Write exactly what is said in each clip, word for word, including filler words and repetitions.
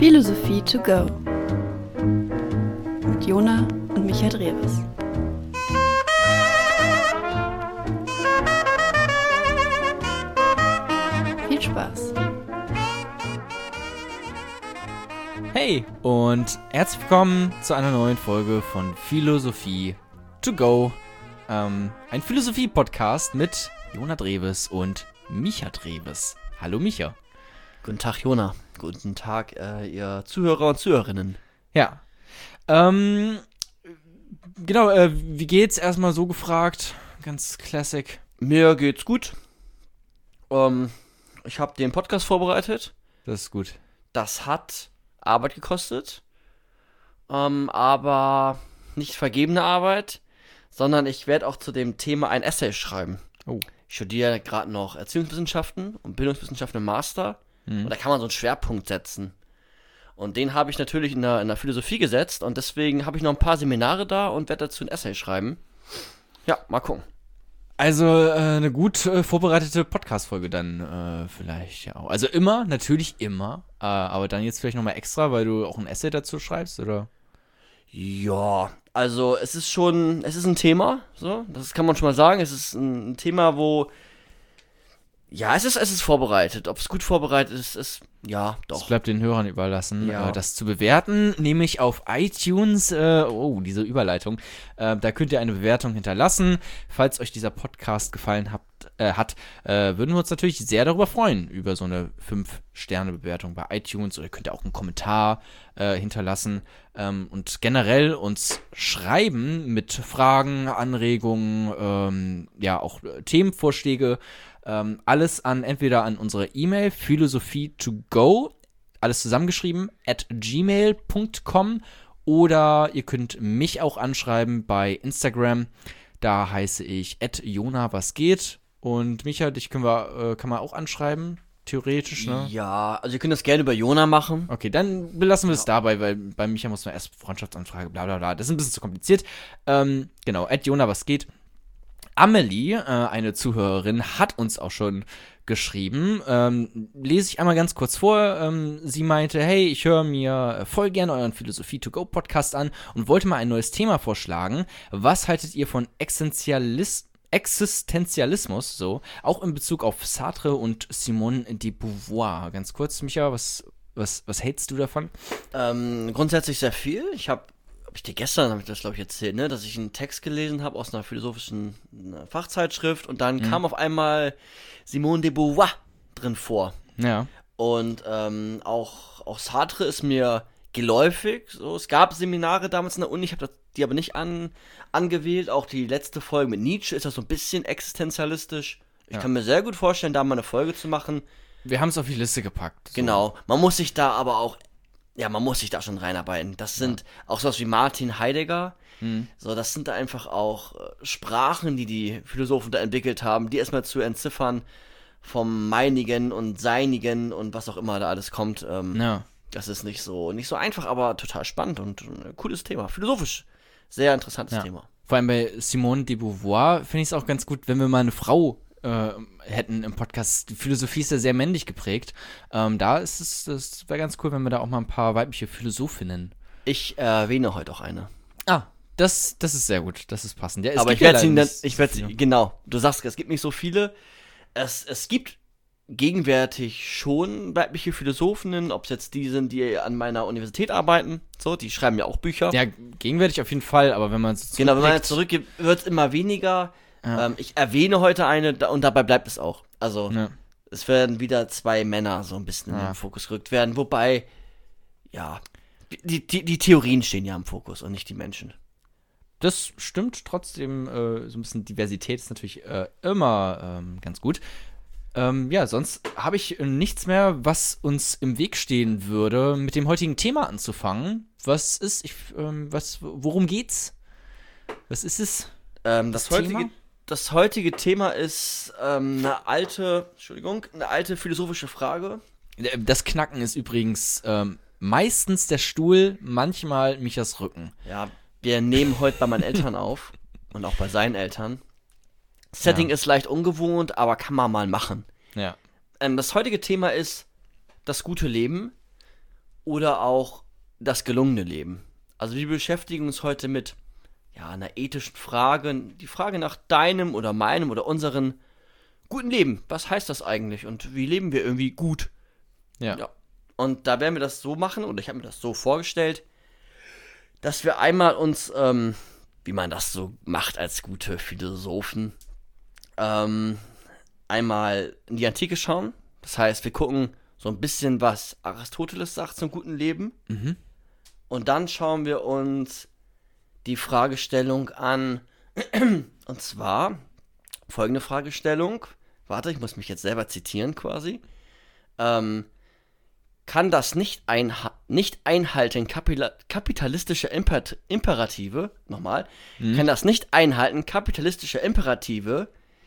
Philosophie to go mit Jona und Michael Drewes. Viel Spaß! Hey und herzlich willkommen zu einer neuen Folge von Philosophie to go. Ähm, ein Philosophie-Podcast mit Jona Drewes und Micha Drewes. Hallo Micha. Guten Tag, Jona. Guten Tag, äh, ihr Zuhörer und Zuhörerinnen. Ja. Ähm, genau, äh, wie geht's? Erstmal so gefragt. Ganz classic. Mir geht's gut. Ähm, ich habe den Podcast vorbereitet. Das ist gut. Das hat Arbeit gekostet. Ähm, aber nicht vergebene Arbeit, sondern ich werde auch zu dem Thema ein Essay schreiben. Oh. Ich studiere gerade noch Erziehungswissenschaften und Bildungswissenschaften im Master. Mhm. Und da kann man so einen Schwerpunkt setzen. Und den habe ich natürlich in der, in der Philosophie gesetzt. Und deswegen habe ich noch ein paar Seminare da und werde dazu ein Essay schreiben. Ja, mal gucken. Also äh, eine gut äh, vorbereitete Podcast-Folge dann äh, vielleicht ja auch. Also immer, natürlich immer. Äh, aber dann jetzt vielleicht nochmal extra, weil du auch ein Essay dazu schreibst, oder? Ja, also es ist schon, es ist ein Thema, so, das kann man schon mal sagen. Es ist ein Thema, wo, ja, es ist, es ist vorbereitet. Ob es gut vorbereitet ist, ist, ja, Es doch. bleibt den Hörern überlassen, Ja. äh, das zu bewerten, nämlich auf iTunes, äh, oh, diese Überleitung, äh, da könnt ihr eine Bewertung hinterlassen. Falls euch dieser Podcast gefallen habt, äh, hat, äh, würden wir uns natürlich sehr darüber freuen, über so eine fünf Sterne Bewertung bei iTunes, oder ihr könnt ja auch einen Kommentar äh, hinterlassen ähm, und generell uns schreiben mit Fragen, Anregungen, ähm, ja, auch äh, Themenvorschläge. Ähm, alles an entweder an unsere E-Mail philosophie to go, alles zusammengeschrieben, at gmail punkt com, oder ihr könnt mich auch anschreiben bei Instagram. Da heiße ich at jona was geht. Und Micha, dich können wir, äh, kann man auch anschreiben, theoretisch, ne? Ja, also ihr könnt das gerne über Jona machen. Okay, dann belassen wir es dabei, weil bei Micha muss man erst Freundschaftsanfrage, bla bla bla. Das ist ein bisschen zu kompliziert. Ähm, genau, at jona was geht. Amelie, äh, eine Zuhörerin, hat uns auch schon geschrieben. Ähm, lese ich einmal ganz kurz vor. Ähm, sie meinte, hey, ich höre mir voll gerne euren Philosophie to go Podcast an und wollte mal ein neues Thema vorschlagen. Was haltet ihr von Existenzialis- Existenzialismus, so, auch in Bezug auf Sartre und Simone de Beauvoir? Ganz kurz, Micha, was, was, was hältst du davon? Ähm, grundsätzlich sehr viel. Ich habe, hab ich dir gestern, habe ich das glaube ich erzählt, ne, dass ich einen Text gelesen habe aus einer philosophischen äh, Fachzeitschrift und dann Mhm. kam auf einmal Simone de Beauvoir drin vor. Ja. Und ähm, auch, auch Sartre ist mir geläufig. So. Es gab Seminare damals in der Uni, ich habe die aber nicht an, angewählt. Auch die letzte Folge mit Nietzsche ist das so ein bisschen existenzialistisch. Ich Ja. kann mir sehr gut vorstellen, da mal eine Folge zu machen. Wir haben es auf die Liste gepackt. So. Genau. Man muss sich da aber auch, ja, man muss sich da schon reinarbeiten. Das sind auch sowas wie Martin Heidegger. Mhm. So, das sind da einfach auch äh, Sprachen, die die Philosophen da entwickelt haben, die erstmal zu entziffern vom meinigen und seinigen und was auch immer da alles kommt. Ähm, Ja. Das ist nicht so, nicht so einfach, aber total spannend und ein cooles Thema. Philosophisch sehr interessantes Ja. Thema. Vor allem bei Simone de Beauvoir finde ich es auch ganz gut, wenn wir mal eine Frau äh, hätten im Podcast. Die Philosophie ist ja sehr männlich geprägt. Ähm, da ist es, das wäre ganz cool, wenn wir da auch mal ein paar weibliche Philosophinnen. Ich erwähne heute auch eine. Ah, das, das ist sehr gut. Das ist passend. Ja, es aber gibt ich werde ja sie, leider dann- nicht ich so werde viele. sie, genau, du sagst, es gibt nicht so viele. Es, es gibt gegenwärtig schon weibliche Philosophinnen, ob es jetzt die sind, die an meiner Universität arbeiten, so, die schreiben ja auch Bücher. Ja, gegenwärtig auf jeden Fall, aber wenn man es Genau, wenn man jetzt zurückblickt- zurückgeht, wird es immer weniger. Ja. Ähm, ich erwähne heute eine da- und dabei bleibt es auch. Also, Ja. es werden wieder zwei Männer so ein bisschen in Ja. den Fokus gerückt werden, wobei, ja, die, die, die Theorien stehen ja im Fokus und nicht die Menschen. Das stimmt, trotzdem, äh, so ein bisschen Diversität ist natürlich äh, immer ähm, ganz gut. Ähm, ja, sonst habe ich äh, nichts mehr, was uns im Weg stehen würde, mit dem heutigen Thema anzufangen. Was ist, ich, ähm, was, worum geht's? Was ist es? Ähm, das, Das heutige, Thema? das heutige Thema ist ähm, eine alte, Entschuldigung, eine alte philosophische Frage. Äh, Das Knacken ist übrigens ähm, meistens der Stuhl, manchmal Michas Rücken. Ja, wir nehmen heute bei meinen Eltern auf und auch bei seinen Eltern. Setting Ja. ist leicht ungewohnt, aber kann man mal machen. Ja. Ähm, das heutige Thema ist das gute Leben oder auch das gelungene Leben. Also wir beschäftigen uns heute mit ja, einer ethischen Frage, die Frage nach deinem oder meinem oder unseren guten Leben. Was heißt das eigentlich und wie leben wir irgendwie gut? Ja. Ja. Und da werden wir das so machen, oder ich habe mir das so vorgestellt, dass wir einmal uns, ähm, wie man das so macht als gute Philosophen, ähm, einmal in die Antike schauen. Das heißt, wir gucken so ein bisschen, was Aristoteles sagt zum guten Leben. Mhm. Und dann schauen wir uns die Fragestellung an, und zwar folgende Fragestellung. Warte, ich muss mich jetzt selber zitieren quasi. Ähm, kann das nicht, einha- nicht einhalten kapila- kapitalistische Imper- Imperative, nochmal, Mhm. kann das nicht einhalten kapitalistische Imperative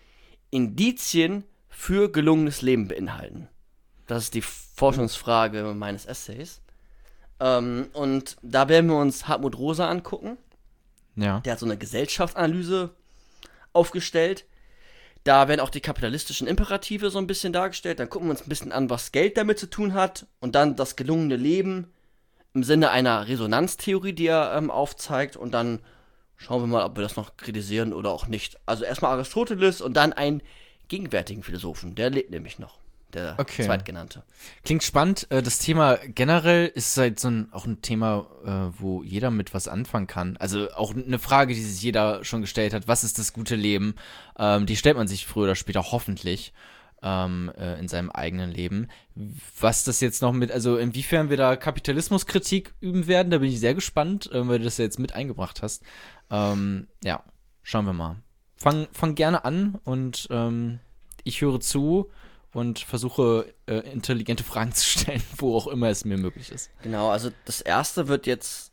Indizien für gelungenes Leben beinhalten? Das ist die Forschungsfrage meines Essays. Ähm, und da werden wir uns Hartmut Rosa angucken. Ja. Der hat so eine Gesellschaftsanalyse aufgestellt. Da werden auch die kapitalistischen Imperative so ein bisschen dargestellt. Dann gucken wir uns ein bisschen an, was Geld damit zu tun hat. Und dann das gelungene Leben im Sinne einer Resonanztheorie, die er ähm, aufzeigt. Und dann schauen wir mal, ob wir das noch kritisieren oder auch nicht. Also erstmal Aristoteles und dann einen gegenwärtigen Philosophen. Der lebt nämlich noch. Der Okay. zweitgenannte. Klingt spannend. Äh, Das Thema generell ist halt so ein, auch ein Thema, äh, wo jeder mit was anfangen kann. Also auch eine Frage, die sich jeder schon gestellt hat. Was ist das gute Leben? Ähm, die stellt man sich früher oder später hoffentlich ähm, äh, in seinem eigenen Leben. Was das jetzt noch mit, also inwiefern wir da Kapitalismuskritik üben werden, da bin ich sehr gespannt, äh, weil du das jetzt mit eingebracht hast. Ähm, ja, schauen wir mal. Fang, fang gerne an und ähm, ich höre zu und versuche, äh, intelligente Fragen zu stellen, wo auch immer es mir möglich ist. Genau, also das erste wird jetzt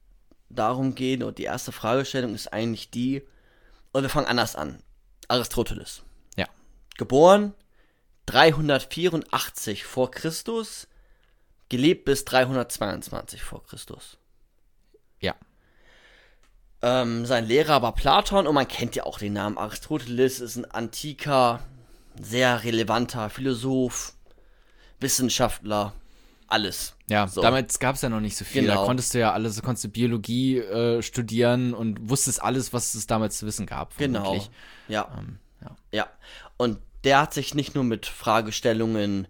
darum gehen, und die erste Fragestellung ist eigentlich die, und wir fangen anders an. Aristoteles. Ja. Geboren dreihundertvierundachtzig vor Christus, gelebt bis dreihundertzweiundzwanzig vor Christus. Ja. Ähm, sein Lehrer war Platon, und man kennt ja auch den Namen Aristoteles, ist ein antiker, sehr relevanter Philosoph, Wissenschaftler, alles. Ja, So. damals gab es ja noch nicht so viel. Genau. Da konntest du ja alles, du konntest Biologie äh, studieren und wusstest alles, was es damals zu wissen gab. Genau. vermutlich. Ja. Ähm, ja. Ja. Und der hat sich nicht nur mit Fragestellungen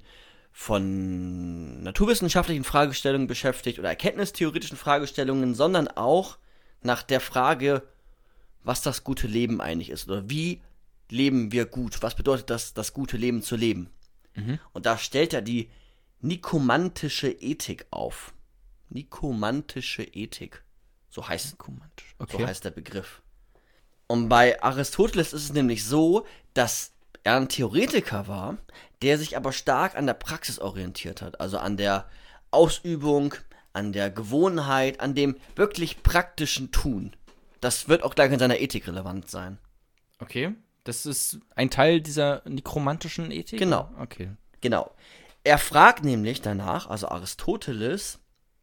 von naturwissenschaftlichen Fragestellungen beschäftigt oder erkenntnistheoretischen Fragestellungen, sondern auch nach der Frage, was das gute Leben eigentlich ist oder wie leben wir gut? Was bedeutet das, das gute Leben zu leben? Mhm. Und da stellt er die nikomantische Ethik auf. Nikomantische Ethik. So heißt, Komisch. so Okay. heißt der Begriff. Und bei Aristoteles ist es nämlich so, dass er ein Theoretiker war, der sich aber stark an der Praxis orientiert hat. Also an der Ausübung, an der Gewohnheit, an dem wirklich praktischen Tun. Das wird auch gleich in seiner Ethik relevant sein. Okay. Das ist ein Teil dieser nekromantischen Ethik? Genau. Okay. Genau. Er fragt nämlich danach, also Aristoteles,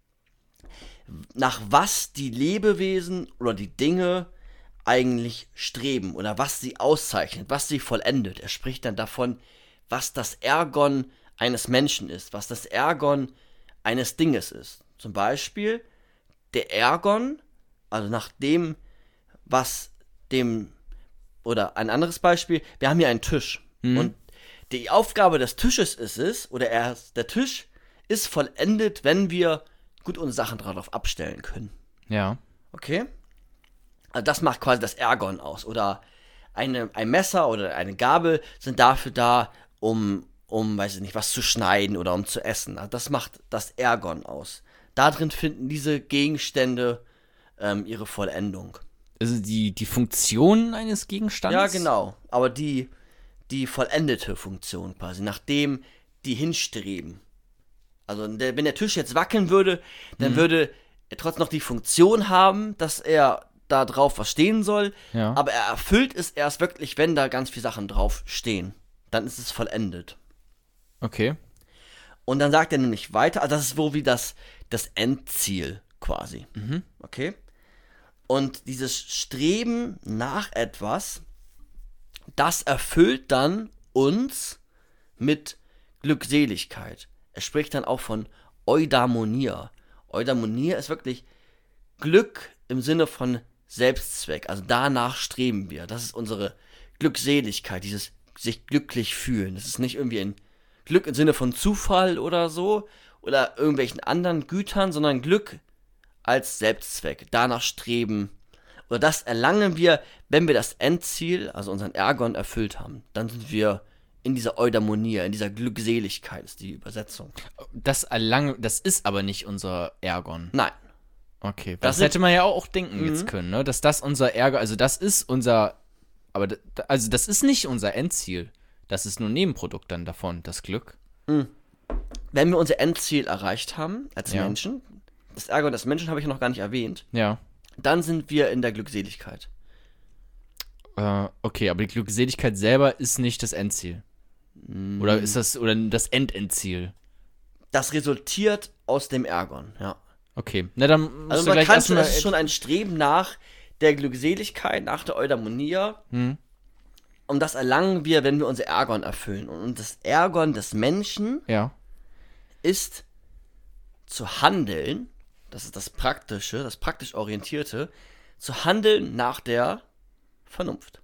nach was die Lebewesen oder die Dinge eigentlich streben oder was sie auszeichnet, was sie vollendet. Er spricht dann davon, was das Ergon eines Menschen ist, was das Ergon eines Dinges ist. Zum Beispiel der Ergon, also nach dem, was dem, oder ein anderes Beispiel, wir haben hier einen Tisch. Mhm. Und die Aufgabe des Tisches ist es, oder erst der Tisch ist vollendet, wenn wir gut unsere Sachen darauf abstellen können. Ja. Okay? Also das macht quasi das Ergon aus. Oder eine, ein Messer oder eine Gabel sind dafür da, um, um, weiß ich nicht, was zu schneiden oder um zu essen. Also das macht das Ergon aus. Darin finden diese Gegenstände ähm, ihre Vollendung. Also die, die Funktion eines Gegenstandes? Ja, genau. Aber die, die vollendete Funktion quasi, nachdem die hinstreben. Also der, wenn der Tisch jetzt wackeln würde, dann Mhm. würde er trotzdem noch die Funktion haben, dass er da drauf was stehen soll. Ja. Aber er erfüllt es erst wirklich, wenn da ganz viele Sachen drauf stehen. Dann ist es vollendet. Okay. Und dann sagt er nämlich weiter, also das ist so wie das, das Endziel quasi. Mhm. Okay? Und dieses Streben nach etwas, das erfüllt dann uns mit Glückseligkeit. Er spricht dann auch von Eudaimonia. Eudaimonia ist wirklich Glück im Sinne von Selbstzweck. Also danach streben wir. Das ist unsere Glückseligkeit, dieses sich glücklich fühlen. Das ist nicht irgendwie ein Glück im Sinne von Zufall oder so oder irgendwelchen anderen Gütern, sondern Glück als Selbstzweck. Danach streben. Oder das erlangen wir, wenn wir das Endziel, also unseren Ergon, erfüllt haben. Dann sind wir in dieser Eudaimonia, in dieser Glückseligkeit, ist die Übersetzung. Das erlangen, das ist aber nicht unser Ergon. Nein. Okay, Das das hätte man ja auch denken Mhm. jetzt können, ne? Dass das unser Ergon, also das ist unser, aber d- also das ist nicht unser Endziel. Das ist nur ein Nebenprodukt dann davon, das Glück. Wenn wir unser Endziel erreicht haben, als Ja. Menschen, das Ergon des Menschen habe ich noch gar nicht erwähnt, Ja. dann sind wir in der Glückseligkeit. Äh, okay, aber die Glückseligkeit selber ist nicht das Endziel. Oder ist das, oder das Endendziel? Das resultiert aus dem Ergon, ja. Okay, na dann musst Also du man gleich kann schon, erstmal. es ist schon ein Streben nach der Glückseligkeit, nach der Eudaimonia. Hm. Und das erlangen wir, wenn wir unser Ergon erfüllen. Und das Ergon des Menschen Ja. ist zu handeln, das ist das Praktische, das praktisch Orientierte, zu handeln nach der Vernunft.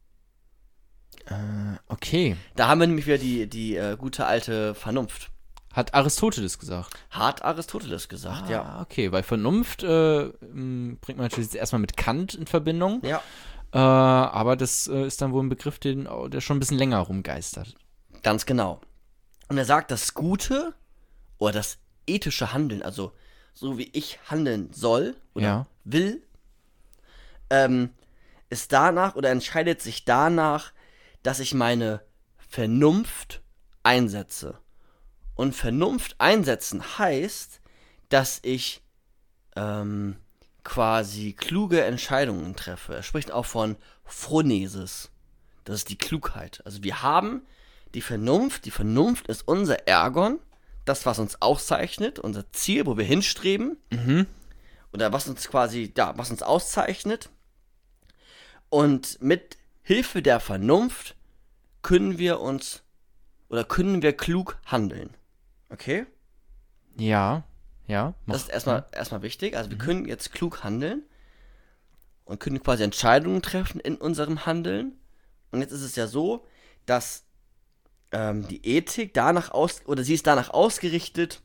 Okay. Da haben wir nämlich wieder die, die äh, gute alte Vernunft. Hat Aristoteles gesagt. Hat Aristoteles gesagt, ja. Ah, okay, weil Vernunft äh, m, bringt man natürlich erstmal mit Kant in Verbindung. Ja, Äh, aber das äh, ist dann wohl ein Begriff, den, der schon ein bisschen länger rumgeistert. ganz genau. Und er sagt, das Gute oder das ethische Handeln, also so wie ich handeln soll oder Ja. will, ähm, ist danach oder entscheidet sich danach, dass ich meine Vernunft einsetze. Und Vernunft einsetzen heißt, dass ich ähm, quasi kluge Entscheidungen treffe. Er spricht auch von Phronesis. Das ist die Klugheit. Also wir haben die Vernunft. Die Vernunft ist unser Ergon, das, was uns auszeichnet, unser Ziel, wo wir hinstreben. Mhm. Oder was uns quasi, ja, was uns auszeichnet. Und mit Hilfe der Vernunft können wir uns oder können wir klug handeln. Okay? Ja, ja. mach- Das ist erstmal, erstmal wichtig. Also wir können jetzt klug handeln und können quasi Entscheidungen treffen in unserem Handeln. Und jetzt ist es ja so, dass ähm, die Ethik danach aus, oder sie ist danach ausgerichtet.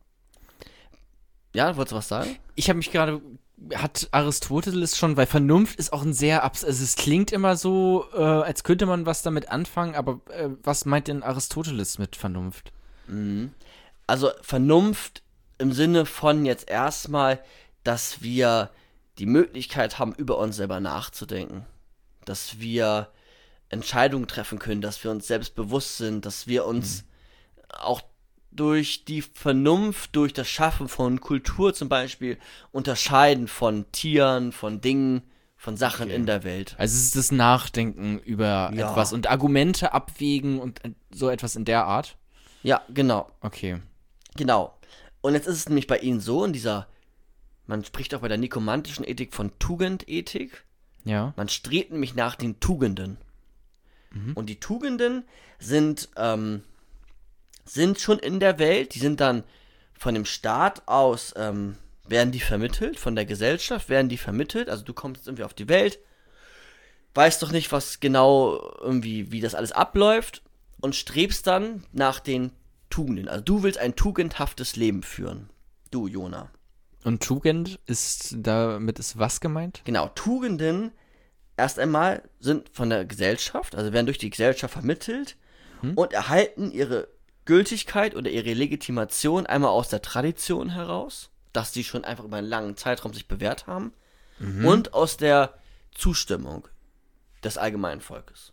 Ja, wolltest du was sagen? Ich habe mich gerade, hat Aristoteles schon, weil Vernunft ist auch ein sehr, abs also es klingt immer so, äh, als könnte man was damit anfangen, aber äh, was meint denn Aristoteles mit Vernunft? Also Vernunft im Sinne von jetzt erstmal, dass wir die Möglichkeit haben, über uns selber nachzudenken. Dass wir Entscheidungen treffen können, dass wir uns selbst bewusst sind, dass wir uns auch durch die Vernunft, durch das Schaffen von Kultur zum Beispiel, unterscheiden von Tieren, von Dingen, von Sachen Okay. in der Welt. Also es ist das Nachdenken über Ja. etwas und Argumente abwägen und äh, so etwas in der Art. Ja, genau. Okay. Genau. Und jetzt ist es nämlich bei ihnen so, in dieser, man spricht auch bei der nikomantischen Ethik von Tugendethik. Ja. Man strebt nämlich nach den Tugenden. Und die Tugenden sind, ähm, sind schon in der Welt, die sind dann von dem Staat aus, ähm, werden die vermittelt, von der Gesellschaft werden die vermittelt, also du kommst jetzt irgendwie auf die Welt, weißt doch nicht, was genau irgendwie, wie das alles abläuft und strebst dann nach den Tugenden. Also du willst ein tugendhaftes Leben führen. Du, Jona. Und Tugend ist, damit ist was gemeint? Genau, Tugenden erst einmal sind von der Gesellschaft, also werden durch die Gesellschaft vermittelt und erhalten ihre Gültigkeit oder ihre Legitimation einmal aus der Tradition heraus, dass sie schon einfach über einen langen Zeitraum sich bewährt haben und aus der Zustimmung des allgemeinen Volkes.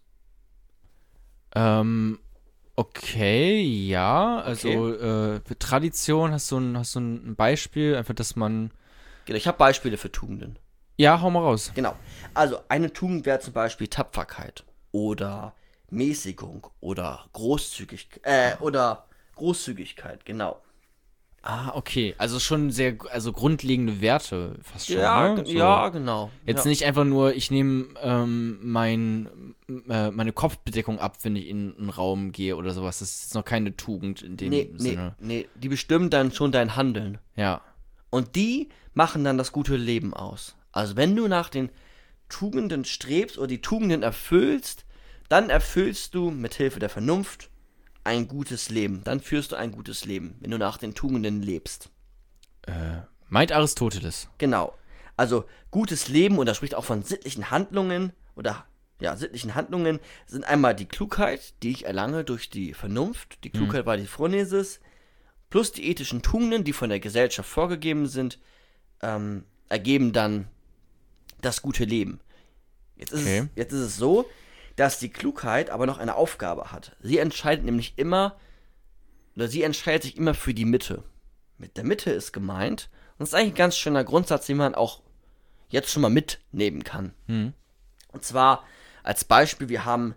Ähm, okay, ja. Also Äh, für Tradition hast du ein, hast du ein Beispiel, einfach, dass man. Genau, ich habe Beispiele für Tugenden. Ja, hau mal raus. Genau. Also eine Tugend wäre zum Beispiel Tapferkeit oder Mäßigung oder Großzügigkeit, äh, oder Großzügigkeit, genau. Ah, okay. Also schon sehr, also grundlegende Werte fast schon, Ja, ne? g- So. ja, genau. Jetzt ja. nicht einfach nur, ich nehme ähm, mein, äh, meine Kopfbedeckung ab, wenn ich in einen Raum gehe oder sowas. Das ist jetzt noch keine Tugend in dem Nee, nee, Sinne. nee, die bestimmen dann schon dein Handeln. Ja. Und die machen dann das gute Leben aus. Also wenn du nach den Tugenden strebst oder die Tugenden erfüllst, dann erfüllst du mit Hilfe der Vernunft ein gutes Leben. Dann führst du ein gutes Leben, wenn du nach den Tugenden lebst. Meint Aristoteles. Genau. Also gutes Leben, und das spricht auch von sittlichen Handlungen oder ja, sittlichen Handlungen, sind einmal die Klugheit, die ich erlange durch die Vernunft. Die Klugheit war die Phronesis, plus die ethischen Tugenden, die von der Gesellschaft vorgegeben sind, ähm, ergeben dann das gute Leben. Jetzt ist, Okay. es, jetzt ist es so, dass die Klugheit aber noch eine Aufgabe hat. Sie entscheidet nämlich immer, oder sie entscheidet sich immer für die Mitte. Mit der Mitte ist gemeint, und das ist eigentlich ein ganz schöner Grundsatz, den man auch jetzt schon mal mitnehmen kann. Hm. Und zwar als Beispiel, wir haben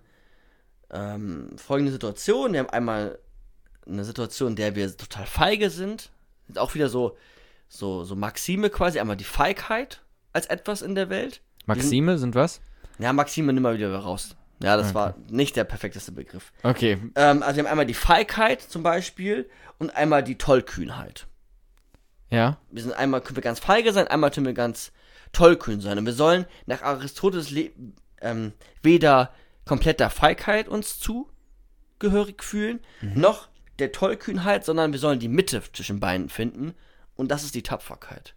ähm, folgende Situation. Wir haben einmal eine Situation, in der wir total feige sind. Ist auch wieder so, so, so Maxime quasi. Einmal die Feigheit als etwas in der Welt. Maxime sind was? Ja, Maxime nimm mal wieder raus. Ja, das war nicht der perfekteste Begriff. Okay. Ähm, also wir haben einmal die Feigheit zum Beispiel und einmal die Tollkühnheit. Ja. Wir sind einmal können wir ganz feige sein, einmal können wir ganz tollkühn sein. Und wir sollen nach Aristoteles le- ähm, weder komplett der Feigheit uns zugehörig fühlen, noch der Tollkühnheit, sondern wir sollen die Mitte zwischen beiden finden. Und das ist die Tapferkeit.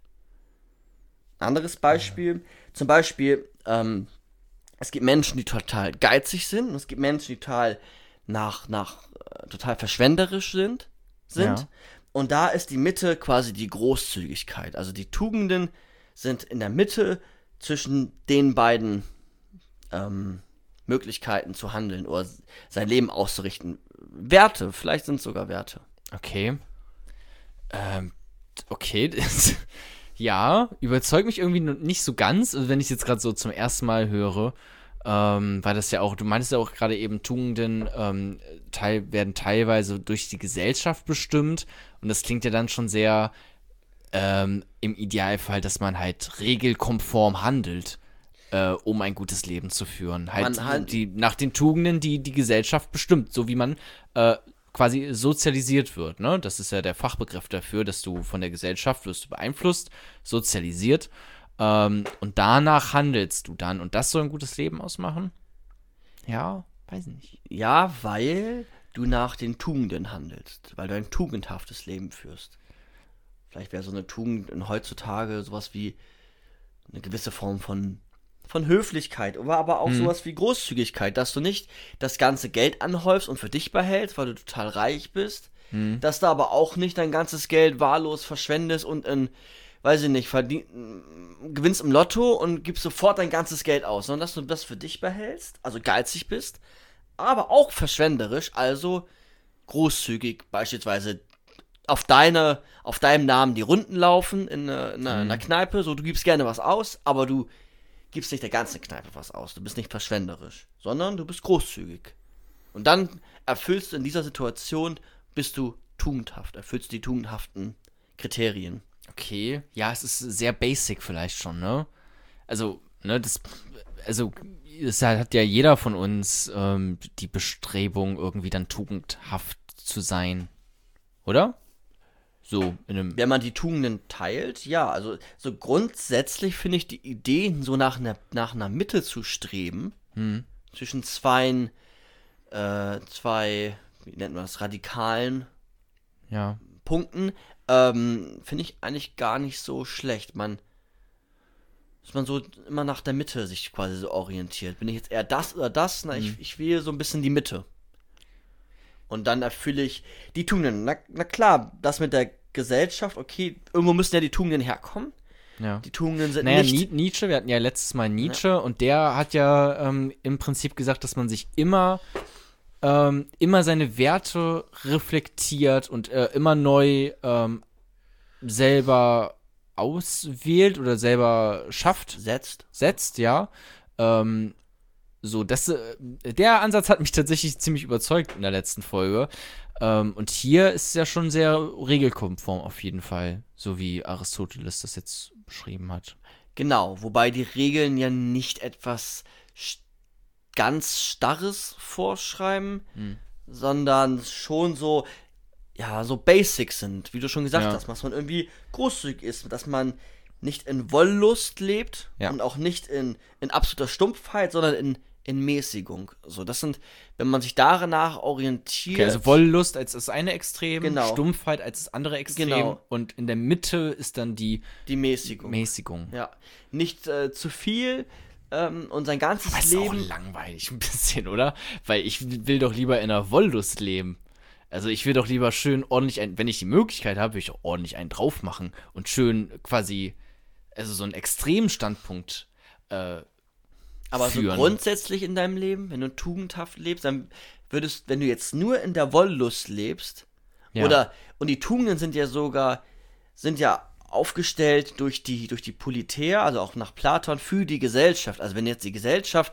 Anderes Beispiel, zum Beispiel, ähm, es gibt Menschen, die total geizig sind, und es gibt Menschen, die total nach, nach äh, total verschwenderisch sind, sind. Ja. Und da ist die Mitte quasi die Großzügigkeit. Also die Tugenden sind in der Mitte zwischen den beiden ähm, Möglichkeiten zu handeln oder sein Leben auszurichten. Werte, vielleicht sind es sogar Werte. Okay. Ähm, okay. das- ja, überzeugt mich irgendwie noch nicht so ganz, also wenn ich es jetzt gerade so zum ersten Mal höre. Ähm, weil das ja auch, du meintest ja auch gerade eben, Tugenden ähm, teil, werden teilweise durch die Gesellschaft bestimmt. Und das klingt ja dann schon sehr ähm, im Idealfall, dass man halt regelkonform handelt, äh, um ein gutes Leben zu führen. Halt, Man halt- die, nach den Tugenden, die die Gesellschaft bestimmt, so wie man äh, quasi sozialisiert wird. Ne? Das ist ja der Fachbegriff dafür, dass du von der Gesellschaft wirst du beeinflusst, sozialisiert. Ähm, und danach handelst du dann. Und das soll ein gutes Leben ausmachen? Ja, weiß nicht. Ja, weil du nach den Tugenden handelst, weil du ein tugendhaftes Leben führst. Vielleicht wäre so eine Tugend in heutzutage sowas wie eine gewisse Form von, von Höflichkeit, oder aber auch sowas wie Großzügigkeit, dass du nicht das ganze Geld anhäufst und für dich behältst, weil du total reich bist, dass du aber auch nicht dein ganzes Geld wahllos verschwendest und in, weiß ich nicht, verdien, gewinnst im Lotto und gibst sofort dein ganzes Geld aus, sondern dass du das für dich behältst, also geizig bist, aber auch verschwenderisch, also großzügig, beispielsweise auf deine, auf deinem Namen die Runden laufen in, einer- in, einer- in einer Kneipe, so du gibst gerne was aus, aber du gibst nicht der ganzen Kneipe was aus, du bist nicht verschwenderisch, sondern du bist großzügig. Und dann erfüllst du in dieser Situation, bist du tugendhaft, erfüllst die tugendhaften Kriterien. Okay, ja, es ist sehr basic vielleicht schon, ne? Also, ne, das, also, es hat ja jeder von uns ähm, die Bestrebung, irgendwie dann tugendhaft zu sein, oder? So, in einem, Wenn man die Tugenden teilt, ja, also so grundsätzlich finde ich die Idee, so nach einer, nach einer Mitte zu streben, zwischen zwei, äh, zwei, wie nennt man das, radikalen ja. Punkten, ähm, finde ich eigentlich gar nicht so schlecht. Man, dass man so immer nach der Mitte sich quasi so orientiert. Bin ich jetzt eher das oder das? Na, ich, ich wähle so ein bisschen die Mitte. Und dann erfülle ich die Tugenden. Na, na klar, das mit der Gesellschaft, okay, irgendwo müssen ja die Tugenden herkommen. Ja. Die Tugenden sind Naja, nicht... Ni- Nietzsche, wir hatten ja letztes Mal Nietzsche und der hat ja ähm, im Prinzip gesagt, dass man sich immer, ähm, immer seine Werte reflektiert und äh, immer neu ähm, selber auswählt oder selber schafft, setzt. setzt, ja. Ähm, so, das, äh, der Ansatz hat mich tatsächlich ziemlich überzeugt in der letzten Folge. Ähm, und hier ist es ja schon sehr regelkonform auf jeden Fall, so wie Aristoteles das jetzt beschrieben hat. Genau, wobei die Regeln ja nicht etwas st- ganz Starres vorschreiben, Hm. sondern schon so, ja, so Basics sind, wie du schon gesagt Ja. hast, dass man irgendwie großzügig ist, dass man nicht in Wollust lebt Ja. und auch nicht in, in absoluter Stumpfheit, sondern in, in Mäßigung. So, das sind, wenn man sich danach orientiert. Okay, also Wollust als das eine Extrem, Genau. Stumpfheit als das andere Extrem Genau. und in der Mitte ist dann die die Mäßigung. Mäßigung. Ja, nicht äh, zu viel ähm, und sein ganzes Aber ist auch Leben. langweilig ein bisschen, oder? Weil ich will doch lieber in einer Wollust leben. Also ich will doch lieber schön ordentlich, ein, wenn ich die Möglichkeit habe, will ich auch ordentlich einen drauf machen und schön quasi, also so einen Extremstandpunkt äh, Aber so führen. grundsätzlich in deinem Leben, wenn du tugendhaft lebst, dann würdest, wenn du jetzt nur in der Wollust lebst, Ja. oder, und die Tugenden sind ja sogar, sind ja aufgestellt durch die, durch die Politär, also auch nach Platon, für die Gesellschaft. Also wenn jetzt die Gesellschaft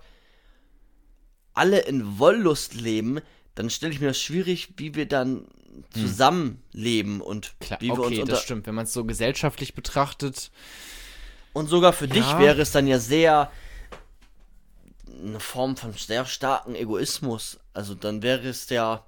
alle in Wollust leben, dann stelle ich mir das schwierig, wie wir dann zusammenleben und Klar, wie wir uns okay, unter... das stimmt. Wenn man es so gesellschaftlich betrachtet, Und sogar für dich Ja. wäre es dann ja sehr eine Form von sehr starken Egoismus. Also dann wäre es ja,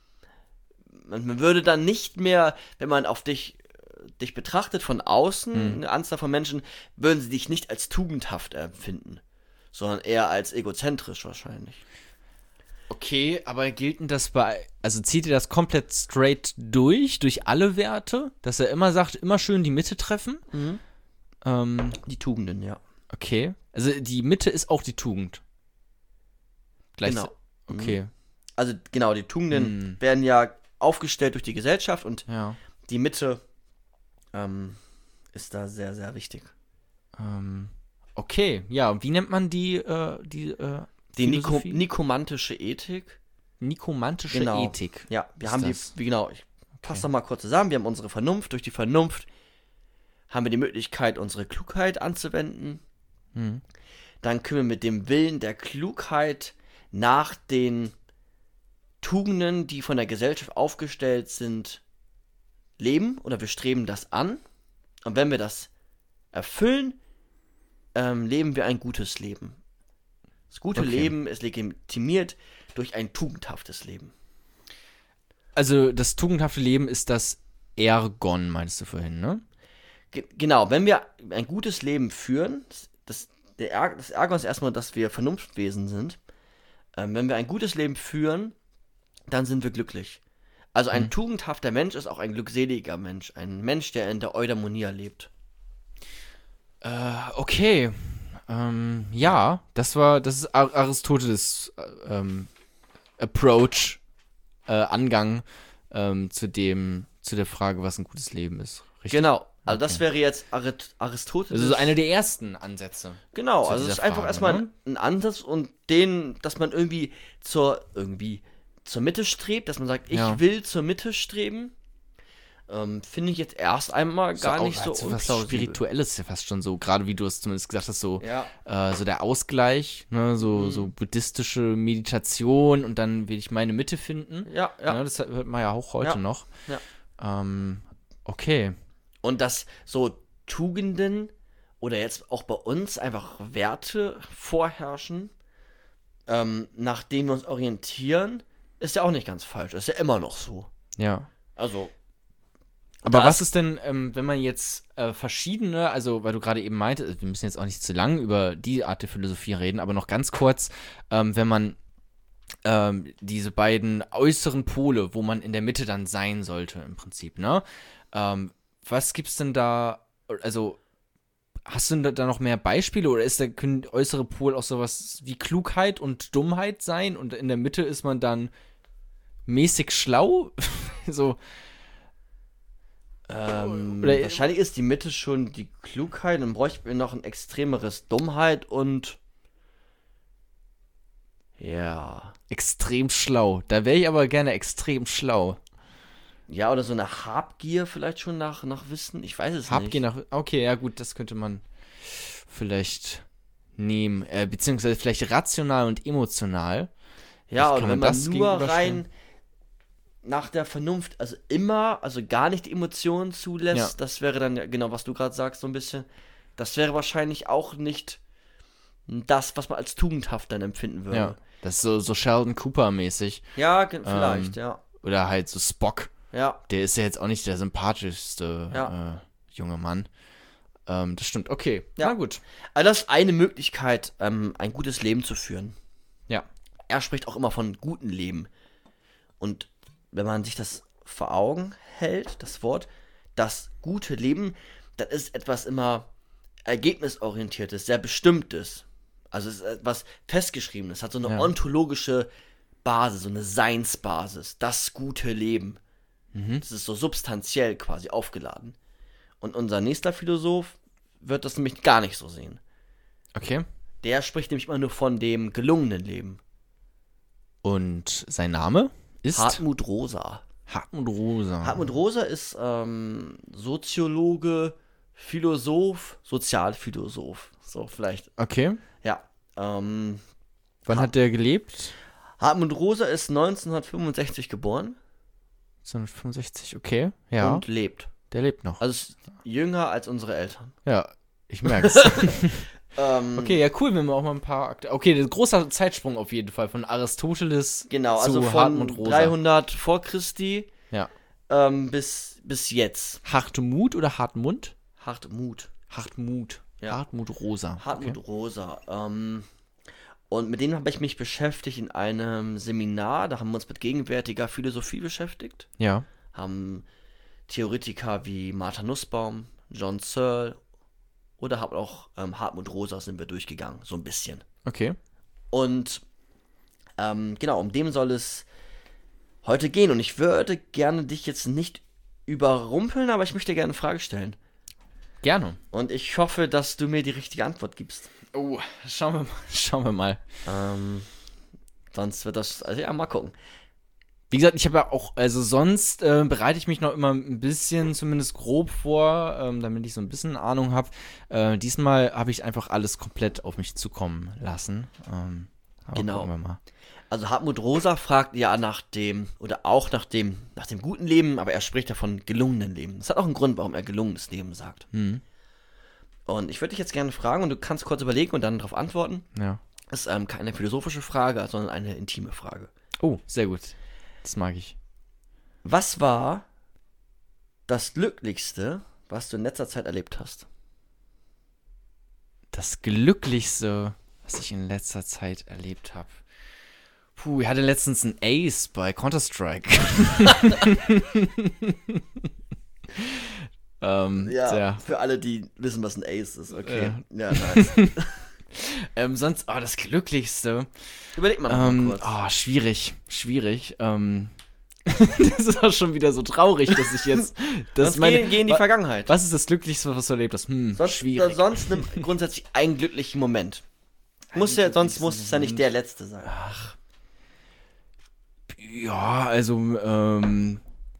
man man würde dann nicht mehr, wenn man auf dich dich betrachtet von außen, Hm. eine Anzahl von Menschen, würden sie dich nicht als tugendhaft empfinden, sondern eher als egozentrisch wahrscheinlich. okay, aber gilt denn das bei, also zieht ihr das komplett straight durch, durch alle Werte, dass er immer sagt, immer schön die Mitte treffen? Ähm, Die Tugenden, ja. okay. Also die Mitte ist auch die Tugend. Gleich. Genau. Okay. Also genau, die Tugenden Hm. werden ja aufgestellt durch die Gesellschaft und Ja. die Mitte ähm, ist da sehr, sehr wichtig. Ähm, okay, ja, und wie nennt man die, äh, die, äh, Die Niko Philosophie? nikomantische Ethik. Nikomantische Genau. Ethik. Ja, wir Ist haben das? die, wie genau, ich fasse noch mal kurz zusammen. Wir haben unsere Vernunft. Durch die Vernunft haben wir die Möglichkeit, unsere Klugheit anzuwenden. Hm. Dann können wir mit dem Willen der Klugheit nach den Tugenden, die von der Gesellschaft aufgestellt sind, leben oder wir streben das an. Und wenn wir das erfüllen, ähm, leben wir ein gutes Leben. Das gute Okay. Leben ist legitimiert durch ein tugendhaftes Leben. Also das tugendhafte Leben ist das Ergon, meinst du vorhin, ne? Ge genau, wenn wir ein gutes Leben führen, das, das, der er das Ergon ist erstmal, dass wir Vernunftwesen sind. Ähm, wenn wir ein gutes Leben führen, dann sind wir glücklich. Also ein Hm. tugendhafter Mensch ist auch ein glückseliger Mensch. Ein Mensch, der in der Eudaimonia lebt. Äh, okay. Ähm, ja, das war, das ist Ar Aristoteles äh, ähm, Approach, äh, Angang ähm, zu dem, zu der Frage, was ein gutes Leben ist. Richtig? Genau, also das Okay. wäre jetzt Arit Aristoteles. Das ist einer der ersten Ansätze. Genau, zu also es dieser ist einfach Frage, erstmal ne? ein, ein Ansatz und den, dass man irgendwie zur, irgendwie zur Mitte strebt, dass man sagt, ich Ja. will zur Mitte streben, ähm, finde ich jetzt erst einmal gar auch- nicht so hat was unplausibel. Spirituelles ja fast schon so, gerade wie du es zumindest gesagt hast, so, Ja. äh, so der Ausgleich, ne, so, Mhm. so buddhistische Meditation und dann will ich meine Mitte finden. Ja, ja. Ne, das hört man ja auch heute Ja. noch. Ja. Ähm, okay. Und dass so Tugenden oder jetzt auch bei uns einfach Werte vorherrschen, ähm, nach denen wir uns orientieren, ist ja auch nicht ganz falsch. Ist ja immer noch so. Ja. Also. Aber da was ist denn, ähm, wenn man jetzt äh, verschiedene, also weil du gerade eben meintest, wir müssen jetzt auch nicht zu lang über die Art der Philosophie reden, aber noch ganz kurz, ähm, wenn man ähm, diese beiden äußeren Pole, wo man in der Mitte dann sein sollte im Prinzip, ne? Ähm, was gibt's denn da, also hast du denn da noch mehr Beispiele oder ist der können äußere Pol auch sowas wie Klugheit und Dummheit sein und in der Mitte ist man dann mäßig schlau? so. Ähm, Oder- wahrscheinlich ist die Mitte schon die Klugheit, dann bräuchten wir noch ein extremeres Dummheit und ja. Extrem schlau. Da wäre ich aber gerne extrem schlau. Ja, oder so eine Habgier vielleicht schon nach, nach Wissen, ich weiß es Habgier nicht. nach. Okay, ja gut, das könnte man vielleicht nehmen, äh, beziehungsweise vielleicht rational und emotional. Ja, Vielleicht und kann wenn man man das nur gegenüberstellen. rein nach der Vernunft, also immer, also gar nicht die Emotionen zulässt, Ja. das wäre dann ja genau, was du gerade sagst, so ein bisschen, das wäre wahrscheinlich auch nicht das, was man als tugendhaft dann empfinden würde. Ja, das ist so, so Sheldon Cooper-mäßig. Ja, ge- vielleicht, Ähm, ja. Oder halt so Spock. Ja, Der ist ja jetzt auch nicht der sympathischste Ja. äh, junge Mann. Ähm, das stimmt, okay. Ja. Na gut. also das ist eine Möglichkeit, ähm, ein gutes Leben zu führen. Ja. Er spricht auch immer von gutem Leben. Und wenn man sich das vor Augen hält, das Wort, das gute Leben, das ist etwas immer ergebnisorientiertes, sehr bestimmtes. Also es ist etwas festgeschriebenes, hat so eine Ja. ontologische Basis, so eine Seinsbasis, das gute Leben. Mhm. Das ist so substanziell quasi aufgeladen. Und unser nächster Philosoph wird das nämlich gar nicht so sehen. Okay. Der spricht nämlich immer nur von dem gelungenen Leben. Und sein Name ist Hartmut Rosa. Hartmut Rosa. Hartmut Rosa ist ähm, Soziologe, Philosoph, Sozialphilosoph. So, vielleicht. Okay. Ja. Ähm, Wann hat der gelebt? Hartmut Rosa ist neunzehnhundertfünfundsechzig geboren neunzehnhundertfünfundsechzig, okay. Ja, und lebt. der lebt noch. Also ist jünger als unsere Eltern. Ja, ich merk's. Ähm, Okay, ja, cool, wenn wir auch mal ein paar Akte. Okay, ein großer Zeitsprung auf jeden Fall von Aristoteles Genau, zu also von Hartmut Rosa. dreihundert vor Christi Ja. ähm, bis, bis jetzt. Hartmut oder Hartmut? Hartmut. Hartmut. Ja. Hartmut Rosa. Hartmut Okay. Rosa. Ähm, und mit denen habe ich mich beschäftigt in einem Seminar. Da haben wir uns mit gegenwärtiger Philosophie beschäftigt. Ja. Haben Theoretiker wie Martha Nussbaum, John Searle oder haben auch ähm, Hartmut Rosa sind wir durchgegangen, so ein bisschen. Okay. Und ähm, genau, um dem soll es heute gehen. Und ich würde gerne dich jetzt nicht überrumpeln, aber ich möchte dir gerne eine Frage stellen. Gerne. Und ich hoffe, dass du mir die richtige Antwort gibst. Oh, schauen wir mal. Schauen wir mal. Ähm, sonst wird das, also ja, mal gucken. Wie gesagt, ich habe ja auch, also sonst äh, bereite ich mich noch immer ein bisschen, zumindest grob vor, ähm, damit ich so ein bisschen Ahnung habe. Äh, diesmal habe ich einfach alles komplett auf mich zukommen lassen. Ähm, aber Genau. gucken wir mal. Also Hartmut Rosa fragt ja nach dem, oder auch nach dem, nach dem guten Leben, aber er spricht ja von gelungenen Leben. Das hat auch einen Grund, warum er gelungenes Leben sagt. Mhm. Und ich würde dich jetzt gerne fragen, und du kannst kurz überlegen und dann darauf antworten. Ja. Das ist ähm, keine philosophische Frage, sondern eine intime Frage. Oh, sehr gut. Das mag ich. Was war das Glücklichste, was du in letzter Zeit erlebt hast? Das Glücklichste, was ich in letzter Zeit erlebt habe. Puh, ich hatte letztens einen Ace bei Counter-Strike. ähm, ja. für alle, die wissen, was ein Ace ist, okay. Ja. Ja, nice. Ähm, sonst, oh, das Glücklichste. Überleg mal noch Ähm, mal kurz. oh, schwierig, schwierig. Ähm, das ist auch schon wieder so traurig, dass ich jetzt. Das Sonst meine, geh, geh in die wa- Vergangenheit. Was ist das Glücklichste, was du erlebt hast? Hm, Sonst, schwierig. sonst nimm grundsätzlich einen glücklichen Moment. Muss ja, sonst muss es ja nicht der letzte sein. Ja, also, ähm,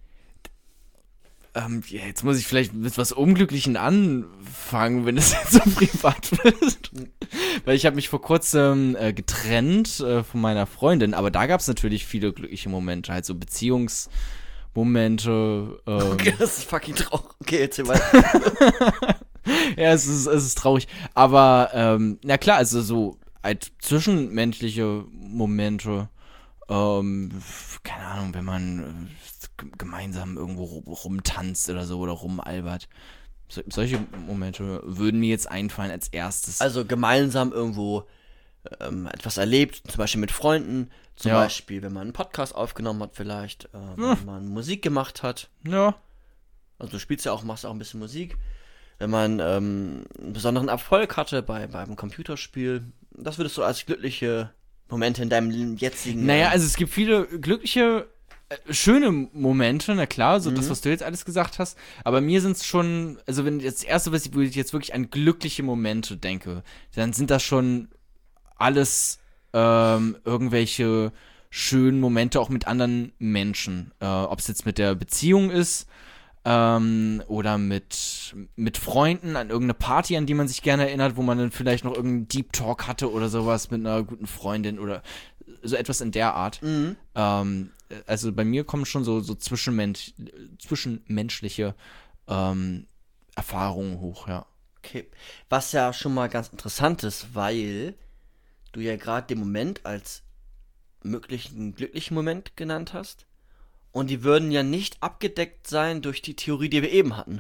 ähm, ja, jetzt muss ich vielleicht mit was Unglücklichen anfangen, wenn es jetzt so privat wird. Weil ich habe mich vor kurzem äh, getrennt äh, von meiner Freundin, aber da gab es natürlich viele glückliche Momente, halt so Beziehungsmomente. Ähm, Okay, das ist fucking traurig. Okay, erzähl mal. Ja, es ist, es ist traurig. Aber, ähm, na klar, also so halt zwischenmenschliche Momente, ähm, keine Ahnung, wenn man äh, g- gemeinsam irgendwo ru- rumtanzt oder so oder rumalbert. So, solche Momente würden mir jetzt einfallen als erstes. Also gemeinsam irgendwo ähm, etwas erlebt, zum Beispiel mit Freunden, zum Ja. Beispiel, wenn man einen Podcast aufgenommen hat vielleicht, äh, wenn Ja. man Musik gemacht hat. ja, Also du spielst ja auch, machst auch ein bisschen Musik. Wenn man ähm, einen besonderen Erfolg hatte bei beim Computerspiel, das würdest du als glückliche Momente in deinem jetzigen... naja, äh, also es gibt viele glückliche, äh, schöne Momente, na klar, so das, Mhm. was du jetzt alles gesagt hast. Aber mir sind es schon, also wenn jetzt das erste, was ich, wo ich jetzt wirklich an glückliche Momente denke, dann sind das schon alles ähm, irgendwelche schönen Momente auch mit anderen Menschen. Äh, ob es jetzt mit der Beziehung ist, ähm, oder mit, mit Freunden an irgendeine Party, an die man sich gerne erinnert, wo man dann vielleicht noch irgendeinen Deep Talk hatte oder sowas mit einer guten Freundin oder so etwas in der Art. Mhm. Ähm, also bei mir kommen schon so, so zwischenmensch, zwischenmenschliche ähm, Erfahrungen hoch, ja. Okay. Was ja schon mal ganz interessant ist, weil du ja gerade den Moment als möglichen glücklichen Moment genannt hast. Und die würden ja nicht abgedeckt sein durch die Theorie, die wir eben hatten.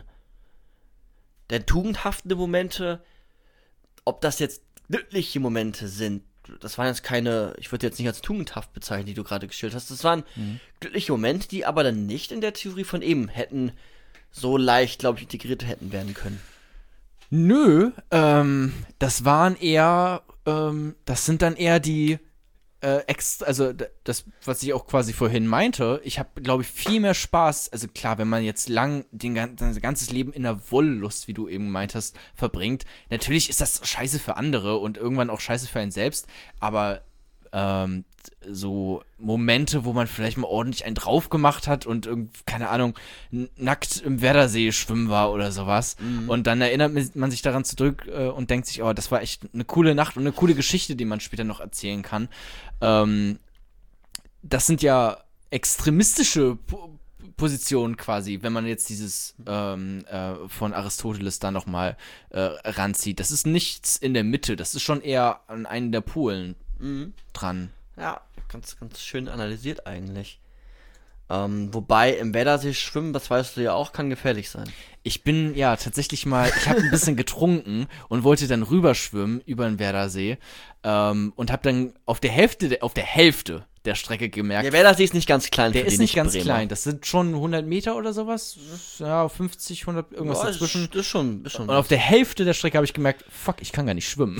Denn tugendhafte Momente, ob das jetzt glückliche Momente sind, das waren jetzt keine, ich würde jetzt nicht als tugendhaft bezeichnen, die du gerade geschildert hast. Das waren mhm. glückliche Momente, die aber dann nicht in der Theorie von eben hätten so leicht, glaube ich, integriert hätten werden können. Nö, ähm, das waren eher, ähm, das sind dann eher die äh, extra, also das, was ich auch quasi vorhin meinte, ich habe, glaube ich, viel mehr Spaß, also klar, wenn man jetzt lang den, sein ganzes Leben in der Wollust, wie du eben meintest, verbringt, natürlich ist das scheiße für andere und irgendwann auch scheiße für einen selbst, aber ähm, so Momente, wo man vielleicht mal ordentlich einen drauf gemacht hat und irgendwie, keine Ahnung, n- nackt im Werdersee schwimmen war oder sowas. Mhm. Und dann erinnert man sich daran zurück äh, und denkt sich, oh, das war echt eine coole Nacht und eine coole Geschichte, die man später noch erzählen kann. Ähm, das sind ja extremistische po- Positionen quasi, wenn man jetzt dieses ähm, äh, von Aristoteles da nochmal äh, ranzieht. Das ist nichts in der Mitte, das ist schon eher an einen der Polen mhm. dran. Ja, ganz, ganz schön analysiert eigentlich. Ähm, wobei im Werdersee schwimmen, das weißt du ja auch, kann gefährlich sein. Ich bin ja tatsächlich mal, ich habe ein bisschen getrunken und wollte dann rüberschwimmen über den Werdersee ähm, und habe dann auf der Hälfte, der, auf der Hälfte der Strecke gemerkt. Der Werdersee ist nicht ganz klein. Der für ist die nicht ganz Bremer. klein. Das sind schon hundert Meter oder sowas. Ja, fünfzig, hundert, irgendwas ja, dazwischen. Das ist schon, ist schon. Und auf der Hälfte der Strecke habe ich gemerkt, fuck, ich kann gar nicht schwimmen.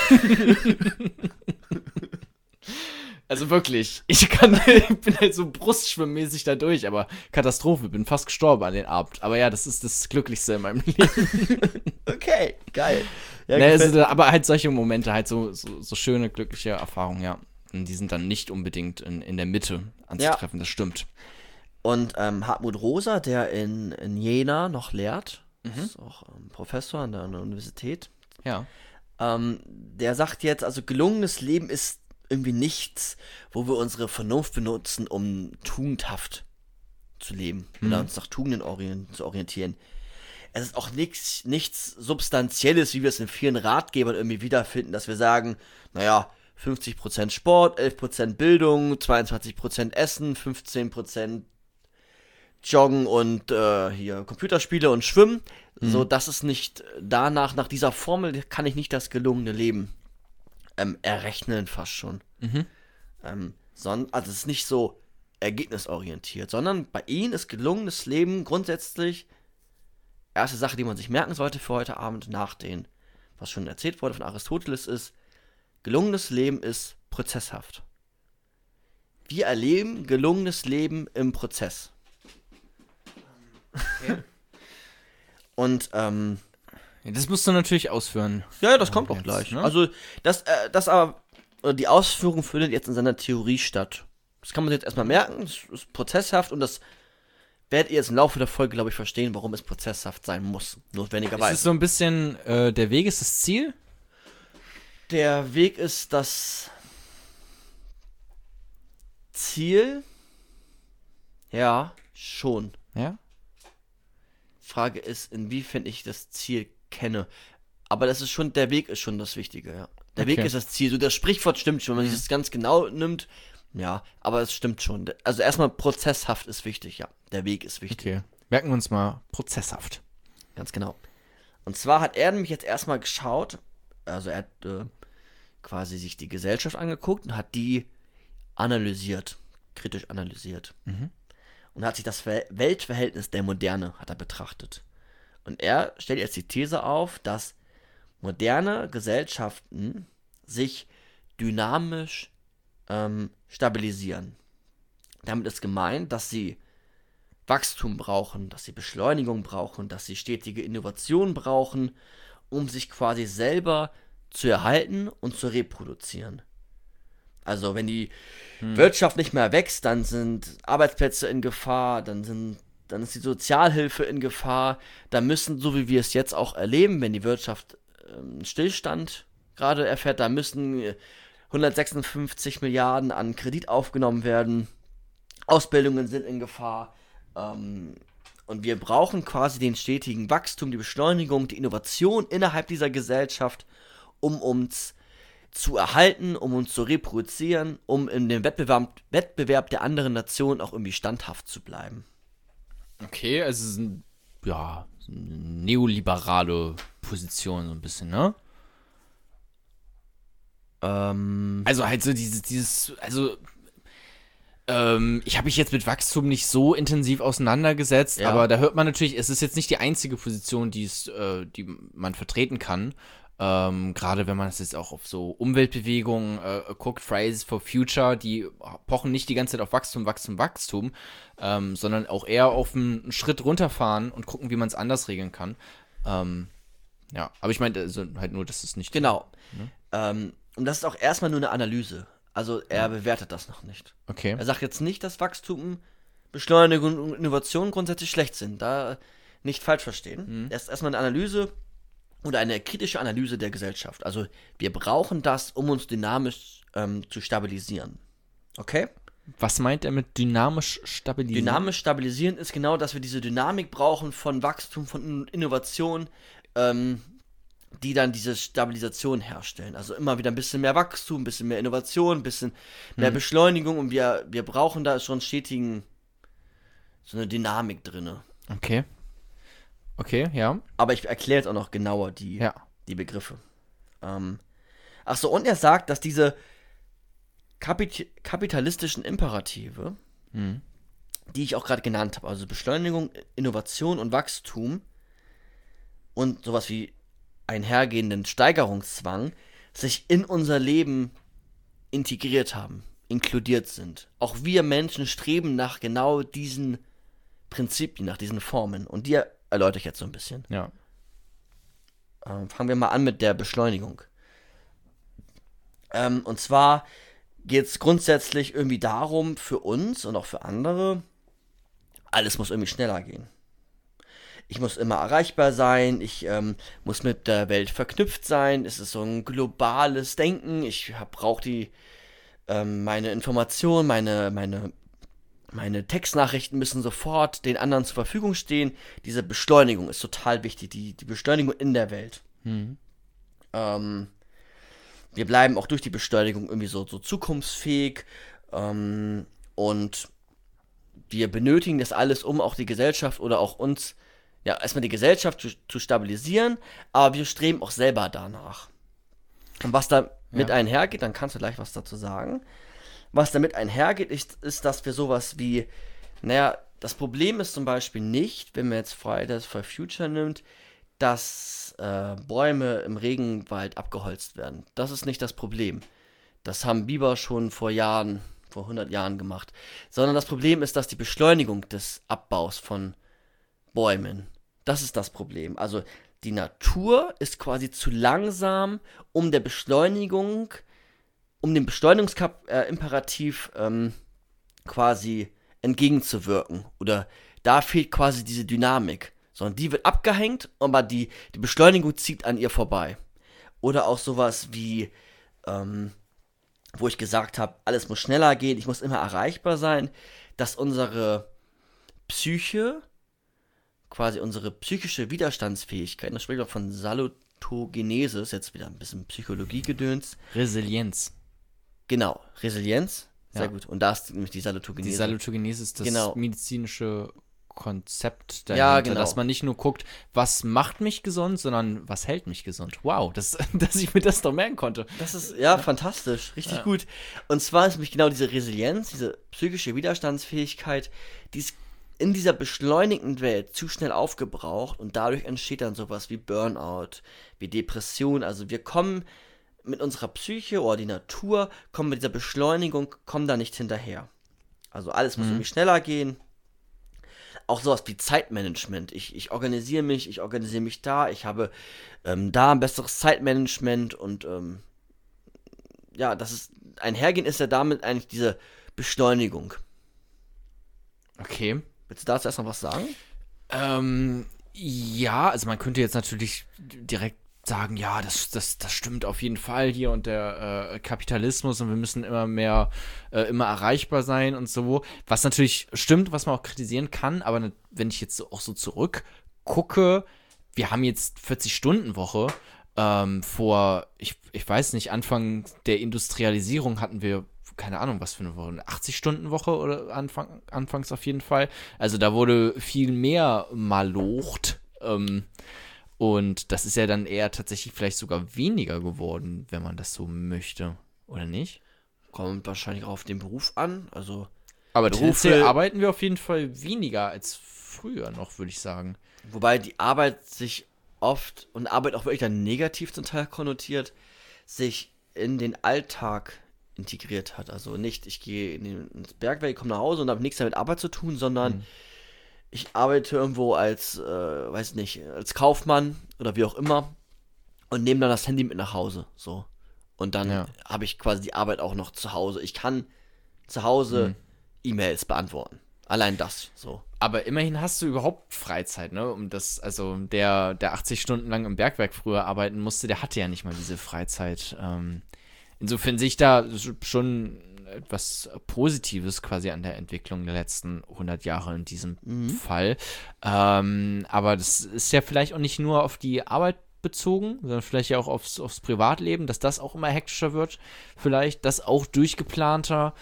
Also wirklich, ich kann, ich bin halt so brustschwimmmäßig da durch, aber Katastrophe, bin fast gestorben an den Abend. Aber ja, das ist das Glücklichste in meinem Leben. Okay, geil. Ja, ne, also, aber halt solche Momente, halt so, so, so schöne, glückliche Erfahrungen, ja. Und die sind dann nicht unbedingt in, in der Mitte anzutreffen, ja. Das stimmt. Und ähm, Hartmut Rosa, der in, in Jena noch lehrt, mhm. ist auch ähm, Professor an der, an der Universität. Ja. Ähm, der sagt jetzt, also gelungenes Leben ist irgendwie nichts, wo wir unsere Vernunft benutzen, um tugendhaft zu leben mhm. oder uns nach Tugenden orient- zu orientieren. Es ist auch nichts, nichts Substanzielles, wie wir es in vielen Ratgebern irgendwie wiederfinden, dass wir sagen, naja, fünfzig Prozent Sport, elf Prozent Bildung, zweiundzwanzig Prozent Essen, fünfzehn Prozent Joggen und äh, hier Computerspiele und Schwimmen. Mhm. So, das ist nicht danach, nach dieser Formel kann ich nicht das gelungene Leben ähm, errechnen, fast schon. Mhm. Ähm, son- also es ist nicht so ergebnisorientiert, sondern bei ihnen ist gelungenes Leben grundsätzlich erste Sache, die man sich merken sollte für heute Abend nach den, was schon erzählt wurde von Aristoteles ist, gelungenes Leben ist prozesshaft. Wir erleben gelungenes Leben im Prozess. Okay. Und, ähm... Ja, das musst du natürlich ausführen. Ja, das kommt oh, auch jetzt, gleich. Ne? Also, das, äh, das aber, die Ausführung findet jetzt in seiner Theorie statt. Das kann man jetzt erstmal merken, es ist prozesshaft und das werdet ihr jetzt im Laufe der Folge, glaube ich, verstehen, warum es prozesshaft sein muss, notwendigerweise. Es ist so ein bisschen, äh, der Weg ist das Ziel? Der Weg ist das Ziel. Ja, schon. Ja? Frage ist, inwiefern ich das Ziel kenne. Aber das ist schon, der Weg ist schon das Wichtige, ja. Der Okay. Weg ist das Ziel. So, das Sprichwort stimmt schon, wenn man sich das ganz genau nimmt. Ja, aber es stimmt schon. Also erstmal prozesshaft ist wichtig, ja. Der Weg ist wichtig. Okay. Merken wir uns mal prozesshaft. Ganz genau. Und zwar hat er nämlich jetzt erstmal geschaut, also er hat äh, quasi sich die Gesellschaft angeguckt und hat die analysiert, kritisch analysiert. Mhm. Und hat sich das Ver- Weltverhältnis der Moderne hat er betrachtet. Und er stellt jetzt die These auf, dass moderne Gesellschaften sich dynamisch ähm, stabilisieren. Damit ist gemeint, dass sie Wachstum brauchen, dass sie Beschleunigung brauchen, dass sie stetige Innovation brauchen, um sich quasi selber zu erhalten und zu reproduzieren. Also wenn die hm. Wirtschaft nicht mehr wächst, dann sind Arbeitsplätze in Gefahr, dann sind dann ist die Sozialhilfe in Gefahr. Da müssen, so wie wir es jetzt auch erleben, wenn die Wirtschaft ähm, Stillstand gerade erfährt, da müssen hundertsechsundfünfzig Milliarden an Kredit aufgenommen werden. Ausbildungen sind in Gefahr. Ähm, und wir brauchen quasi den stetigen Wachstum, die Beschleunigung, die Innovation innerhalb dieser Gesellschaft, um uns zu erhalten, um uns zu reproduzieren, um in dem Wettbewerb, Wettbewerb der anderen Nationen auch irgendwie standhaft zu bleiben. Okay, also es ist ein, ja, so eine neoliberale Position so ein bisschen, ne? Ähm, Also halt so dieses, dieses, also ähm, ich habe mich jetzt mit Wachstum nicht so intensiv auseinandergesetzt, Ja. aber da hört man natürlich, es ist jetzt nicht die einzige Position, die es, äh, die man vertreten kann. Ähm, gerade wenn man es jetzt auch auf so Umweltbewegungen äh, guckt, Fridays for Future, die pochen nicht die ganze Zeit auf Wachstum, Wachstum, Wachstum, ähm, sondern auch eher auf einen Schritt runterfahren und gucken, wie man es anders regeln kann. Ähm, ja, aber ich meine, also halt nur, dass es nicht... genau. Ne? Ähm, und das ist auch erstmal nur eine Analyse. Also er bewertet das noch nicht. Okay. Er sagt jetzt nicht, dass Wachstum, Beschleunigung und Innovation grundsätzlich schlecht sind. Da nicht falsch verstehen. Mhm. Das ist erstmal eine Analyse oder eine kritische Analyse der Gesellschaft. Also wir brauchen das, um uns dynamisch ähm, zu stabilisieren. Okay? Was meint er mit dynamisch stabilisieren? Dynamisch stabilisieren ist genau, dass wir diese Dynamik brauchen von Wachstum, von Innovation, ähm, die dann diese Stabilisation herstellen. Also immer wieder ein bisschen mehr Wachstum, ein bisschen mehr Innovation, ein bisschen mehr Hm. Beschleunigung und wir, wir brauchen da schon stetigen, so eine Dynamik drin. Okay. Okay, ja. Aber ich erkläre jetzt auch noch genauer die, Ja. die Begriffe. Ähm, ach so, und er sagt, dass diese Kapit kapitalistischen Imperative, Mhm. die ich auch gerade genannt habe, also Beschleunigung, Innovation und Wachstum und sowas wie einhergehenden Steigerungszwang, sich in unser Leben integriert haben, inkludiert sind. Auch wir Menschen streben nach genau diesen Prinzipien, nach diesen Formen. Und die erläutere ich jetzt so ein bisschen. Ja. Ähm, fangen wir mal an mit der Beschleunigung. Ähm, und zwar geht es grundsätzlich irgendwie darum, für uns und auch für andere, alles muss irgendwie schneller gehen. Ich muss immer erreichbar sein, ich ähm, muss mit der Welt verknüpft sein, es ist so ein globales Denken, ich brauche die, ähm, meine Informationen, meine, meine, meine Textnachrichten müssen sofort den anderen zur Verfügung stehen. Diese Beschleunigung ist total wichtig, die, die Beschleunigung in der Welt. Mhm. Ähm, wir bleiben auch durch die Beschleunigung irgendwie so, so zukunftsfähig ähm, und wir benötigen das alles, um auch die Gesellschaft oder auch uns, ja, erstmal die Gesellschaft zu, zu stabilisieren, aber wir streben auch selber danach. Und was da mit Ja. einhergeht, dann kannst du gleich was dazu sagen. Was damit einhergeht, ist, ist, dass wir sowas wie, naja, das Problem ist zum Beispiel nicht, wenn man jetzt Fridays for Future nimmt, dass äh, Bäume im Regenwald abgeholzt werden. Das ist nicht das Problem. Das haben Biber schon vor Jahren, vor hundert Jahren gemacht. Sondern das Problem ist, dass die Beschleunigung des Abbaus von Bäumen, das ist das Problem. Also die Natur ist quasi zu langsam, um der Beschleunigung, um dem Beschleunigungsimperativ äh, ähm, quasi entgegenzuwirken. Oder da fehlt quasi diese Dynamik. Sondern die wird abgehängt, aber die, die Beschleunigung zieht an ihr vorbei. Oder auch sowas wie, ähm, wo ich gesagt habe, alles muss schneller gehen, ich muss immer erreichbar sein, dass unsere Psyche, quasi unsere psychische Widerstandsfähigkeit, das spricht auch von Salutogenesis, jetzt wieder ein bisschen Psychologie-Gedöns. Resilienz. Genau, Resilienz, sehr Ja. gut. Und da ist nämlich die Salutogenese. Die Salutogenese ist das Genau. medizinische Konzept Ja, dahinter, genau. dass man nicht nur guckt, was macht mich gesund, sondern was hält mich gesund. Wow, das, dass ich mir das doch merken konnte. Das ist, ja, fantastisch, richtig Ja. gut. Und zwar ist nämlich genau diese Resilienz, diese psychische Widerstandsfähigkeit, die ist in dieser beschleunigten Welt zu schnell aufgebraucht und dadurch entsteht dann sowas wie Burnout, wie Depression. Also wir kommen mit unserer Psyche oder die Natur, kommen mit dieser Beschleunigung, kommen da nicht hinterher. Also alles muss Mhm. irgendwie schneller gehen. Auch sowas wie Zeitmanagement. Ich, ich organisiere mich, ich organisiere mich da, ich habe ähm, da ein besseres Zeitmanagement und ähm, ja, das ist, einhergehen ist ja damit eigentlich diese Beschleunigung. Okay. Willst du dazu erst noch was sagen? Ähm, ja, also man könnte jetzt natürlich direkt sagen, ja, das, das, das stimmt auf jeden Fall hier und der äh, Kapitalismus und wir müssen immer mehr, äh, immer erreichbar sein und so. Was natürlich stimmt, was man auch kritisieren kann, aber ne, wenn ich jetzt so, auch so zurückgucke, wir haben jetzt vierzig-Stunden-Woche. Ähm, vor, ich, ich weiß nicht, Anfang der Industrialisierung hatten wir, keine Ahnung, was für eine Woche, eine achtzig-Stunden-Woche oder Anfang, anfangs auf jeden Fall. Also da wurde viel mehr malocht. Ähm, Und das ist ja dann eher tatsächlich vielleicht sogar weniger geworden, wenn man das so möchte, oder nicht? Kommt wahrscheinlich auch auf den Beruf an. Also Aber Berufe- tendenziell arbeiten wir auf jeden Fall weniger als früher noch, würde ich sagen. Wobei die Arbeit sich oft, und Arbeit auch wirklich dann negativ zum Teil konnotiert, sich in den Alltag integriert hat. Also nicht, ich gehe in den, ins Bergwerk, komme nach Hause und habe nichts damit Arbeit zu tun, sondern Mhm. ich arbeite irgendwo als, äh, weiß nicht, als Kaufmann oder wie auch immer und nehme dann das Handy mit nach Hause. So. Und dann Ja. habe ich quasi die Arbeit auch noch zu Hause. Ich kann zu Hause Mhm. E-Mails beantworten. Allein das. So. Aber immerhin hast du überhaupt Freizeit, ne? Um das, also der, der achtzig Stunden lang im Bergwerk früher arbeiten musste, der hatte ja nicht mal diese Freizeit. Ähm, insofern sehe ich da schon etwas Positives quasi an der Entwicklung der letzten hundert Jahre in diesem Mhm. Fall. Ähm, aber das ist ja vielleicht auch nicht nur auf die Arbeit bezogen, sondern vielleicht ja auch aufs, aufs Privatleben, dass das auch immer hektischer wird. Vielleicht das auch durchgeplanter,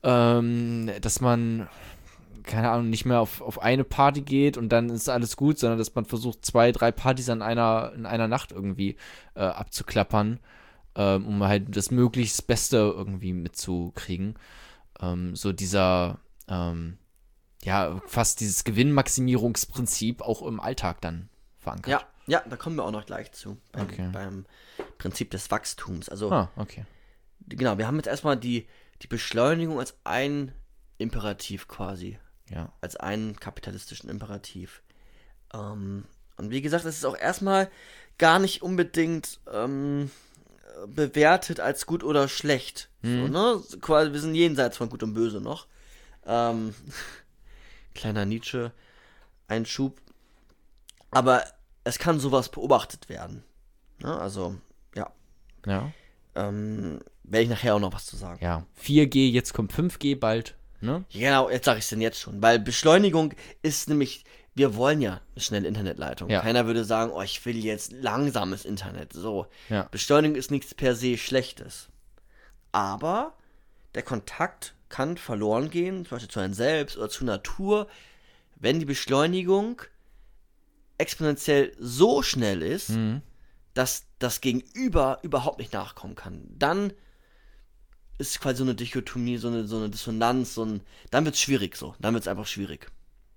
ähm, dass man, keine Ahnung, nicht mehr auf, auf eine Party geht und dann ist alles gut, sondern dass man versucht, zwei, drei Partys an einer, in einer Nacht irgendwie äh, abzuklappern, ähm, um halt das möglichst Beste irgendwie mitzukriegen. Ähm, so dieser, ähm, ja, fast dieses Gewinnmaximierungsprinzip auch im Alltag dann verankert. Ja, ja, da kommen wir auch noch gleich zu. Beim, Okay. beim Prinzip des Wachstums. Also, Ah, okay. genau, wir haben jetzt erstmal die, die Beschleunigung als ein Imperativ quasi. Ja. Als einen kapitalistischen Imperativ. Ähm, und wie gesagt, es ist auch erstmal gar nicht unbedingt ähm, bewertet als gut oder schlecht. So, Mhm. ne? So, quasi, wir sind jenseits von Gut und Böse noch. Ähm, kleiner Nietzsche-Einschub. Aber es kann sowas beobachtet werden. Ne? Also, ja. Ja. Ähm, werde ich nachher auch noch was zu sagen. Ja. vier G, jetzt kommt fünf G bald, ne? Genau, jetzt sage ich es denn jetzt schon. Weil Beschleunigung ist nämlich, wir wollen ja eine schnelle Internetleitung. Ja. Keiner würde sagen, oh, ich will jetzt langsames Internet. So. Ja. Beschleunigung ist nichts per se Schlechtes. Aber der Kontakt kann verloren gehen, zum Beispiel zu einem selbst oder zur Natur, wenn die Beschleunigung exponentiell so schnell ist, Mhm. dass das Gegenüber überhaupt nicht nachkommen kann. Dann ist quasi so eine Dichotomie, so eine, so eine Dissonanz, so ein, dann wird es schwierig so. Dann wird es einfach schwierig.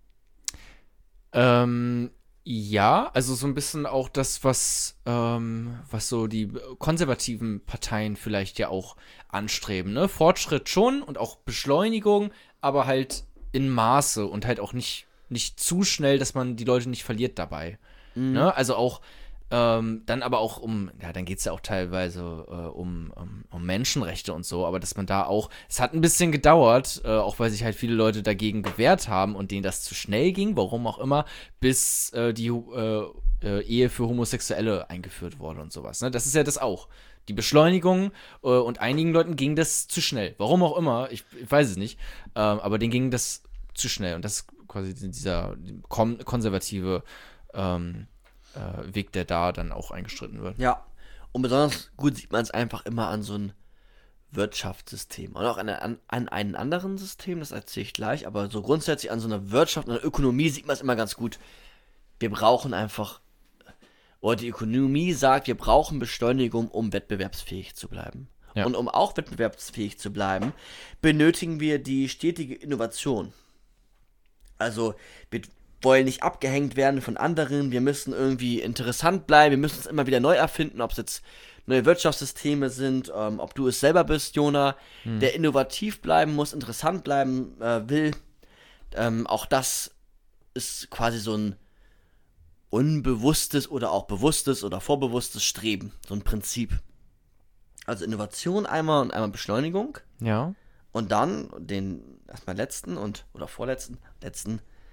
Ähm, ja, also so ein bisschen auch das, was, ähm, was so die konservativen Parteien vielleicht ja auch anstreben, ne? Fortschritt schon und auch Beschleunigung, aber halt in Maße und halt auch nicht, nicht zu schnell, dass man die Leute nicht verliert dabei. Mhm. Ne? Also auch, ähm, dann aber auch um, ja, dann geht es ja auch teilweise äh, um, um, um Menschenrechte und so, aber dass man da auch, es hat ein bisschen gedauert, äh, auch weil sich halt viele Leute dagegen gewehrt haben und denen das zu schnell ging, warum auch immer, bis äh, die äh, äh, Ehe für Homosexuelle eingeführt wurde und sowas. Ne? Das ist ja das auch. Die Beschleunigung äh, und einigen Leuten ging das zu schnell. Warum auch immer, ich, ich weiß es nicht, ähm, aber denen ging das zu schnell und das ist quasi dieser kon- konservative ähm, äh, Weg, der da dann auch eingestritten wird. Ja. Und besonders gut sieht man es einfach immer an so ein Wirtschaftssystem. Und auch an, an, an einem anderen System, das erzähle ich gleich, aber so grundsätzlich an so einer Wirtschaft, an einer Ökonomie sieht man es immer ganz gut. Wir brauchen einfach, oder die Ökonomie sagt, wir brauchen Beschleunigung, um wettbewerbsfähig zu bleiben. Ja. Und um auch wettbewerbsfähig zu bleiben, benötigen wir die stetige Innovation. Also, wir wollen nicht abgehängt werden von anderen, wir müssen irgendwie interessant bleiben, wir müssen es immer wieder neu erfinden, ob es jetzt neue Wirtschaftssysteme sind, ähm, ob du es selber bist, Jona, Hm. der innovativ bleiben muss, interessant bleiben äh, will. Ähm, auch das ist quasi so ein unbewusstes oder auch bewusstes oder vorbewusstes Streben, so ein Prinzip. Also Innovation einmal und einmal Beschleunigung Ja. und dann den erstmal letzten und oder vorletzten, letzten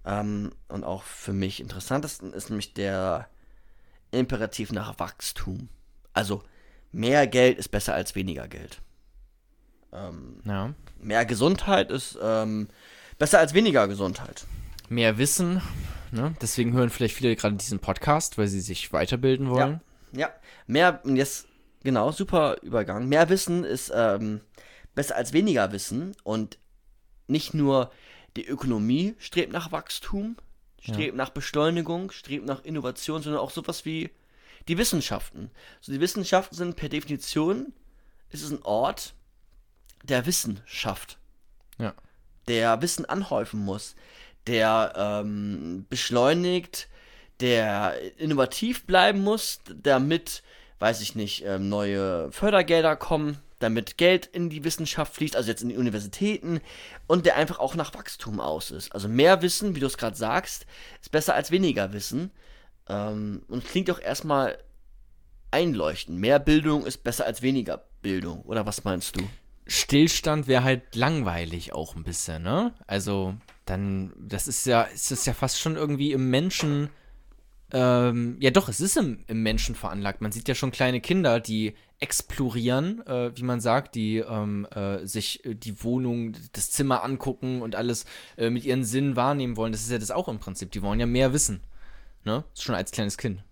Ähm, und auch für mich interessantesten ist nämlich der Imperativ nach Wachstum. Also mehr Geld ist besser als weniger Geld. Ähm, Ja. mehr Gesundheit ist ähm, besser als weniger Gesundheit. Mehr Wissen, ne? Deswegen hören vielleicht viele gerade diesen Podcast, weil sie sich weiterbilden wollen. Ja, mehr, und jetzt, genau, super Übergang. Mehr Wissen ist ähm, besser als weniger Wissen und nicht nur die Ökonomie strebt nach Wachstum, strebt nach Beschleunigung, strebt nach Innovation, sondern auch sowas wie die Wissenschaften. So, die Wissenschaften sind per Definition, ist es ein Ort, der Wissen schafft, Ja. der Wissen anhäufen muss, der ähm, beschleunigt, der innovativ bleiben muss, damit, weiß ich nicht, ähm, neue Fördergelder kommen, damit Geld in die Wissenschaft fließt, also jetzt in die Universitäten, und der einfach auch nach Wachstum aus ist. Also mehr Wissen, wie du es gerade sagst, ist besser als weniger Wissen. Ähm, und klingt auch erstmal einleuchtend. Mehr Bildung ist besser als weniger Bildung. Oder was meinst du? Stillstand wäre halt langweilig auch ein bisschen, ne? Also, dann, das ist ja, es ist ja fast schon irgendwie im Menschen, ähm, ja doch, es ist im, im Menschen veranlagt. Man sieht ja schon kleine Kinder, die explorieren, äh, wie man sagt, die ähm, äh, sich äh, die Wohnung, das Zimmer angucken und alles äh, mit ihren Sinnen wahrnehmen wollen. Das ist ja das auch im Prinzip. Die wollen ja mehr wissen, ne? Schon als kleines Kind.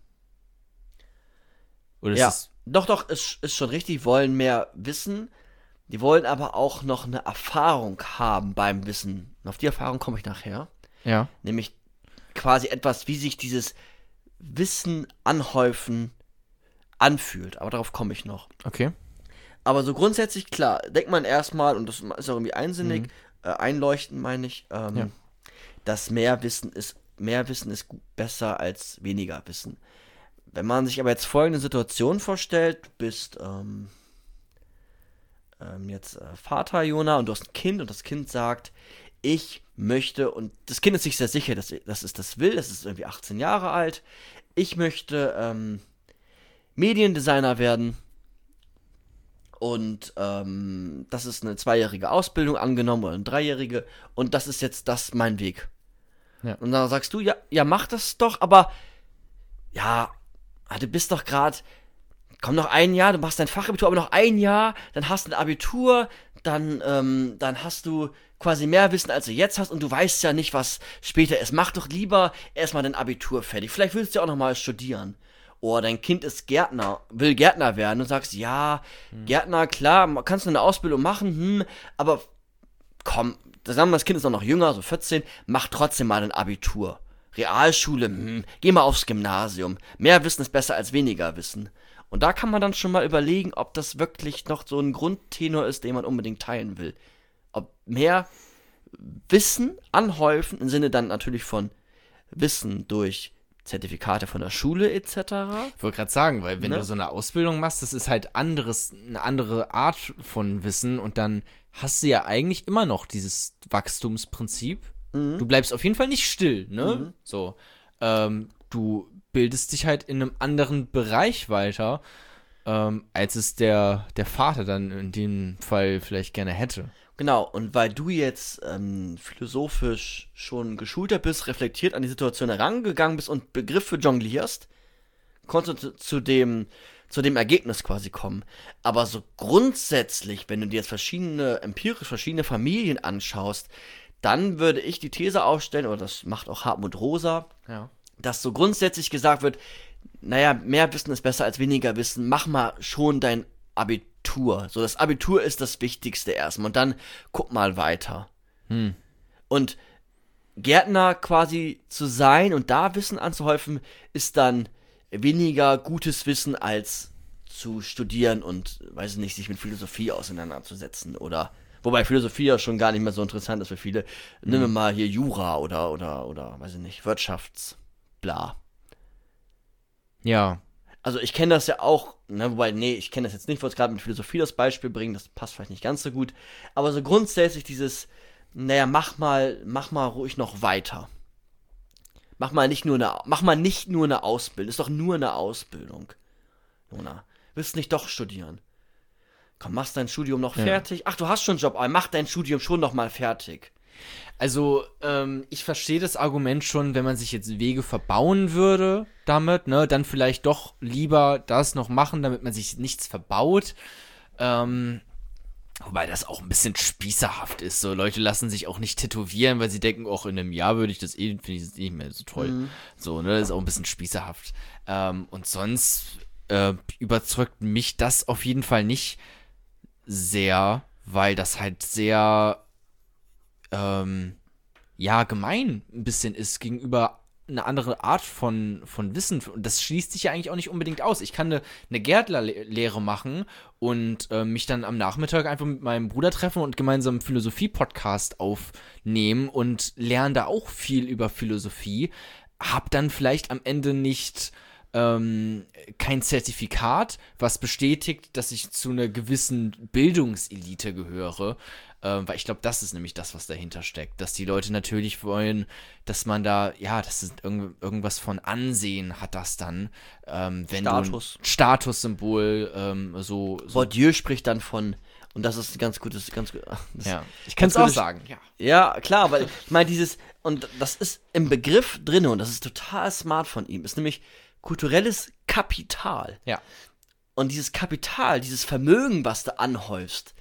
Oder Ja, ist doch, doch, ist, ist schon richtig, wollen mehr wissen. Die wollen aber auch noch eine Erfahrung haben beim Wissen. Und auf die Erfahrung komme ich nachher. das, ja. Nämlich quasi etwas, wie sich dieses Wissen anhäufen anfühlt. Aber darauf komme ich noch. Okay. Aber so grundsätzlich, klar, denkt man erstmal, und das ist auch irgendwie einsinnig, äh, einleuchtend meine ich, ähm, Ja. dass mehr Wissen ist, mehr Wissen ist gu- besser als weniger Wissen. Wenn man sich aber jetzt folgende Situation vorstellt, du bist ähm, ähm, jetzt äh, Vater, Jona, und du hast ein Kind und das Kind sagt, ich möchte, und das Kind ist sich sehr sicher, dass, dass es das will, das ist irgendwie achtzehn Jahre alt, ich möchte ähm, Mediendesigner werden. Und ähm, das ist eine zweijährige Ausbildung angenommen oder eine dreijährige. Und das ist jetzt das mein Weg. Ja. Und dann sagst du, ja, ja, mach das doch, aber ja, ah, du bist doch gerade, komm noch ein Jahr, du machst dein Fachabitur, aber noch ein Jahr, dann hast du ein Abitur, dann, ähm, dann hast du quasi mehr Wissen, als du jetzt hast und du weißt ja nicht, was später ist. Mach doch lieber erstmal dein Abitur fertig. Vielleicht willst du ja auch nochmal studieren. Oder dein Kind ist Gärtner, will Gärtner werden und sagst, ja, hm. Gärtner, klar, kannst du eine Ausbildung machen, hm, aber komm, sagen wir, das Kind ist auch noch jünger, so vierzehn, mach trotzdem mal ein Abitur. Realschule, hm, geh mal aufs Gymnasium. Mehr Wissen ist besser als weniger Wissen. Und da kann man dann schon mal überlegen, ob das wirklich noch so ein Grundtenor ist, den man unbedingt teilen will. Ob mehr Wissen anhäufen, im Sinne dann natürlich von Wissen durch Zertifikate von der Schule et cetera. Ich wollte gerade sagen, weil wenn Ne? du so eine Ausbildung machst, das ist halt anderes, eine andere Art von Wissen und dann hast du ja eigentlich immer noch dieses Wachstumsprinzip. Mhm. Du bleibst auf jeden Fall nicht still, ne? Mhm. So. Ähm, du bildest dich halt in einem anderen Bereich weiter, ähm, als es der, der Vater dann in dem Fall vielleicht gerne hätte. Genau, und weil du jetzt ähm, philosophisch schon geschulter bist, reflektiert an die Situation herangegangen bist und Begriffe jonglierst, konntest du zu dem, zu dem Ergebnis quasi kommen. Aber so grundsätzlich, wenn du dir jetzt verschiedene, empirisch verschiedene Familien anschaust, dann würde ich die These aufstellen, oder das macht auch Hartmut Rosa, Ja. dass so grundsätzlich gesagt wird, naja, mehr Wissen ist besser als weniger Wissen, mach mal schon dein Abitur. So, das Abitur ist das Wichtigste erstmal und dann guck mal weiter. Hm. Und Gärtner quasi zu sein und da Wissen anzuhäufen, ist dann weniger gutes Wissen als zu studieren und, weiß ich nicht, sich mit Philosophie auseinanderzusetzen oder, wobei Philosophie ja schon gar nicht mehr so interessant ist für viele. Mhm. Nehmen wir mal hier Jura oder, oder, oder, weiß ich nicht, Wirtschaftsbla. Ja. Also ich kenne das ja auch, ne, wobei, nee, ich kenne das jetzt nicht, ich wollte gerade mit Philosophie das Beispiel bringen, das passt vielleicht nicht ganz so gut, aber so grundsätzlich dieses, naja, mach mal, mach mal ruhig noch weiter. Mach mal nicht nur eine, mach mal nicht nur eine Ausbildung, ist doch nur eine Ausbildung. Jona, willst du nicht doch studieren? Komm, machst dein Studium noch Ja. fertig? Ach, du hast schon einen Job, aber mach dein Studium schon noch mal fertig. Also, ähm, ich verstehe das Argument schon, wenn man sich jetzt Wege verbauen würde damit, ne, dann vielleicht doch lieber das noch machen, damit man sich nichts verbaut. Ähm, wobei das auch ein bisschen spießerhaft ist. So, Leute lassen sich auch nicht tätowieren, weil sie denken, auch in einem Jahr würde ich das eh, finde ich das eh nicht mehr so toll. Mhm. So, ne, das ist auch ein bisschen spießerhaft. Ähm, und sonst äh, überzeugt mich das auf jeden Fall nicht sehr, weil das halt sehr ähm, ja, gemein ein bisschen ist gegenüber eine andere Art von, von Wissen. Und das schließt sich ja eigentlich auch nicht unbedingt aus. Ich kann eine, eine Gärtlerlehre machen und äh, mich dann am Nachmittag einfach mit meinem Bruder treffen und gemeinsam einen Philosophie-Podcast aufnehmen und lerne da auch viel über Philosophie. Hab dann vielleicht am Ende nicht ähm, kein Zertifikat, was bestätigt, dass ich zu einer gewissen Bildungselite gehöre. Ähm, weil ich glaube, das ist nämlich das, was dahinter steckt. Dass die Leute natürlich wollen, dass man da, ja, das ist irgend, irgendwas von Ansehen hat das dann. Ähm, wenn Status. Du ein Statussymbol, ähm, so, so. Bourdieu spricht dann von, und das ist ein ganz gutes, ganz gut. Ja, ich kann es auch sagen, ja. Ja, klar, aber ich meine, dieses, und das ist im Begriff drin, und das ist total smart von ihm, ist nämlich kulturelles Kapital. Ja. Und dieses Kapital, dieses Vermögen, was du anhäufst,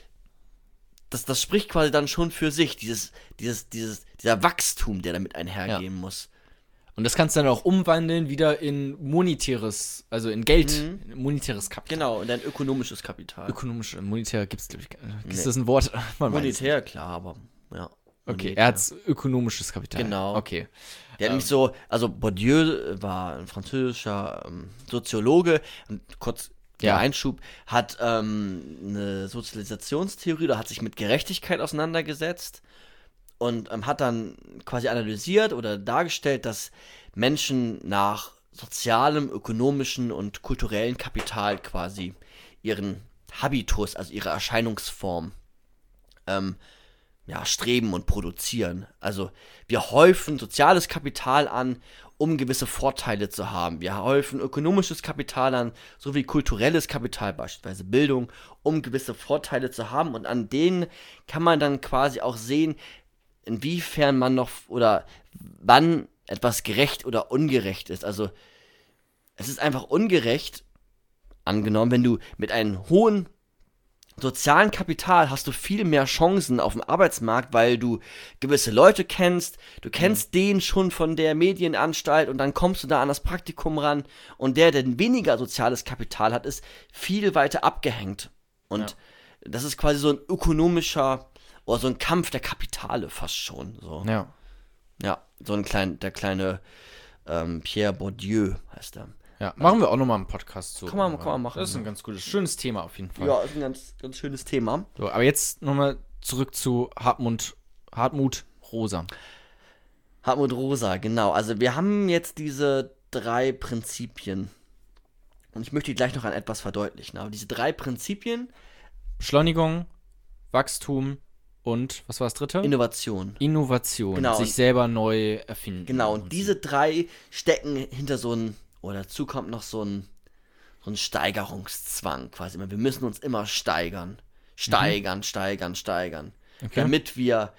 Das, das spricht quasi dann schon für sich, dieses, dieses, dieses, dieser Wachstum, der damit einhergehen ja. muss. Und das kannst du dann auch umwandeln wieder in monetäres, also in Geld, Mhm. in monetäres Kapital. Genau, in dein ökonomisches Kapital. Ökonomisch, monetär gibt's, glaube ich, ist Nee. das ein Wort? Man weiß Monetär, klar, aber ja. Okay, Monetär. er hat ökonomisches Kapital. Genau. Okay. Der hat Ähm. nämlich so, also Bourdieu war ein französischer ähm, Soziologe, und kurz der Ja. Einschub, hat ähm, eine Sozialisationstheorie, oder hat sich mit Gerechtigkeit auseinandergesetzt und ähm, hat dann quasi analysiert oder dargestellt, dass Menschen nach sozialem, ökonomischen und kulturellen Kapital quasi ihren Habitus, also ihre Erscheinungsform, ähm, ja, streben und produzieren. Also wir häufen soziales Kapital an, um gewisse Vorteile zu haben. Wir häufen ökonomisches Kapital an, sowie kulturelles Kapital, beispielsweise Bildung, um gewisse Vorteile zu haben. Und an denen kann man dann quasi auch sehen, inwiefern man noch oder wann etwas gerecht oder ungerecht ist. Also es ist einfach ungerecht, angenommen, wenn du mit einem hohen sozialen Kapital hast du viel mehr Chancen auf dem Arbeitsmarkt, weil du gewisse Leute kennst, du kennst mhm. den schon von der Medienanstalt, und dann kommst du da an das Praktikum ran, und der, der weniger soziales Kapital hat, ist viel weiter abgehängt. Und ja. das ist quasi so ein ökonomischer, oder so ein Kampf der Kapitale fast schon. So. Ja. Ja, so ein klein, der kleine ähm, Pierre Bourdieu heißt er. Ja, machen wir auch nochmal einen Podcast zu. Kann man, kann man machen. Das ist ein ganz gutes, schönes Thema auf jeden Fall. Ja, ist ein ganz, ganz schönes Thema. So, aber jetzt nochmal zurück zu Hartmut, Hartmut Rosa. Hartmut Rosa, genau. Also wir haben jetzt diese drei Prinzipien. Und ich möchte die gleich noch an etwas verdeutlichen. Aber diese drei Prinzipien. Beschleunigung, Wachstum und, was war das dritte? Innovation. Innovation. Genau. Sich selber neu erfinden. Genau, und diese drei stecken hinter so einem, oder dazu kommt noch so ein, so ein Steigerungszwang quasi. Wir müssen uns immer steigern. Steigern, mhm. steigern, steigern. Okay. Damit wir,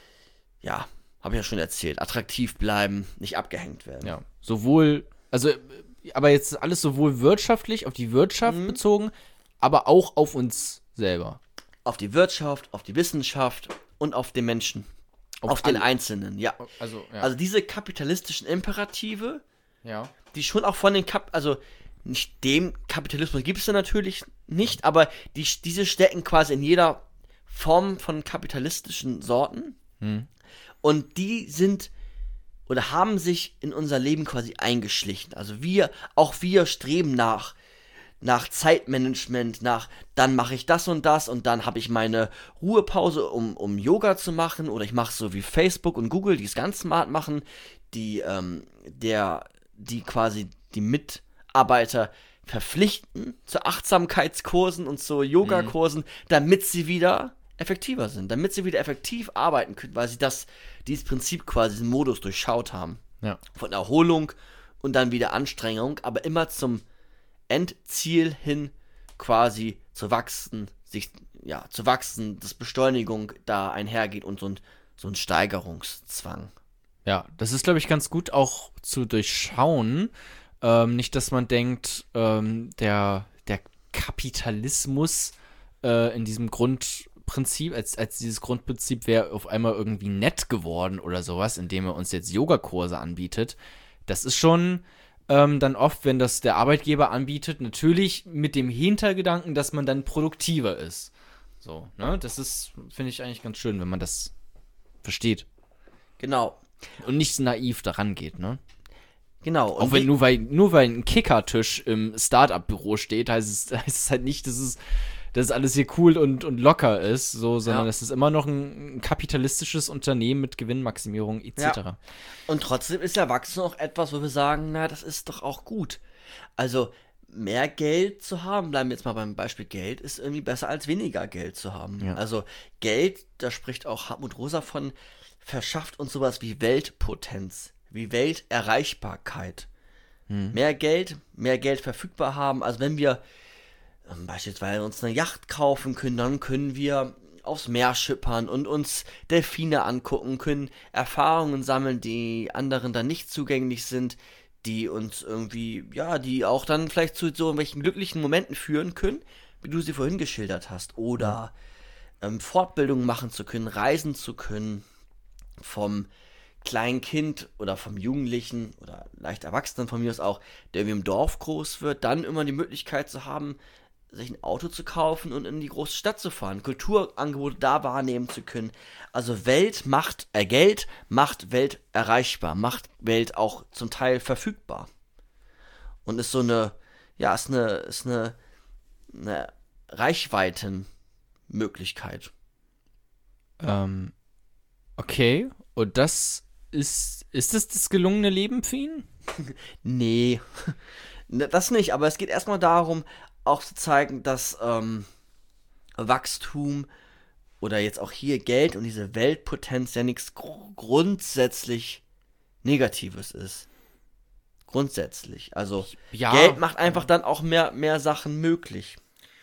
ja, habe ich ja schon erzählt, attraktiv bleiben, nicht abgehängt werden. Ja, sowohl, also, aber jetzt alles sowohl wirtschaftlich, auf die Wirtschaft mhm. bezogen, aber auch auf uns selber. Auf die Wirtschaft, auf die Wissenschaft und auf den Menschen. Auf, auf den Einzelnen, ja. Also, ja. Also diese kapitalistischen Imperative, ja. die schon auch von den Kap... Also nicht dem Kapitalismus gibt es ja natürlich nicht, aber die, diese stecken quasi in jeder Form von kapitalistischen Sorten. Hm. Und die sind oder haben sich in unser Leben quasi eingeschlichen. Also wir, auch wir streben nach nach Zeitmanagement, nach dann mache ich das und das und dann habe ich meine Ruhepause, um, um Yoga zu machen, oder ich mache so wie Facebook und Google, die es ganz smart machen, die ähm, der, die quasi die Mitarbeiter verpflichten zu Achtsamkeitskursen und zu Yogakursen, mhm. damit sie wieder effektiver sind, damit sie wieder effektiv arbeiten können, weil sie das, dieses Prinzip quasi, diesen Modus durchschaut haben. Ja. Von Erholung und dann wieder Anstrengung, aber immer zum Endziel hin quasi zu wachsen, sich, ja, zu wachsen, dass Beschleunigung da einhergeht und so ein, so ein Steigerungszwang. Ja, das ist, glaube ich, ganz gut auch zu durchschauen. Ähm, nicht, dass man denkt, ähm, der, der Kapitalismus äh, in diesem Grundprinzip, als, als dieses Grundprinzip wäre auf einmal irgendwie nett geworden oder sowas, indem er uns jetzt Yogakurse anbietet. Das ist schon ähm, dann oft, wenn das der Arbeitgeber anbietet, natürlich mit dem Hintergedanken, dass man dann produktiver ist. So, ne? Das ist, finde ich eigentlich ganz schön, wenn man das versteht. Genau. Und nicht so naiv daran geht, ne? Genau. Auch wenn nur weil, nur weil ein Kickertisch im Startup-Büro steht, heißt es, heißt es halt nicht, dass es, dass alles hier cool und, und locker ist, so, sondern Ja. es ist immer noch ein, ein kapitalistisches Unternehmen mit Gewinnmaximierung et cetera. Ja. Und trotzdem ist Erwachsene auch etwas, wo wir sagen, na, das ist doch auch gut. Also mehr Geld zu haben, bleiben wir jetzt mal beim Beispiel Geld, ist irgendwie besser als weniger Geld zu haben. Ja. Also Geld, da spricht auch Hartmut Rosa von, verschafft uns sowas wie Weltpotenz, wie Welterreichbarkeit. Hm. Mehr Geld, mehr Geld verfügbar haben. Also wenn wir ähm, beispielsweise uns eine Yacht kaufen können, dann können wir aufs Meer schippern und uns Delfine angucken, können Erfahrungen sammeln, die anderen dann nicht zugänglich sind, die uns irgendwie, ja, die auch dann vielleicht zu so irgendwelchen glücklichen Momenten führen können, wie du sie vorhin geschildert hast. Oder ähm, Fortbildungen machen zu können, reisen zu können, vom kleinen Kind oder vom Jugendlichen oder leicht Erwachsenen von mir aus auch, der irgendwie im Dorf groß wird, dann immer die Möglichkeit zu haben, sich ein Auto zu kaufen und in die große Stadt zu fahren, Kulturangebote da wahrnehmen zu können. Also Welt macht, äh, Geld macht Welt erreichbar, macht Welt auch zum Teil verfügbar. Und ist so eine, ja, ist eine, ist eine, eine Reichweitenmöglichkeit. Ähm, okay, und das ist, ist das das gelungene Leben für ihn? Nee, Ne, das nicht, aber es geht erstmal darum, auch zu zeigen, dass ähm, Wachstum oder jetzt auch hier Geld und diese Weltpotenz ja nichts gr grundsätzlich Negatives ist. Grundsätzlich. Also Ja. Geld macht einfach dann auch mehr, mehr Sachen möglich.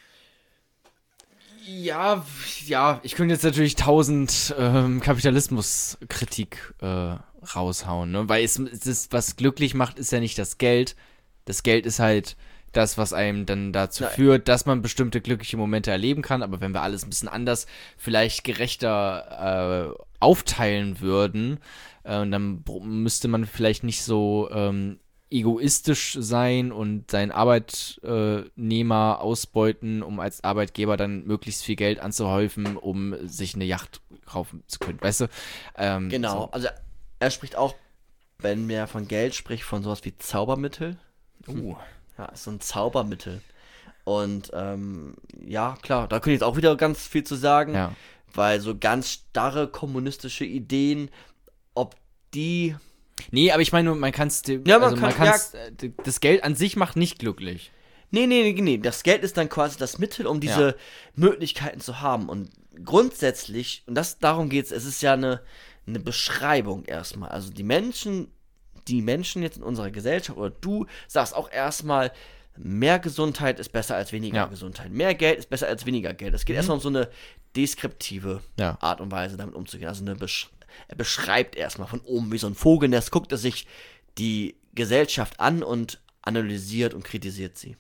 Ja, ja, ich könnte jetzt natürlich tausend ähm, Kapitalismuskritik äh, raushauen, ne? Weil es, es ist, was glücklich macht, ist ja nicht das Geld. Das Geld ist halt das, was einem dann dazu Nein. führt, dass man bestimmte glückliche Momente erleben kann. Aber wenn wir alles ein bisschen anders, vielleicht gerechter äh, aufteilen würden, äh, dann br- müsste man vielleicht nicht so ähm, egoistisch sein und seinen Arbeitnehmer ausbeuten, um als Arbeitgeber dann möglichst viel Geld anzuhäufen, um sich eine Yacht kaufen zu können, weißt du? Ähm, Genau. so. Also er spricht auch, wenn er von Geld spricht, von sowas wie Zaubermittel. Uh. Ja, ist so ein Zaubermittel. Und ähm, ja, klar, da könnte ich jetzt auch wieder ganz viel zu sagen, Ja. weil so ganz starre kommunistische Ideen, ob die, Nee, aber ich meine, man kann es, Ja, man also man kann- kann's, äh, das Geld an sich macht nicht glücklich. nee, nee, nee, nee, das Geld ist dann quasi das Mittel, um diese Ja. Möglichkeiten zu haben. Und grundsätzlich, und das darum geht es, es ist ja eine, eine Beschreibung erstmal. Also die Menschen, die Menschen jetzt in unserer Gesellschaft, oder du sagst auch erstmal, mehr Gesundheit ist besser als weniger Ja. Gesundheit. Mehr Geld ist besser als weniger Geld. Es geht Mhm. erstmal um so eine deskriptive Ja. Art und Weise, damit umzugehen. Also eine Besch er beschreibt erstmal von oben wie so ein Vogelnest, guckt er sich die Gesellschaft an und analysiert und kritisiert sie.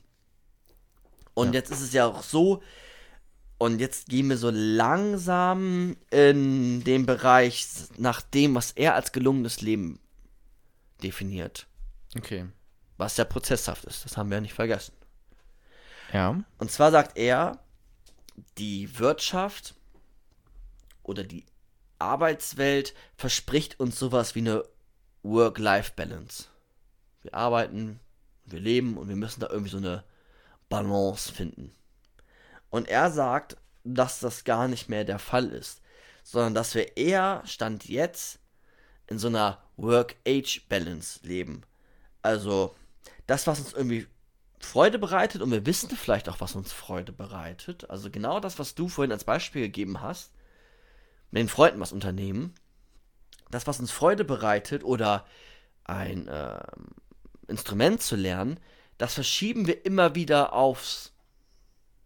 Und Ja. jetzt ist es ja auch so, und jetzt gehen wir so langsam in den Bereich nach dem, was er als gelungenes Leben definiert. Okay. Was ja prozesshaft ist, das haben wir ja nicht vergessen. Ja. Und zwar sagt er, die Wirtschaft oder die Arbeitswelt verspricht uns sowas wie eine Work-Life-Balance. Wir arbeiten, wir leben und wir müssen da irgendwie so eine Balance finden. Und er sagt, dass das gar nicht mehr der Fall ist, sondern dass wir eher, Stand jetzt, in so einer Work-Age-Balance leben. Also das, was uns irgendwie Freude bereitet, und wir wissen vielleicht auch, was uns Freude bereitet. Also genau das, was du vorhin als Beispiel gegeben hast, mit den Freunden was unternehmen. Das, was uns Freude bereitet oder ein ähm, Instrument zu lernen, das verschieben wir immer wieder aufs,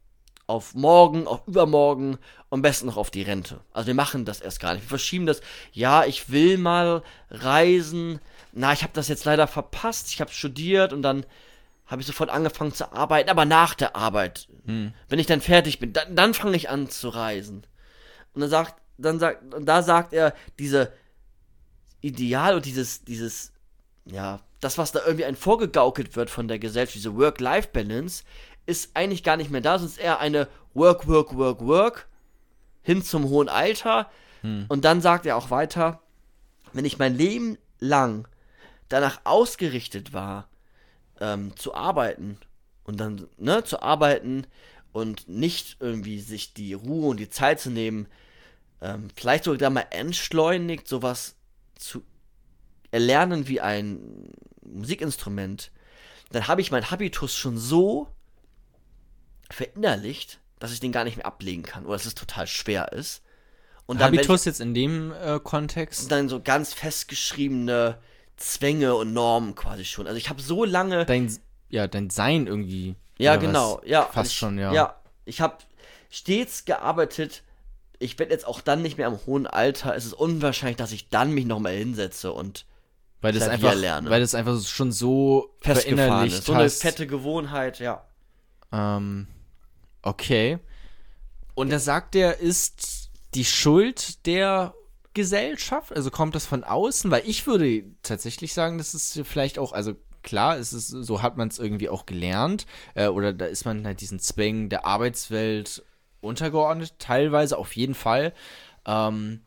auf morgen, auf übermorgen, am besten noch auf die Rente. Also wir machen das erst gar nicht. Wir verschieben das. Ja, ich will mal reisen. Na, ich habe das jetzt leider verpasst. Ich habe studiert und dann habe ich sofort angefangen zu arbeiten. Aber nach der Arbeit, hm. wenn ich dann fertig bin, dann, dann fange ich an zu reisen. Und dann sagt, dann sagt, und da sagt er, diese Ideal und dieses, dieses, ja, das, was da irgendwie ein vorgegaukelt wird von der Gesellschaft, diese Work-Life-Balance, ist eigentlich gar nicht mehr da, sonst eher eine Work, Work, Work, Work hin zum hohen Alter. Hm. Und dann sagt er auch weiter, wenn ich mein Leben lang danach ausgerichtet war, ähm, zu arbeiten und dann, ne, zu arbeiten und nicht irgendwie sich die Ruhe und die Zeit zu nehmen, ähm, vielleicht sogar mal entschleunigt, sowas zu erlernen wie ein Musikinstrument, dann habe ich meinen Habitus schon so verinnerlicht, dass ich den gar nicht mehr ablegen kann oder dass es total schwer ist. Und dann, Habitus ich, jetzt in dem äh, Kontext? Dann so ganz festgeschriebene Zwänge und Normen quasi schon. Also ich habe so lange... Dein, ja, dein Sein irgendwie. Ja, genau. Ja, fast ich, schon, ja. Ja, ich habe stets gearbeitet. Ich werde jetzt auch dann nicht mehr im hohen Alter. Es ist unwahrscheinlich, dass ich dann mich nochmal hinsetze und weil das Klavier einfach, lerne. Weil das einfach schon so festgefahren verinnerlicht ist. So eine hast. fette Gewohnheit, ja. Ähm, okay. Und da sagt er, ist die Schuld der Gesellschaft? Also kommt das von außen? Weil ich würde tatsächlich sagen, das ist vielleicht auch, also klar, es ist, so hat man es irgendwie auch gelernt. Äh, oder da ist man halt diesen Zwängen der Arbeitswelt untergeordnet, teilweise auf jeden Fall. Ähm,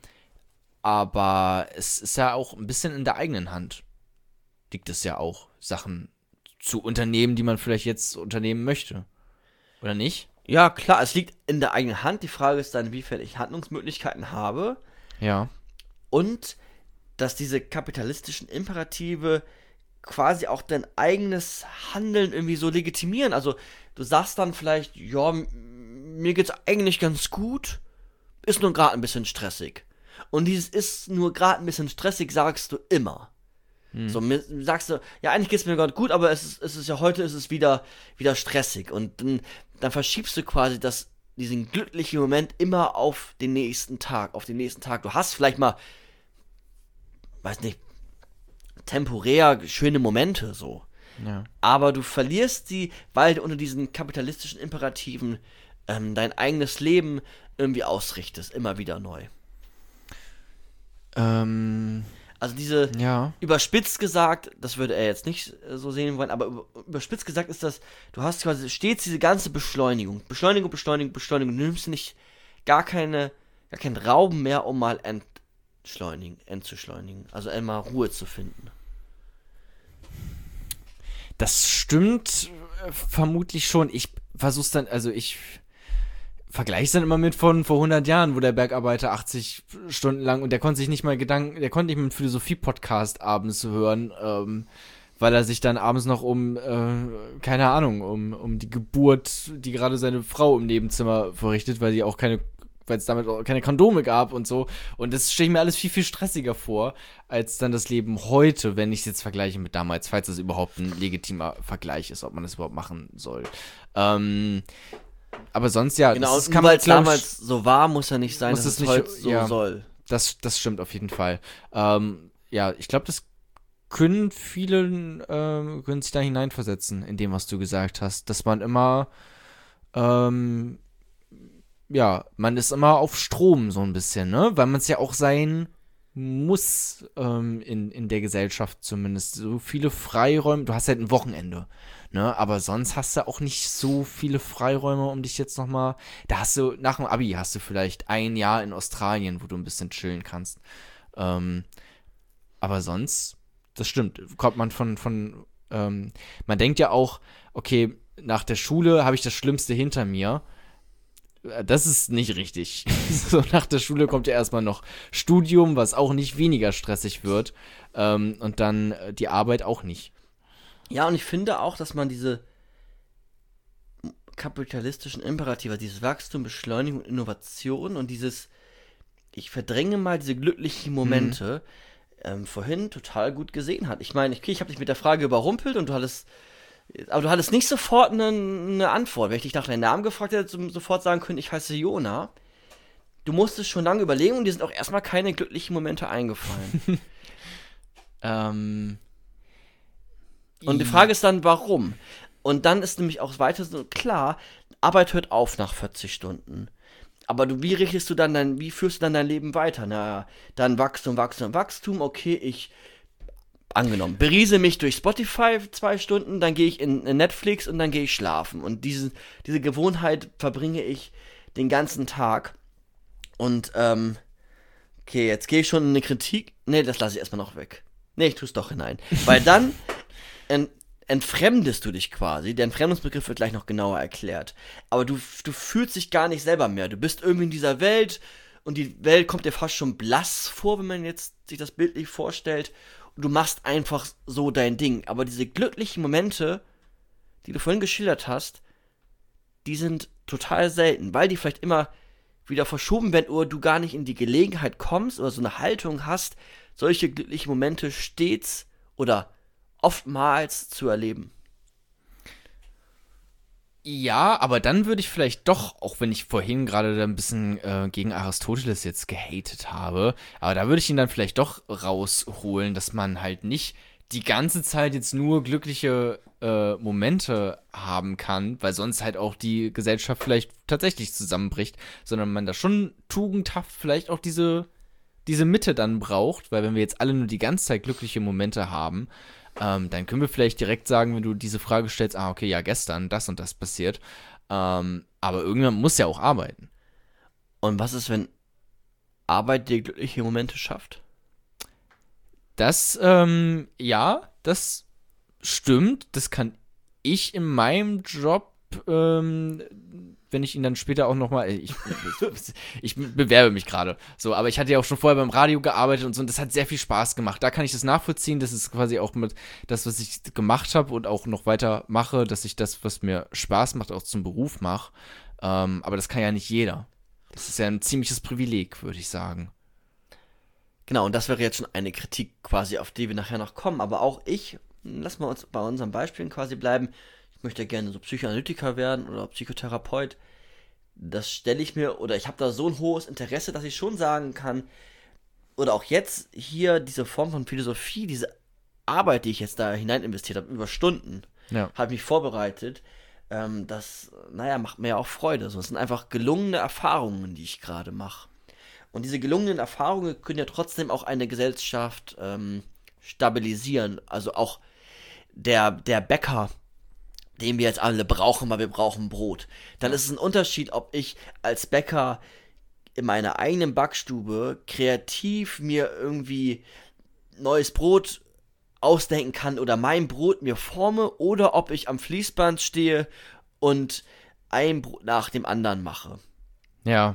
aber es ist ja auch ein bisschen in der eigenen Hand. Liegt es ja auch, Sachen zu unternehmen, die man vielleicht jetzt unternehmen möchte. Oder nicht? Ja, klar, es liegt in der eigenen Hand. Die Frage ist dann, inwiefern ich Handlungsmöglichkeiten habe. Ja. Und dass diese kapitalistischen Imperative quasi auch dein eigenes Handeln irgendwie so legitimieren. Also du sagst dann vielleicht, ja, m- mir geht's eigentlich ganz gut, ist nur gerade ein bisschen stressig. Und dieses ist nur gerade ein bisschen stressig sagst du immer. Hm. So mir, sagst du, ja, eigentlich geht's mir gerade gut, aber es ist, es ist ja heute ist es wieder, wieder stressig. Und dann, dann verschiebst du quasi das, diesen glücklichen Moment immer auf den nächsten Tag, auf den nächsten Tag. Du hast vielleicht mal, weiß nicht, temporär schöne Momente so. Ja. Aber du verlierst sie, weil du unter diesen kapitalistischen Imperativen ähm, dein eigenes Leben irgendwie ausrichtest, immer wieder neu. Ähm, Also diese, ja. überspitzt gesagt, das würde er jetzt nicht äh, so sehen wollen, aber über, überspitzt gesagt ist das, du hast quasi stets diese ganze Beschleunigung. Beschleunigung, Beschleunigung, Beschleunigung. Du nimmst nicht gar keine, gar keinen Raum mehr, um mal entschleunigen, entzuschleunigen. Also einmal Ruhe zu finden. Das stimmt äh, vermutlich schon. Ich versuch's dann, also ich vergleiche es dann immer mit von vor hundert Jahren, wo der Bergarbeiter achtzig Stunden lang und der konnte sich nicht mal Gedanken, der konnte nicht mal einen Philosophie-Podcast abends hören, ähm, weil er sich dann abends noch um, äh, keine Ahnung, um, um die Geburt, die gerade seine Frau im Nebenzimmer verrichtet, weil sie auch keine, weil es damit auch keine Kondome gab und so. Und das stelle ich mir alles viel, viel stressiger vor, als dann das Leben heute, wenn ich es jetzt vergleiche mit damals, falls das überhaupt ein legitimer Vergleich ist, ob man das überhaupt machen soll. Ähm, aber sonst ja, Genau, das und kann weil man, es glaub ich, damals so war, muss ja nicht sein, muss dass es es nicht- heute so ja. soll. Das, das stimmt auf jeden Fall. Ähm, ja, ich glaube, das können viele ähm, können sich da hineinversetzen, in dem, was du gesagt hast, dass man immer, ähm, ja, man ist immer auf Strom so ein bisschen, ne? Weil man es ja auch sein muss, ähm, in, in der Gesellschaft zumindest. So viele Freiräume, du hast halt ein Wochenende, ne? Aber sonst hast du auch nicht so viele Freiräume, um dich jetzt nochmal, da hast du, nach dem Abi hast du vielleicht ein Jahr in Australien, wo du ein bisschen chillen kannst. Ähm, aber sonst, das stimmt, kommt man von, von, ähm, man denkt ja auch, okay, nach der Schule habe ich das Schlimmste hinter mir. Das ist nicht richtig. So, nach der Schule kommt ja erstmal noch Studium, was auch nicht weniger stressig wird. Ähm, und dann äh, die Arbeit auch nicht. Ja, und ich finde auch, dass man diese kapitalistischen Imperative, dieses Wachstum, Beschleunigung, Innovation und dieses, ich verdränge mal diese glücklichen Momente, ähm, vorhin total gut gesehen hat. Ich meine, okay, ich habe dich mit der Frage überrumpelt und du hattest Aber du hattest nicht sofort eine, eine Antwort. Wenn ich dich nach deinem Namen gefragt hätte, hättest du sofort sagen können, ich heiße Jona. Du musstest schon lange überlegen und dir sind auch erstmal keine glücklichen Momente eingefallen. ähm. Und die Frage ist dann, warum? Und dann ist nämlich auch weiter so klar, Arbeit hört auf nach vierzig Stunden. Aber du, wie richtest du dann dein, wie führst du dann dein Leben weiter? Na, dann Wachstum, Wachstum, Wachstum. Okay, ich, angenommen, beriese mich durch Spotify zwei Stunden, dann gehe ich in, in Netflix und dann gehe ich schlafen. Und diese, diese Gewohnheit verbringe ich den ganzen Tag. Und, ähm, okay, jetzt gehe ich schon in eine Kritik. Nee, das lasse ich erstmal noch weg. Nee, ich tue es doch hinein. Weil dann ent, entfremdest du dich quasi. Der Entfremdungsbegriff wird gleich noch genauer erklärt. Aber du, du fühlst dich gar nicht selber mehr. Du bist irgendwie in dieser Welt und die Welt kommt dir fast schon blass vor, wenn man jetzt sich das bildlich vorstellt. Und du machst einfach so dein Ding. Aber diese glücklichen Momente, die du vorhin geschildert hast, die sind total selten, weil die vielleicht immer wieder verschoben werden oder du gar nicht in die Gelegenheit kommst oder so eine Haltung hast, solche glücklichen Momente stets oder oftmals zu erleben. Ja, aber dann würde ich vielleicht doch, auch wenn ich vorhin gerade da ein bisschen äh, gegen Aristoteles jetzt gehatet habe, aber da würde ich ihn dann vielleicht doch rausholen, dass man halt nicht die ganze Zeit jetzt nur glückliche äh, Momente haben kann, weil sonst halt auch die Gesellschaft vielleicht tatsächlich zusammenbricht, sondern man da schon tugendhaft vielleicht auch diese, diese Mitte dann braucht, weil wenn wir jetzt alle nur die ganze Zeit glückliche Momente haben, ähm, dann können wir vielleicht direkt sagen, wenn du diese Frage stellst, ah, okay, ja, gestern das und das passiert, ähm, aber irgendwann muss ja auch arbeiten. Und was ist, wenn Arbeit dir glückliche Momente schafft? Das, ähm, ja, das stimmt. Das kann ich in meinem Job, ähm, wenn ich ihn dann später auch nochmal, ich, ich bewerbe mich gerade, so, aber ich hatte ja auch schon vorher beim Radio gearbeitet und so, und das hat sehr viel Spaß gemacht. Da kann ich das nachvollziehen, das ist quasi auch mit das, was ich gemacht habe und auch noch weiter mache, dass ich das, was mir Spaß macht, auch zum Beruf mache. Ähm, aber das kann ja nicht jeder. Das ist ja ein ziemliches Privileg, würde ich sagen. Genau, und das wäre jetzt schon eine Kritik quasi, auf die wir nachher noch kommen. Aber auch ich, lass mal uns bei unseren Beispielen quasi bleiben. Ich möchte gerne so Psychoanalytiker werden oder Psychotherapeut. Das stelle ich mir, oder ich habe da so ein hohes Interesse, dass ich schon sagen kann, oder auch jetzt hier diese Form von Philosophie, diese Arbeit, die ich jetzt da hinein investiert habe, über Stunden, Ja. habe mich vorbereitet. Ähm, das, naja, macht mir ja auch Freude. So, es sind einfach gelungene Erfahrungen, die ich gerade mache. Und diese gelungenen Erfahrungen können ja trotzdem auch eine Gesellschaft ähm, stabilisieren. Also auch der, der Bäcker, den wir jetzt alle brauchen, weil wir brauchen Brot. Dann ist es ein Unterschied, ob ich als Bäcker in meiner eigenen Backstube kreativ mir irgendwie neues Brot ausdenken kann oder mein Brot mir forme oder ob ich am Fließband stehe und ein Brot nach dem anderen mache. Ja.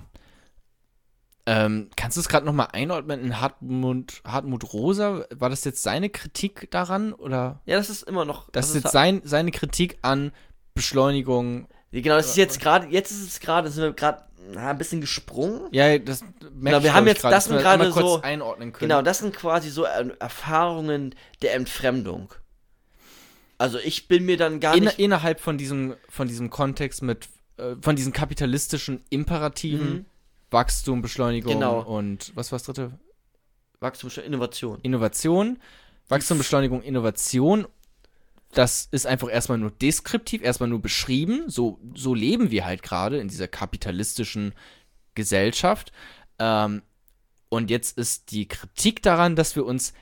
Ähm, kannst du es gerade nochmal einordnen in Hartmut, Hartmut Rosa? War das jetzt seine Kritik daran? Oder? Ja, das ist immer noch. Das, das ist jetzt sein, seine Kritik an Beschleunigung. Genau, das ist jetzt gerade, jetzt ist es gerade, sind wir gerade ein bisschen gesprungen. Ja, das merke genau, ich, wir haben jetzt, grad, das sind gerade kurz so, einordnen können. genau, das sind quasi so Erfahrungen der Entfremdung. Also ich bin mir dann gar In, nicht... Innerhalb von diesem, von diesem Kontext mit, äh, von diesen kapitalistischen Imperativen, Mhm. Wachstum, Beschleunigung Genau. und, was war das dritte? Wachstum, Innovation. Innovation. Wachstum, Beschleunigung, Innovation. Das ist einfach erstmal nur deskriptiv, erstmal nur beschrieben. So, so leben wir halt gerade in dieser kapitalistischen Gesellschaft. Ähm, und jetzt ist die Kritik daran, dass wir uns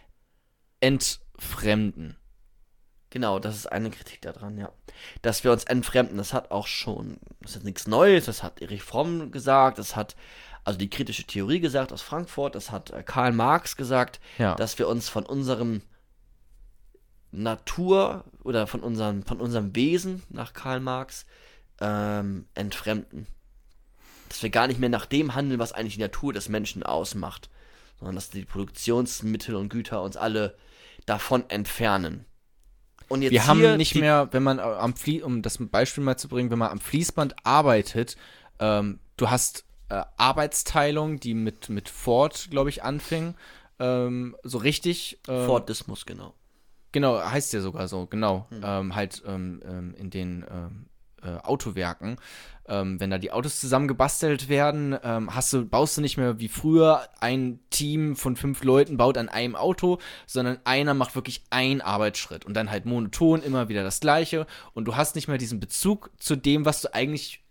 entfremden. Genau, das ist eine Kritik daran, ja. Dass wir uns entfremden, das hat auch schon, das ist nichts Neues, das hat Erich Fromm gesagt, das hat also die kritische Theorie gesagt aus Frankfurt, das hat äh, Karl Marx gesagt, Ja. dass wir uns von unserem Natur oder von unserem, von unserem Wesen nach Karl Marx ähm, entfremden. Dass wir gar nicht mehr nach dem handeln, was eigentlich die Natur des Menschen ausmacht, sondern dass die Produktionsmittel und Güter uns alle davon entfernen. Und jetzt Wir hier haben nicht die, mehr, wenn man am Flie um das Beispiel mal zu bringen, wenn man am Fließband arbeitet, ähm, du hast äh, Arbeitsteilung, die mit, mit Ford, glaube ich, anfing, ähm, so richtig. Ähm, Fordismus, genau. Genau, heißt ja sogar so, genau. Hm. Ähm, halt ähm, ähm, in den ähm, äh, Autowerken. Ähm, wenn da die Autos zusammengebastelt werden, ähm, hast du, baust du nicht mehr wie früher ein Team von fünf Leuten baut an einem Auto, sondern einer macht wirklich einen Arbeitsschritt und dann halt monoton immer wieder das Gleiche und du hast nicht mehr diesen Bezug zu dem, was du eigentlich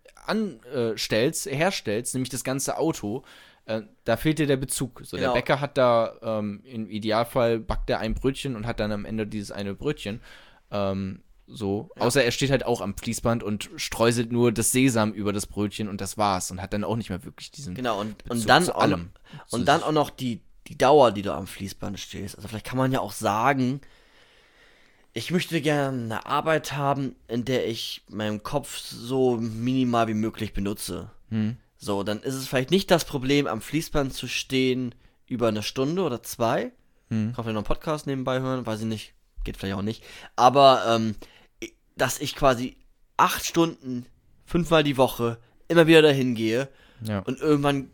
anstellst, herstellst, nämlich das ganze Auto. Äh, da fehlt dir der Bezug. So, genau. Der Bäcker hat da, ähm, im Idealfall backt er ein Brötchen und hat dann am Ende dieses eine Brötchen. Ähm, So, ja. Außer er steht halt auch am Fließband und streuselt nur das Sesam über das Brötchen und das war's und hat dann auch nicht mehr wirklich diesen Genau, und, Bezug und dann, zu auch, allem. Und so dann auch noch die, die Dauer, die du am Fließband stehst. Also vielleicht kann man ja auch sagen, ich möchte gerne eine Arbeit haben, in der ich meinen Kopf so minimal wie möglich benutze. Hm. So, dann ist es vielleicht nicht das Problem, am Fließband zu stehen über eine Stunde oder zwei. Hm. Kann vielleicht noch einen Podcast nebenbei hören, weiß ich nicht. Geht vielleicht auch nicht. Aber, ähm, dass ich quasi acht Stunden, fünfmal die Woche, immer wieder dahin gehe ja. und irgendwann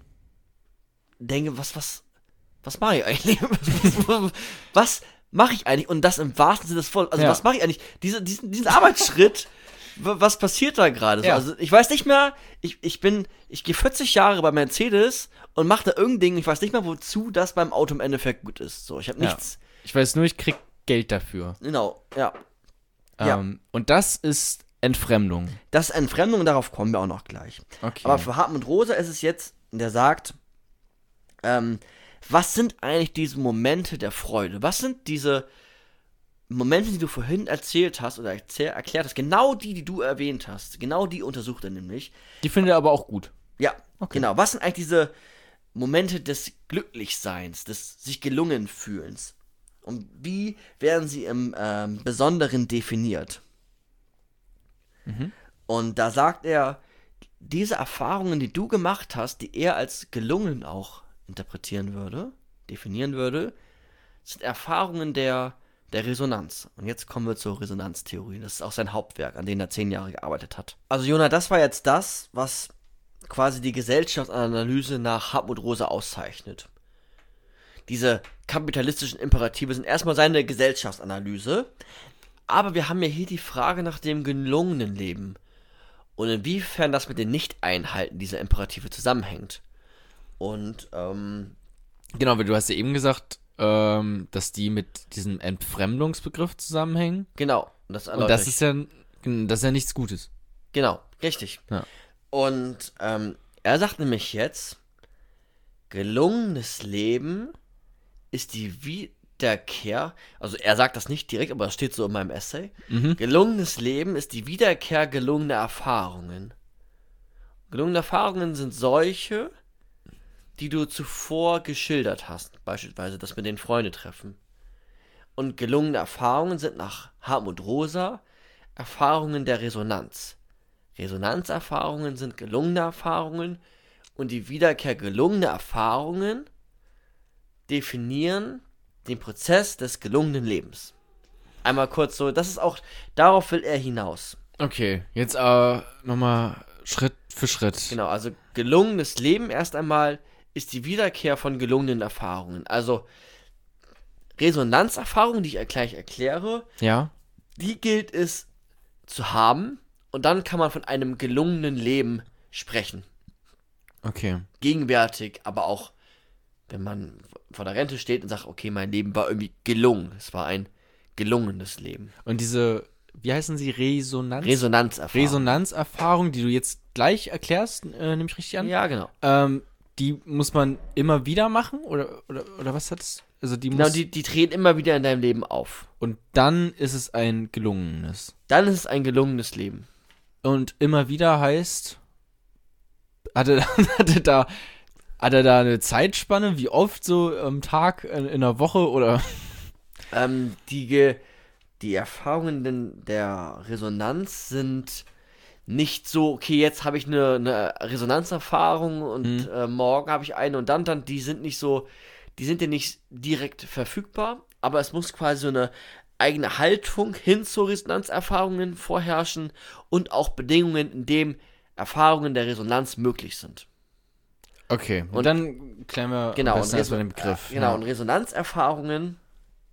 denke, was, was, was mache ich eigentlich? was, was, was mache ich eigentlich? Und das im wahrsten Sinne des Volles. Also, ja. was mache ich eigentlich? Diese, diesen, diesen Arbeitsschritt, was passiert da gerade? Ja. Also, ich weiß nicht mehr, ich, ich bin, ich gehe vierzig Jahre bei Mercedes und mache da irgendein Ding, ich weiß nicht mehr, wozu das beim Auto im Endeffekt gut ist. So, ich habe nichts. Ja. Ich weiß nur, ich krieg Geld dafür. Genau, ja. Ähm, ja. Und das ist Entfremdung. Das ist Entfremdung, darauf kommen wir auch noch gleich. Okay. Aber für Hartmut Rosa ist es jetzt, der sagt, ähm, was sind eigentlich diese Momente der Freude? Was sind diese Momente, die du vorhin erzählt hast oder erzähl, erklärt hast? Genau die, die du erwähnt hast. Genau die untersucht er nämlich. Die findet er aber auch gut. Ja, okay. Genau. Was sind eigentlich diese Momente des Glücklichseins, des sich gelungen fühlens? Und wie werden sie im ähm, Besonderen definiert? Mhm. Und da sagt er, diese Erfahrungen, die du gemacht hast, die er als gelungen auch interpretieren würde, definieren würde, sind Erfahrungen der, der Resonanz. Und jetzt kommen wir zur Resonanztheorie. Das ist auch sein Hauptwerk, an dem er zehn Jahre gearbeitet hat. Also Jonah, das war jetzt das, was quasi die Gesellschaftsanalyse nach Hartmut Rosa auszeichnet. Diese kapitalistischen Imperative sind erstmal seine Gesellschaftsanalyse, aber wir haben ja hier die Frage nach dem gelungenen Leben und inwiefern das mit dem Nicht-Einhalten dieser Imperative zusammenhängt. Und, ähm... Genau, weil du hast ja eben gesagt, ähm, dass die mit diesem Entfremdungsbegriff zusammenhängen. Genau. Und das, und das ist ja, das ist ja nichts Gutes. Genau, richtig. Ja. Und, ähm, er sagt nämlich jetzt, gelungenes Leben ist die Wiederkehr, also er sagt das nicht direkt, aber das steht so in meinem Essay. Mhm. Gelungenes Leben ist die Wiederkehr gelungener Erfahrungen. Gelungene Erfahrungen sind solche, die du zuvor geschildert hast. Beispielsweise das mit den Freunde-Treffen. Und gelungene Erfahrungen sind nach Hartmut Rosa Erfahrungen der Resonanz. Resonanzerfahrungen sind gelungene Erfahrungen und die Wiederkehr gelungener Erfahrungen definieren den Prozess des gelungenen Lebens. Einmal kurz so, das ist auch, darauf will er hinaus. Okay, jetzt äh, nochmal Schritt für Schritt. Genau, also gelungenes Leben erst einmal ist die Wiederkehr von gelungenen Erfahrungen. Also Resonanzerfahrungen, die ich gleich erkläre, ja. Die gilt es zu haben und dann kann man von einem gelungenen Leben sprechen. Okay. Gegenwärtig, aber auch wenn man vor der Rente steht und sagt, okay, mein Leben war irgendwie gelungen. Es war ein gelungenes Leben. Und diese, wie heißen sie, Resonanz? Resonanzerfahrung. Resonanzerfahrung, die du jetzt gleich erklärst, äh, nehme ich richtig an? Ja, genau. Ähm, die muss man immer wieder machen? Oder, oder, oder was hat es? Also die genau, muss die, die treten immer wieder in deinem Leben auf. Und dann ist es ein gelungenes. Dann ist es ein gelungenes Leben. Und immer wieder heißt, hat er, hat er da... Hat er da eine Zeitspanne? Wie oft so am Tag, in, in einer Woche oder? Ähm, die, die Erfahrungen der Resonanz sind nicht so, okay, jetzt habe ich eine, eine Resonanzerfahrung und hm. äh, morgen habe ich eine und dann, dann, die sind nicht so, die sind ja nicht direkt verfügbar, aber es muss quasi so eine eigene Haltung hin zu Resonanzerfahrungen vorherrschen und auch Bedingungen, in denen Erfahrungen der Resonanz möglich sind. Okay, und, und dann klären wir genau, erstmal den Begriff. Genau, ja. und Resonanzerfahrungen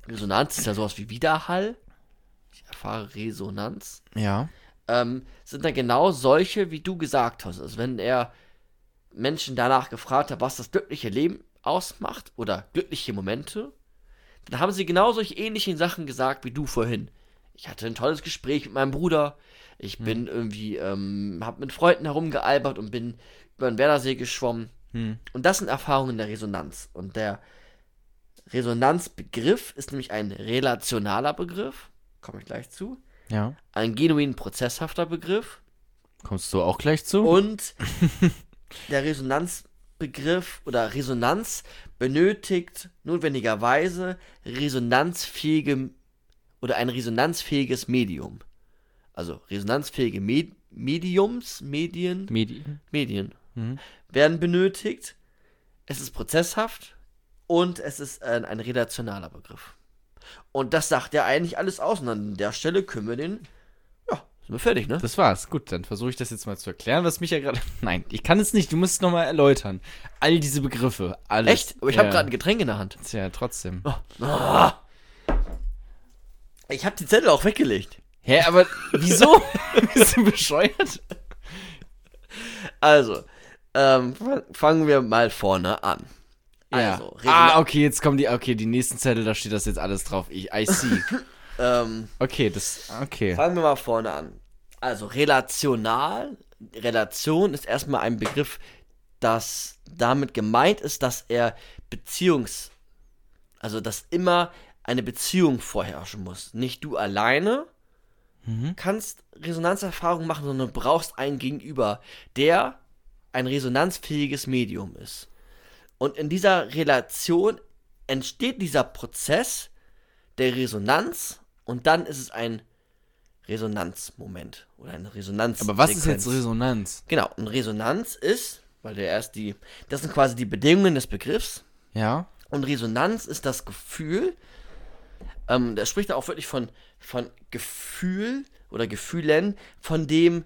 Resonanz ist ja sowas wie Widerhall. Ich erfahre Resonanz. Ja. Ähm, sind dann genau solche, wie du gesagt hast. Also wenn er Menschen danach gefragt hat, was das glückliche Leben ausmacht oder glückliche Momente, dann haben sie genau solche ähnlichen Sachen gesagt wie du vorhin. Ich hatte ein tolles Gespräch mit meinem Bruder. Ich bin hm. irgendwie, ähm, hab mit Freunden herumgealbert und bin über den Werdersee geschwommen. Hm. Und das sind Erfahrungen der Resonanz. Und der Resonanzbegriff ist nämlich ein relationaler Begriff. Komme ich gleich zu. Ja. Ein genuin prozesshafter Begriff. Kommst du auch gleich zu? Und der Resonanzbegriff oder Resonanz benötigt notwendigerweise resonanzfähige oder ein resonanzfähiges Medium. Also resonanzfähige Med- Mediums, Medien, Medien, Medien mhm. werden benötigt. Es ist prozesshaft und es ist ein, ein relationaler Begriff. Und das sagt ja eigentlich alles aus. Und an der Stelle können wir den, ja, sind wir fertig, ne? Das war's. Gut, dann versuche ich das jetzt mal zu erklären, was mich ja gerade... Nein, ich kann es nicht, du musst es nochmal erläutern. All diese Begriffe, alles. Echt? Aber ich ja. habe gerade ein Getränk in der Hand. Tja, trotzdem. Oh. Oh. Ich habe die Zettel auch weggelegt. Hä, aber wieso? Bist du bescheuert? Also, ähm, fangen wir mal vorne an. Ja. Also, ah, okay, jetzt kommen die, okay, die nächsten Zettel, da steht das jetzt alles drauf. Ich, I see. ähm, okay, das, okay. Fangen wir mal vorne an. Also, relational, Relation ist erstmal ein Begriff, das damit gemeint ist, dass er Beziehungs, also dass immer eine Beziehung vorherrschen muss. Nicht du alleine mhm. kannst Resonanzerfahrungen machen, sondern du brauchst einen Gegenüber, der ein resonanzfähiges Medium ist. Und in dieser Relation entsteht dieser Prozess der Resonanz und dann ist es ein Resonanzmoment oder eine Resonanz. Aber was ist jetzt Resonanz? Genau, und Resonanz ist, weil der erst die, das sind quasi die Bedingungen des Begriffs. Ja. Und Resonanz ist das Gefühl, ähm, da spricht er auch wirklich von, von Gefühl oder Gefühlen, von dem,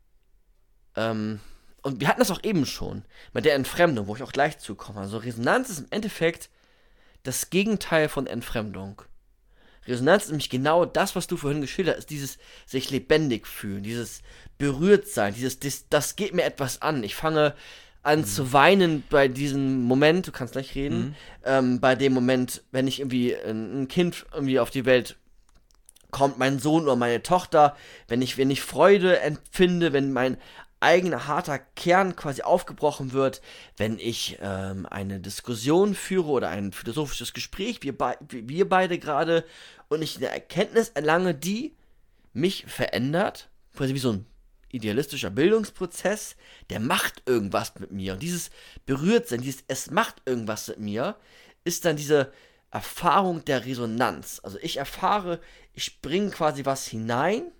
ähm, und wir hatten das auch eben schon, mit der Entfremdung, wo ich auch gleich zukomme. Also Resonanz ist im Endeffekt das Gegenteil von Entfremdung. Resonanz ist nämlich genau das, was du vorhin geschildert hast, dieses sich lebendig fühlen, dieses berührt sein, dieses, das, das geht mir etwas an. Ich fange an mhm. zu weinen bei diesem Moment, du kannst gleich reden, mhm. ähm, bei dem Moment, wenn ich irgendwie ein, ein Kind irgendwie auf die Welt kommt, mein Sohn oder meine Tochter, wenn ich, wenn ich Freude empfinde, wenn mein eigener harter Kern quasi aufgebrochen wird, wenn ich ähm, eine Diskussion führe oder ein philosophisches Gespräch, wir, be- wir beide gerade, und ich eine Erkenntnis erlange, die mich verändert, quasi wie so ein idealistischer Bildungsprozess, der macht irgendwas mit mir. Und dieses Berührtsein, dieses Es macht irgendwas mit mir, ist dann diese Erfahrung der Resonanz. Also ich erfahre, ich bringe quasi was hinein,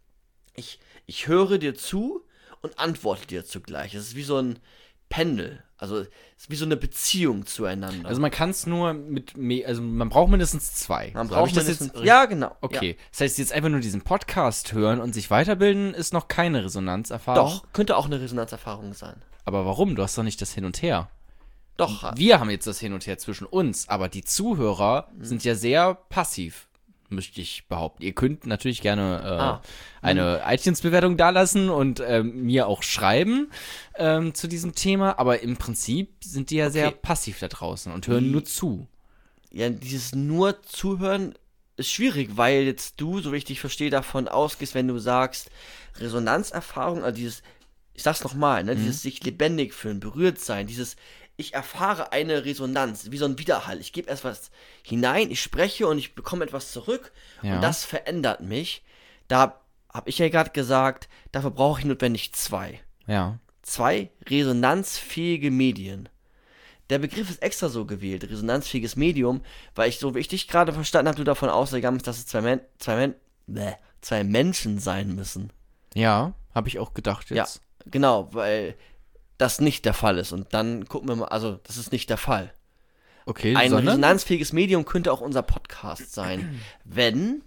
ich, ich höre dir zu, und antworte dir zugleich. Es ist wie so ein Pendel. Also es ist wie so eine Beziehung zueinander. Also man kann es nur mit, me- also man braucht mindestens zwei. Man so, braucht das mindestens, jetzt, ja, genau. Okay, Ja. das heißt jetzt einfach nur diesen Podcast hören und sich weiterbilden ist noch keine Resonanzerfahrung? Doch, könnte auch eine Resonanzerfahrung sein. Aber warum? Du hast doch nicht das Hin und Her. Doch. Wir haben jetzt das Hin und Her zwischen uns, aber die Zuhörer mhm. sind ja sehr passiv, möchte ich behaupten. Ihr könnt natürlich gerne äh, ah. eine mhm. iTunes-Bewertung dalassen und ähm, mir auch schreiben ähm, zu diesem Thema, aber im Prinzip sind die ja okay. sehr passiv da draußen und hören Die, nur zu. Ja, dieses nur Zuhören ist schwierig, weil jetzt du, so wie ich dich verstehe, davon ausgehst, wenn du sagst, Resonanzerfahrung, also dieses, ich sag's nochmal, ne, mhm. dieses sich lebendig fühlen, berührt sein, dieses ich erfahre eine Resonanz, wie so ein Widerhall. Ich gebe etwas hinein, ich spreche und ich bekomme etwas zurück ja. und das verändert mich. Da habe ich ja gerade gesagt, dafür brauche ich notwendig zwei. Ja. Zwei resonanzfähige Medien. Der Begriff ist extra so gewählt, resonanzfähiges Medium, weil ich, so wie ich dich gerade verstanden habe, du davon ausgegangen bist, dass es zwei, Men- zwei, Men- bäh, zwei Menschen sein müssen. Ja, habe ich auch gedacht jetzt. Ja, genau, weil das nicht der Fall ist. Und dann gucken wir mal, also das ist nicht der Fall. Okay, ein sondern? resonanzfähiges Medium könnte auch unser Podcast sein. Wenn,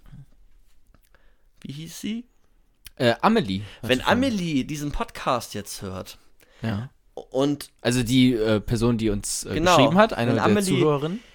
wie hieß sie? Äh, Amelie. Wenn Amelie diesen Podcast jetzt hört. Ja. Und also die äh, Person, die uns äh, genau, geschrieben hat, eine wenn der Amelie Zuhörerinnen.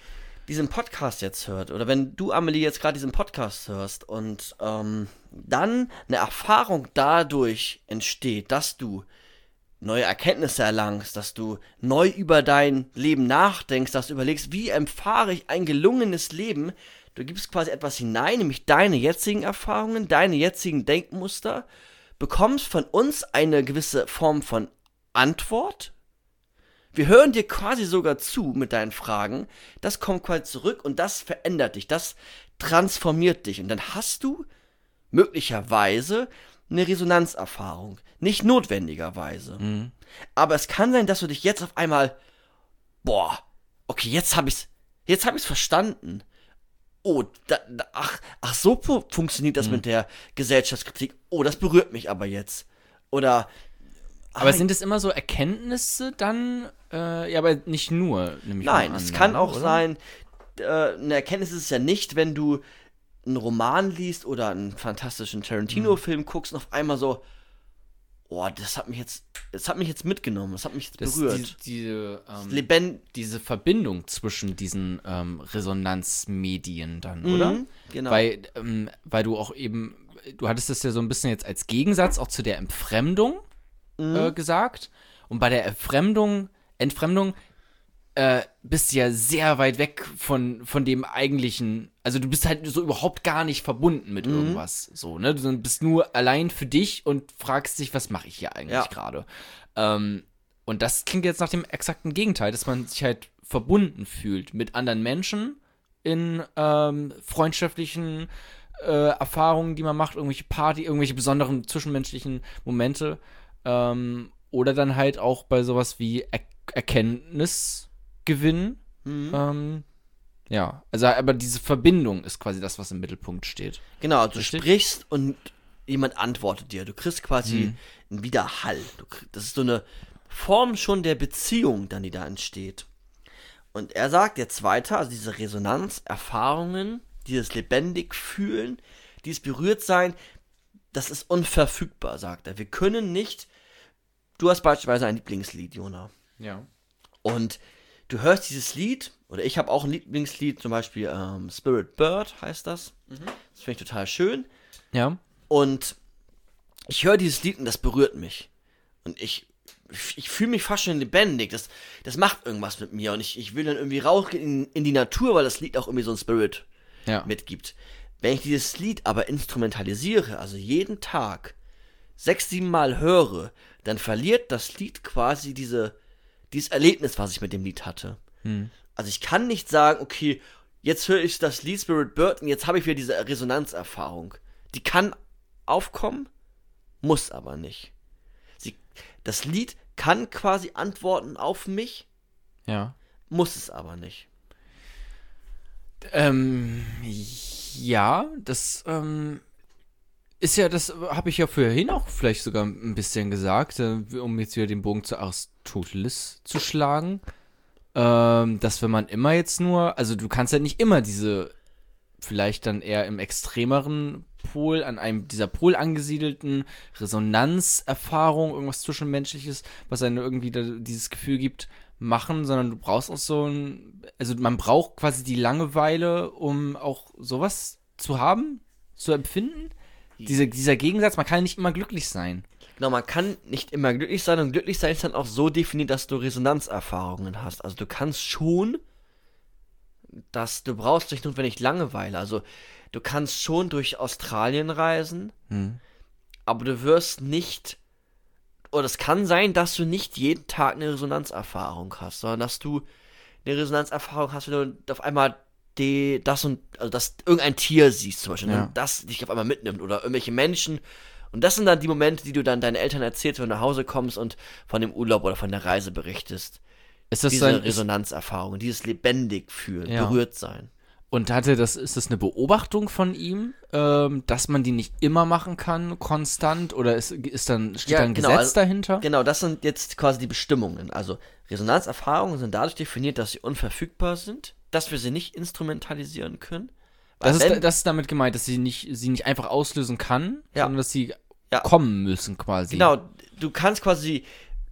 diesen Podcast jetzt hört, oder wenn du, Amelie, jetzt gerade diesen Podcast hörst und ähm, dann eine Erfahrung dadurch entsteht, dass du neue Erkenntnisse erlangst, dass du neu über dein Leben nachdenkst, dass du überlegst, wie erfahre ich ein gelungenes Leben. Du gibst quasi etwas hinein, nämlich deine jetzigen Erfahrungen, deine jetzigen Denkmuster, bekommst von uns eine gewisse Form von Antwort. Wir hören dir quasi sogar zu mit deinen Fragen. Das kommt quasi zurück und das verändert dich, das transformiert dich. Und dann hast du möglicherweise eine Resonanzerfahrung. Nicht notwendigerweise. Mhm. Aber es kann sein, dass du dich jetzt auf einmal, boah, okay, jetzt habe ich's, jetzt habe ich's verstanden. Oh, da, da, ach, ach, so fu- funktioniert das Mhm. mit der Gesellschaftskritik. Oh, das berührt mich aber jetzt. Oder, Aber ah, sind es immer so Erkenntnisse dann? Äh, ja, aber nicht nur, nehme ich nein, mal an, es kann ne, auch oder? sein, äh, eine Erkenntnis ist es ja nicht, wenn du einen Roman liest oder einen fantastischen Tarantino-Film guckst und auf einmal so, oh, das hat mich jetzt, das hat mich jetzt mitgenommen, das hat mich jetzt Das, berührt. die, diese, ähm, Lebend, diese Verbindung zwischen diesen ähm, Resonanzmedien dann, Mhm, oder? genau. Weil, ähm, weil du auch eben, du hattest das ja so ein bisschen jetzt als Gegensatz auch zu der Entfremdung Mhm. äh, gesagt. Und bei der Entfremdung, Entfremdung äh, bist du ja sehr weit weg von, von dem eigentlichen, also du bist halt so überhaupt gar nicht verbunden mit Mhm. irgendwas, so, ne? Du bist nur allein für dich und fragst dich, was mache ich hier eigentlich Ja. gerade? Ähm, und das klingt jetzt nach dem exakten Gegenteil, dass man sich halt verbunden fühlt mit anderen Menschen in ähm, freundschaftlichen äh, Erfahrungen, die man macht, irgendwelche Party, irgendwelche besonderen zwischenmenschlichen Momente, ähm, oder dann halt auch bei sowas wie er Erkenntnisgewinn. Mhm. Ähm, ja, also aber diese Verbindung ist quasi das, was im Mittelpunkt steht. Genau, du Richtig? sprichst und jemand antwortet dir. Du kriegst quasi Mhm. einen Widerhall. Du krieg, das ist so eine Form schon der Beziehung, dann die da entsteht. Und er sagt jetzt weiter, also diese Resonanzerfahrungen, dieses lebendig fühlen, dieses berührt sein, das ist unverfügbar, sagt er. Wir können nicht, du hast beispielsweise ein Lieblingslied, Jona. Ja. Und du hörst dieses Lied, oder ich habe auch ein Lieblingslied, zum Beispiel ähm, Spirit Bird heißt das. Das finde ich total schön. Ja. Und ich höre dieses Lied und das berührt mich. Und ich, ich fühle mich fast schon lebendig. Das, das macht irgendwas mit mir. Und ich, ich will dann irgendwie rausgehen in, in die Natur, weil das Lied auch irgendwie so einen Spirit Ja. mitgibt. Wenn ich dieses Lied aber instrumentalisiere, also jeden Tag sechs, sieben Mal höre, dann verliert das Lied quasi diese, dieses Erlebnis, was ich mit dem Lied hatte. Hm. Also ich kann nicht sagen, okay, jetzt höre ich das Lied Spirit Bird und jetzt habe ich wieder diese Resonanzerfahrung. Die kann aufkommen, muss aber nicht. Sie, das Lied kann quasi antworten auf mich, Ja. muss es aber nicht. Ähm, ja, das ähm, ist ja, das habe ich ja vorhin auch vielleicht sogar ein bisschen gesagt, äh, um jetzt wieder den Bogen zu Aristoteles zu schlagen, ähm, dass wenn man immer jetzt nur, also du kannst ja nicht immer diese vielleicht dann eher im extremeren Pol, an einem dieser Pol angesiedelten Resonanzerfahrung, irgendwas Zwischenmenschliches, was einem irgendwie da dieses Gefühl gibt, machen, sondern du brauchst auch so ein, also man braucht quasi die Langeweile, um auch sowas zu haben, zu empfinden. Diese, dieser Gegensatz, man kann ja nicht immer glücklich sein. Genau, man kann nicht immer glücklich sein und glücklich sein ist dann auch so definiert, dass du Resonanzerfahrungen hast. Also du kannst schon, dass du brauchst nicht notwendig Langeweile. Also du kannst schon durch Australien reisen, Hm. aber du wirst nicht, oder es kann sein, dass du nicht jeden Tag eine Resonanzerfahrung hast, sondern dass du eine Resonanzerfahrung hast, wenn du auf einmal die, das und, also dass irgendein Tier siehst zum Beispiel, Ja. und das dich auf einmal mitnimmt oder irgendwelche Menschen. Und das sind dann die Momente, die du dann deinen Eltern erzählst, wenn du nach Hause kommst und von dem Urlaub oder von der Reise berichtest. Ist das Diese dann, ist, Resonanzerfahrung, dieses lebendig fühlen, Ja. berührt sein. und hatte das, ist das eine Beobachtung von ihm, ähm, dass man die nicht immer machen kann, konstant, oder ist, ist dann, steht Ja, da ein genau, Gesetz also- dahinter? Genau, das sind jetzt quasi die Bestimmungen. Also Resonanzerfahrungen sind dadurch definiert, dass sie unverfügbar sind, dass wir sie nicht instrumentalisieren können. Weil Das ist, wenn- das ist damit gemeint, dass sie nicht, sie nicht einfach auslösen kann, Ja. sondern dass sie Ja. kommen müssen quasi. Genau, du kannst quasi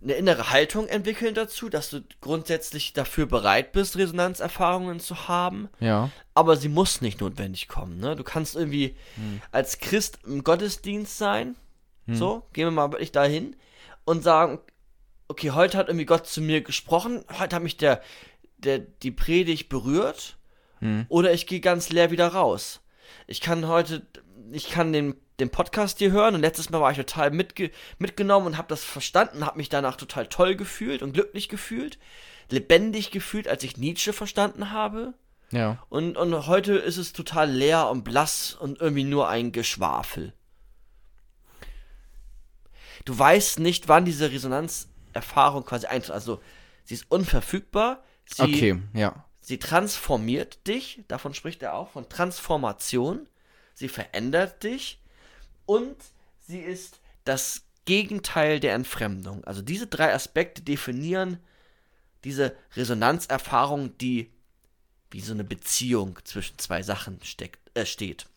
eine innere Haltung entwickeln dazu, dass du grundsätzlich dafür bereit bist, Resonanzerfahrungen zu haben. Ja. Aber sie muss nicht notwendig kommen, ne? Du kannst irgendwie hm. als Christ im Gottesdienst sein, hm. so, gehen wir mal wirklich dahin und sagen, okay, heute hat irgendwie Gott zu mir gesprochen, heute hat mich der, der die Predigt berührt, hm. oder ich gehe ganz leer wieder raus. Ich kann heute, ich kann den, den Podcast hier hören und letztes Mal war ich total mitge- mitgenommen und habe das verstanden, habe mich danach total toll gefühlt und glücklich gefühlt, lebendig gefühlt, als ich Nietzsche verstanden habe. Ja. Und, und heute ist es total leer und blass und irgendwie nur ein Geschwafel. Du weißt nicht, wann diese Resonanzerfahrung quasi eintritt. Also, sie ist unverfügbar. Sie, okay, ja. Sie transformiert dich. Davon spricht er auch, von Transformation. Sie verändert dich. Und sie ist das Gegenteil der Entfremdung. Also, diese drei Aspekte definieren diese Resonanzerfahrung, die wie so eine Beziehung zwischen zwei Sachen steckt, äh, steht.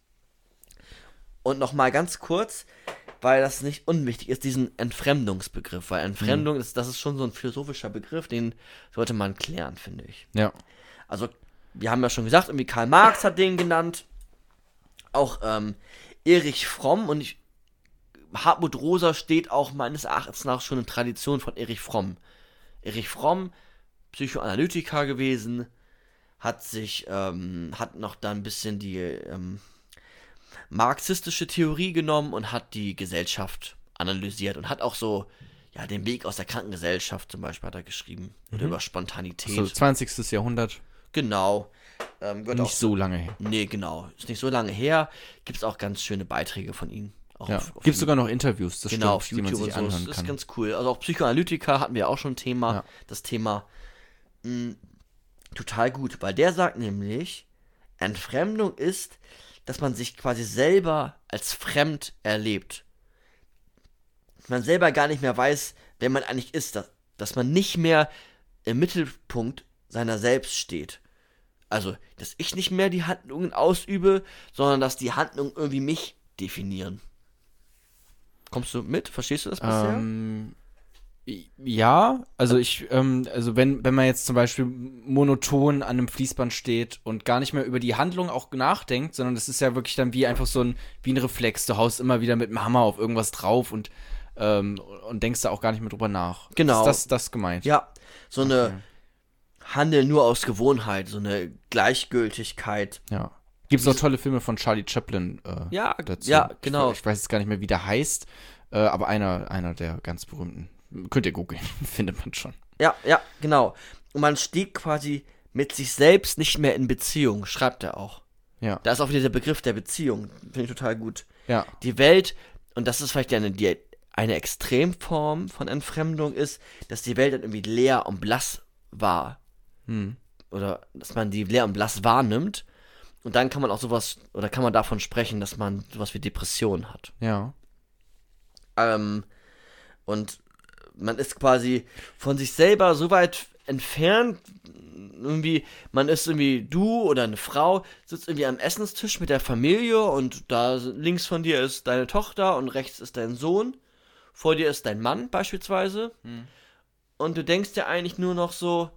Und nochmal ganz kurz, weil das nicht unwichtig ist, diesen Entfremdungsbegriff, weil Entfremdung, mhm. ist, das ist schon so ein philosophischer Begriff, den sollte man klären, finde ich. Ja. Also, wir haben ja schon gesagt, irgendwie Karl Marx hat den genannt, auch ähm, Erich Fromm, und ich, Hartmut Rosa steht auch meines Erachtens nach schon in Tradition von Erich Fromm. Erich Fromm, Psychoanalytiker gewesen, hat sich, ähm, hat noch da ein bisschen die ähm, marxistische Theorie genommen und hat die Gesellschaft analysiert und hat auch so, ja, den Weg aus der Krankengesellschaft zum Beispiel hat er geschrieben. Mhm. Oder über Spontanität. So, zwanzigstes Jahrhundert. Genau. Ähm, nicht auch, so lange her. Nee, genau. Ist nicht so lange her. Gibt es auch ganz schöne Beiträge von ihm. Ja. Gibt es sogar noch Interviews, das genau, stimmt, die man sich anhören das kann. ist ganz cool. Also auch Psychoanalytiker hatten wir auch schon ein Thema. Ja. Das Thema mh, total gut, weil der sagt nämlich, Entfremdung ist, dass man sich quasi selber als fremd erlebt. Man selber gar nicht mehr weiß, wer man eigentlich ist. Dass, dass man nicht mehr im Mittelpunkt seiner selbst steht. Also, dass ich nicht mehr die Handlungen ausübe, sondern dass die Handlungen irgendwie mich definieren. Kommst du mit? Verstehst du das bisher? Ähm, ja, also ich, ähm, also wenn, wenn man jetzt zum Beispiel monoton an einem Fließband steht und gar nicht mehr über die Handlung auch nachdenkt, sondern das ist ja wirklich dann wie einfach so ein, wie ein Reflex. Du haust immer wieder mit dem Hammer auf irgendwas drauf und, ähm, und denkst da auch gar nicht mehr drüber nach. Genau. Ist das das gemeint? Ja, so eine okay. Handeln nur aus Gewohnheit, so eine Gleichgültigkeit. Ja. Gibt es auch tolle Filme von Charlie Chaplin äh, ja, dazu. Ja, genau. Ich, ich weiß jetzt gar nicht mehr, wie der heißt, äh, aber einer, einer der ganz berühmten. Könnt ihr googeln, findet man schon. Ja, ja, genau. Und man steht quasi mit sich selbst nicht mehr in Beziehung, schreibt er auch. Ja. Da ist auch wieder der Begriff der Beziehung, finde ich total gut. Ja. Die Welt, und das ist vielleicht eine, die, eine Extremform von Entfremdung ist, dass die Welt dann irgendwie leer und blass war. Hm. Oder dass man die leer und blass wahrnimmt. Und dann kann man auch sowas, oder kann man davon sprechen, dass man sowas wie Depressionen hat. Ja. Ähm, und man ist quasi von sich selber so weit entfernt, irgendwie, man ist irgendwie, du oder eine Frau sitzt irgendwie am Essenstisch mit der Familie und da links von dir ist deine Tochter und rechts ist dein Sohn, vor dir ist dein Mann beispielsweise, hm. und du denkst dir eigentlich nur noch so,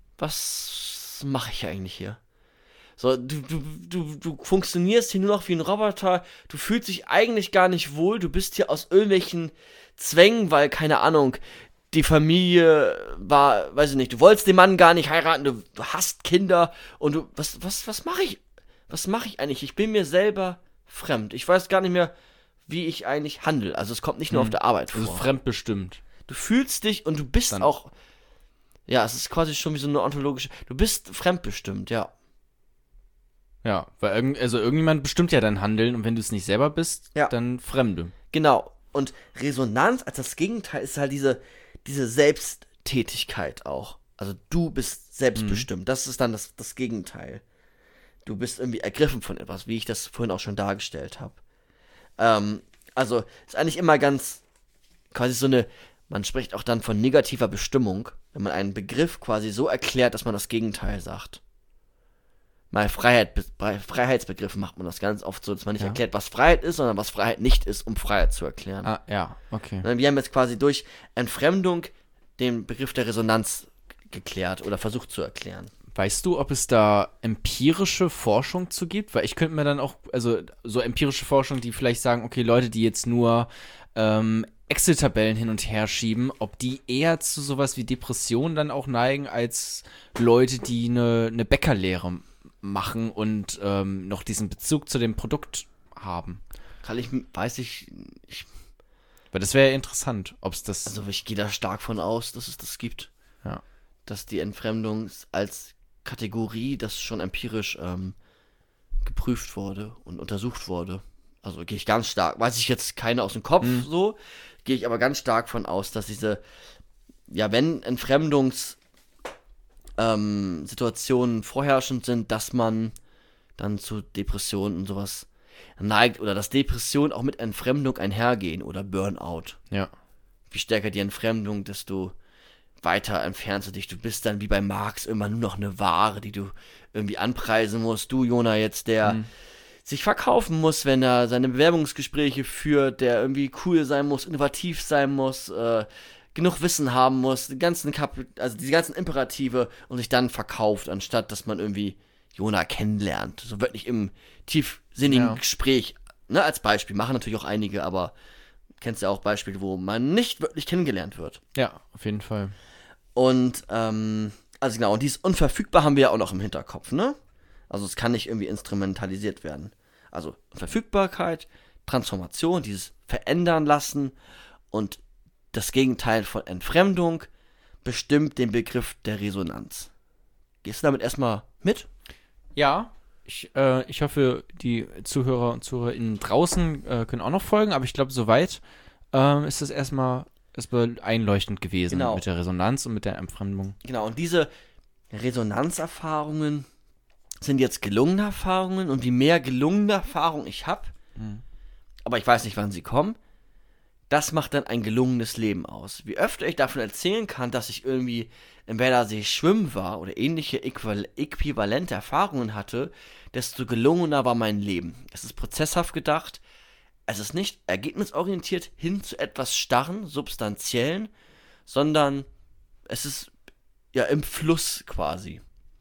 was mache ich eigentlich hier? So, du, du, du, du funktionierst hier nur noch wie ein Roboter, du fühlst dich eigentlich gar nicht wohl, du bist hier aus irgendwelchen Zwängen, weil, keine Ahnung, die Familie war, weiß ich nicht, du wolltest den Mann gar nicht heiraten, du hast Kinder und du, was, was, was mache ich? Was mache ich eigentlich? Ich bin mir selber fremd. Ich weiß gar nicht mehr, wie ich eigentlich handle. Also es kommt nicht nur hm. auf der Arbeit vor. Also fremdbestimmt. Du fühlst dich und du bist Dann. auch, ja, es ist quasi schon wie so eine ontologische, du bist fremdbestimmt, ja. Ja, weil irgend, also irgendjemand bestimmt ja dein Handeln und wenn du es nicht selber bist, ja. dann Fremde. Genau. Und Resonanz als das Gegenteil ist halt diese, diese Selbsttätigkeit auch. Also du bist selbstbestimmt. Mhm. Das ist dann das, das Gegenteil. Du bist irgendwie ergriffen von etwas, wie ich das vorhin auch schon dargestellt habe. Ähm, also ist eigentlich immer ganz quasi so eine, man spricht auch dann von negativer Bestimmung, wenn man einen Begriff quasi so erklärt, dass man das Gegenteil sagt. Bei Freiheit, bei Freiheitsbegriffen macht man das ganz oft so, dass man nicht ja. erklärt, was Freiheit ist, sondern was Freiheit nicht ist, um Freiheit zu erklären. Ah, ja, okay. Wir haben jetzt quasi durch Entfremdung den Begriff der Resonanz geklärt oder versucht zu erklären. Weißt du, ob es da empirische Forschung zu gibt? Weil ich könnte mir dann auch, also so empirische Forschung, die vielleicht sagen, okay, Leute, die jetzt nur ähm, Excel-Tabellen hin und her schieben, ob die eher zu sowas wie Depressionen dann auch neigen, als Leute, die eine, eine Bäckerlehre machen und ähm, noch diesen Bezug zu dem Produkt haben. Kann ich, weiß ich, ich Weil das wäre ja interessant, ob es das... also ich gehe da stark von aus, dass es das gibt. Ja. Dass die Entfremdung als Kategorie, das schon empirisch ähm, geprüft wurde und untersucht wurde. Also gehe ich ganz stark, weiß ich jetzt keine aus dem Kopf Mhm. so, gehe ich aber ganz stark von aus, dass diese, ja, wenn Entfremdungs ähm, Situationen vorherrschend sind, dass man dann zu Depressionen und sowas neigt oder dass Depressionen auch mit Entfremdung einhergehen oder Burnout. Ja. Wie stärker die Entfremdung, desto weiter entfernst du dich. Du bist dann wie bei Marx immer nur noch eine Ware, die du irgendwie anpreisen musst. Du, Jona, jetzt, der Mhm. sich verkaufen muss, wenn er seine Bewerbungsgespräche führt, der irgendwie cool sein muss, innovativ sein muss, äh, genug Wissen haben muss, die ganzen Kap also die ganzen Imperative und sich dann verkauft, anstatt dass man irgendwie Jona kennenlernt. So wirklich im tiefsinnigen Ja. Gespräch. Ne, als Beispiel. Machen natürlich auch einige, aber kennst ja auch Beispiele, wo man nicht wirklich kennengelernt wird. Ja, auf jeden Fall. Und, ähm, also genau, und dieses unverfügbar haben wir ja auch noch im Hinterkopf, ne? Also es kann nicht irgendwie instrumentalisiert werden. Also Verfügbarkeit, Transformation, dieses Verändern lassen und das Gegenteil von Entfremdung bestimmt den Begriff der Resonanz. Gehst du damit erstmal mit? Ja, ich, äh, ich hoffe, die Zuhörer und Zuhörerinnen draußen äh, können auch noch folgen, aber ich glaube, soweit ähm, ist das erstmal, erstmal einleuchtend gewesen Genau. mit der Resonanz und mit der Entfremdung. Genau, und diese Resonanzerfahrungen sind jetzt gelungene Erfahrungen und je mehr gelungene Erfahrungen ich habe, Mhm. aber ich weiß nicht, wann sie kommen, das macht dann ein gelungenes Leben aus. Wie öfter ich davon erzählen kann, dass ich irgendwie im Werdersee schwimmen war oder ähnliche äquival- äquivalente Erfahrungen hatte, desto gelungener war mein Leben. Es ist prozesshaft gedacht, es ist nicht ergebnisorientiert hin zu etwas Starren, Substanziellen, sondern es ist ja im Fluss quasi.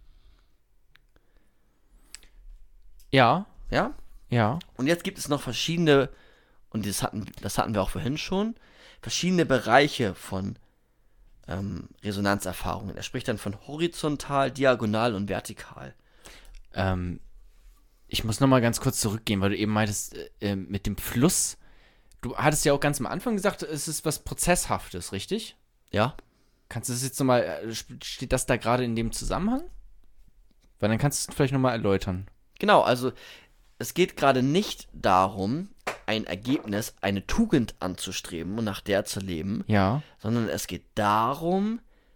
Ja, Ja? ja. Und jetzt gibt es noch verschiedene, und das hatten, das hatten wir auch vorhin schon, verschiedene Bereiche von ähm, Resonanzerfahrungen. Er spricht dann von horizontal, diagonal und vertikal. Ähm, ich muss noch mal ganz kurz zurückgehen, weil du eben meintest, äh, mit dem Fluss. Du hattest ja auch ganz am Anfang gesagt, es ist was Prozesshaftes, richtig? Ja? Kannst du das jetzt nochmal, äh, steht das da gerade in dem Zusammenhang? Weil dann kannst du es vielleicht nochmal erläutern. Genau, also es geht gerade nicht darum, ein Ergebnis, eine Tugend anzustreben und nach der zu leben, Ja. sondern es geht darum,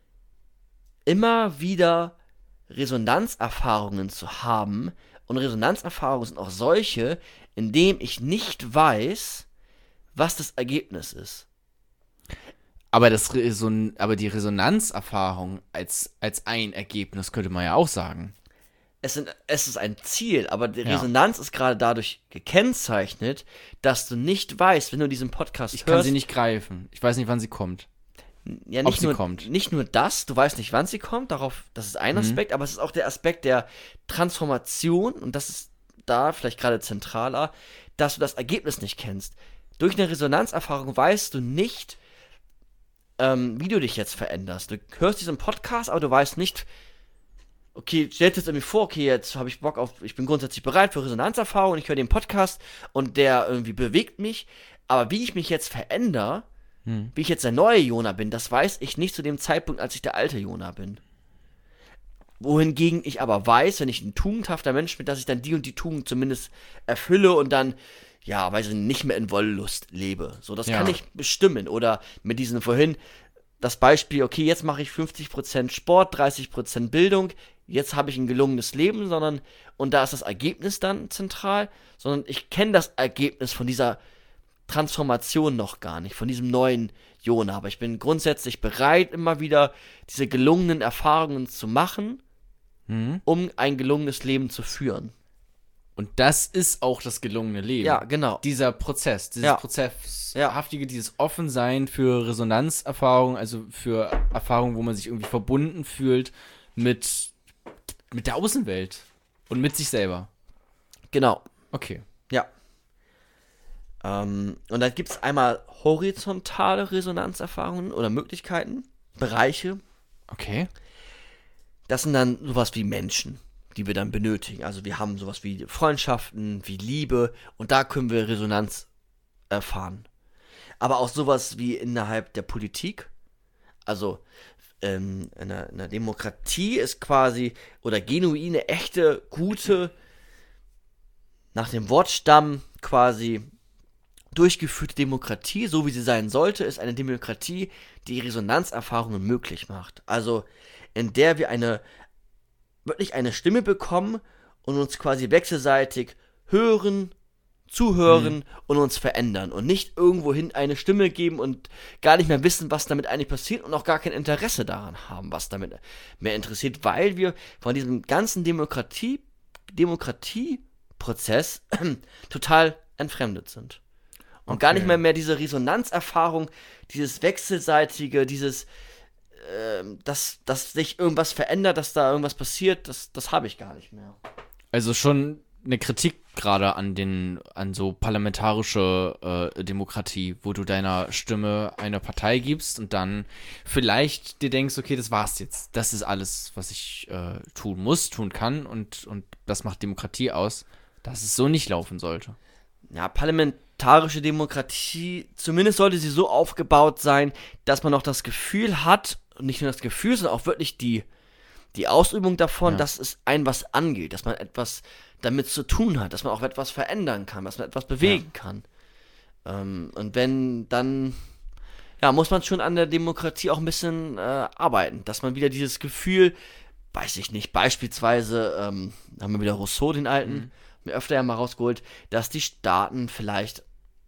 immer wieder Resonanzerfahrungen zu haben. Und Resonanzerfahrungen sind auch solche, in denen ich nicht weiß, was das Ergebnis ist. Aber, das Reson aber die Resonanzerfahrung als, als ein Ergebnis könnte man ja auch sagen. Es, sind, es ist ein Ziel, aber die Ja. Resonanz ist gerade dadurch gekennzeichnet, dass du nicht weißt, wenn du diesen Podcast Ich hörst. kann sie nicht greifen. Ich weiß nicht, wann sie kommt. Ja, ob nicht sie nur, kommt. nicht nur das, du weißt nicht, wann sie kommt, darauf, das ist ein Mhm. Aspekt, aber es ist auch der Aspekt der Transformation und das ist da vielleicht gerade zentraler, dass du das Ergebnis nicht kennst. Durch eine Resonanzerfahrung weißt du nicht, ähm, wie du dich jetzt veränderst. Du hörst diesen Podcast, aber du weißt nicht, okay, stell dir jetzt irgendwie vor, okay, jetzt habe ich Bock auf, ich bin grundsätzlich bereit für Resonanzerfahrung, ich höre den Podcast und der irgendwie bewegt mich, aber wie ich mich jetzt verändere, Hm. wie ich jetzt der neue Jona bin, das weiß ich nicht zu dem Zeitpunkt, als ich der alte Jona bin. Wohingegen ich aber weiß, wenn ich ein tugendhafter Mensch bin, dass ich dann die und die Tugend zumindest erfülle und dann, ja, weiß ich nicht mehr in Wollust lebe. So, das Ja. kann ich bestimmen. Oder mit diesen vorhin das Beispiel, okay, jetzt mache ich fünfzig Prozent Sport, dreißig Prozent Bildung, jetzt habe ich ein gelungenes Leben, sondern, und da ist das Ergebnis dann zentral, sondern ich kenne das Ergebnis von dieser Transformation noch gar nicht, von diesem neuen Jona. Aber ich bin grundsätzlich bereit, immer wieder diese gelungenen Erfahrungen zu machen, Mhm. um ein gelungenes Leben zu führen. Und das ist auch das gelungene Leben. Ja, genau. Dieser Prozess, dieses Ja. Prozesshaftige, dieses Offensein für Resonanzerfahrungen, also für Erfahrungen, wo man sich irgendwie verbunden fühlt mit, mit der Außenwelt und mit sich selber. Genau. Okay. Ja. Ähm, und dann gibt es einmal horizontale Resonanzerfahrungen oder Möglichkeiten, Bereiche. Okay. Das sind dann sowas wie Menschen, die wir dann benötigen. Also wir haben sowas wie Freundschaften, wie Liebe und da können wir Resonanz erfahren. Aber auch sowas wie innerhalb der Politik. Also ähm, in, einer, in einer Demokratie ist quasi, oder genuine, echte, gute, nach dem Wortstamm quasi durchgeführte Demokratie, so wie sie sein sollte, ist eine Demokratie, die Resonanzerfahrungen möglich macht. Also in der wir eine wirklich eine Stimme bekommen und uns quasi wechselseitig hören, zuhören mhm. und uns verändern und nicht irgendwohin eine Stimme geben und gar nicht mehr wissen, was damit eigentlich passiert und auch gar kein Interesse daran haben, was damit mehr interessiert, weil wir von diesem ganzen Demokratie, Demokratieprozess total entfremdet sind. Und okay. gar nicht mehr mehr diese Resonanzerfahrung, dieses wechselseitige, dieses Dass, dass sich irgendwas verändert, dass da irgendwas passiert, das, das habe ich gar nicht mehr. Also schon eine Kritik gerade an den, an so parlamentarische äh, Demokratie, wo du deiner Stimme eine Partei gibst und dann vielleicht dir denkst, okay, das war's jetzt. Das ist alles, was ich äh, tun muss, tun kann und, und das macht Demokratie aus, dass es so nicht laufen sollte. Ja, parlamentarische Demokratie, zumindest sollte sie so aufgebaut sein, dass man noch das Gefühl hat, und nicht nur das Gefühl, sondern auch wirklich die, die Ausübung davon, ja. dass es ein was angeht, dass man etwas damit zu tun hat, dass man auch etwas verändern kann, dass man etwas bewegen ja. kann. Ähm, und wenn, dann ja, muss man schon an der Demokratie auch ein bisschen äh, arbeiten, dass man wieder dieses Gefühl, weiß ich nicht, beispielsweise, ähm, haben wir wieder Rousseau, den Alten, mhm. mir öfter ja mal rausgeholt, dass die Staaten vielleicht,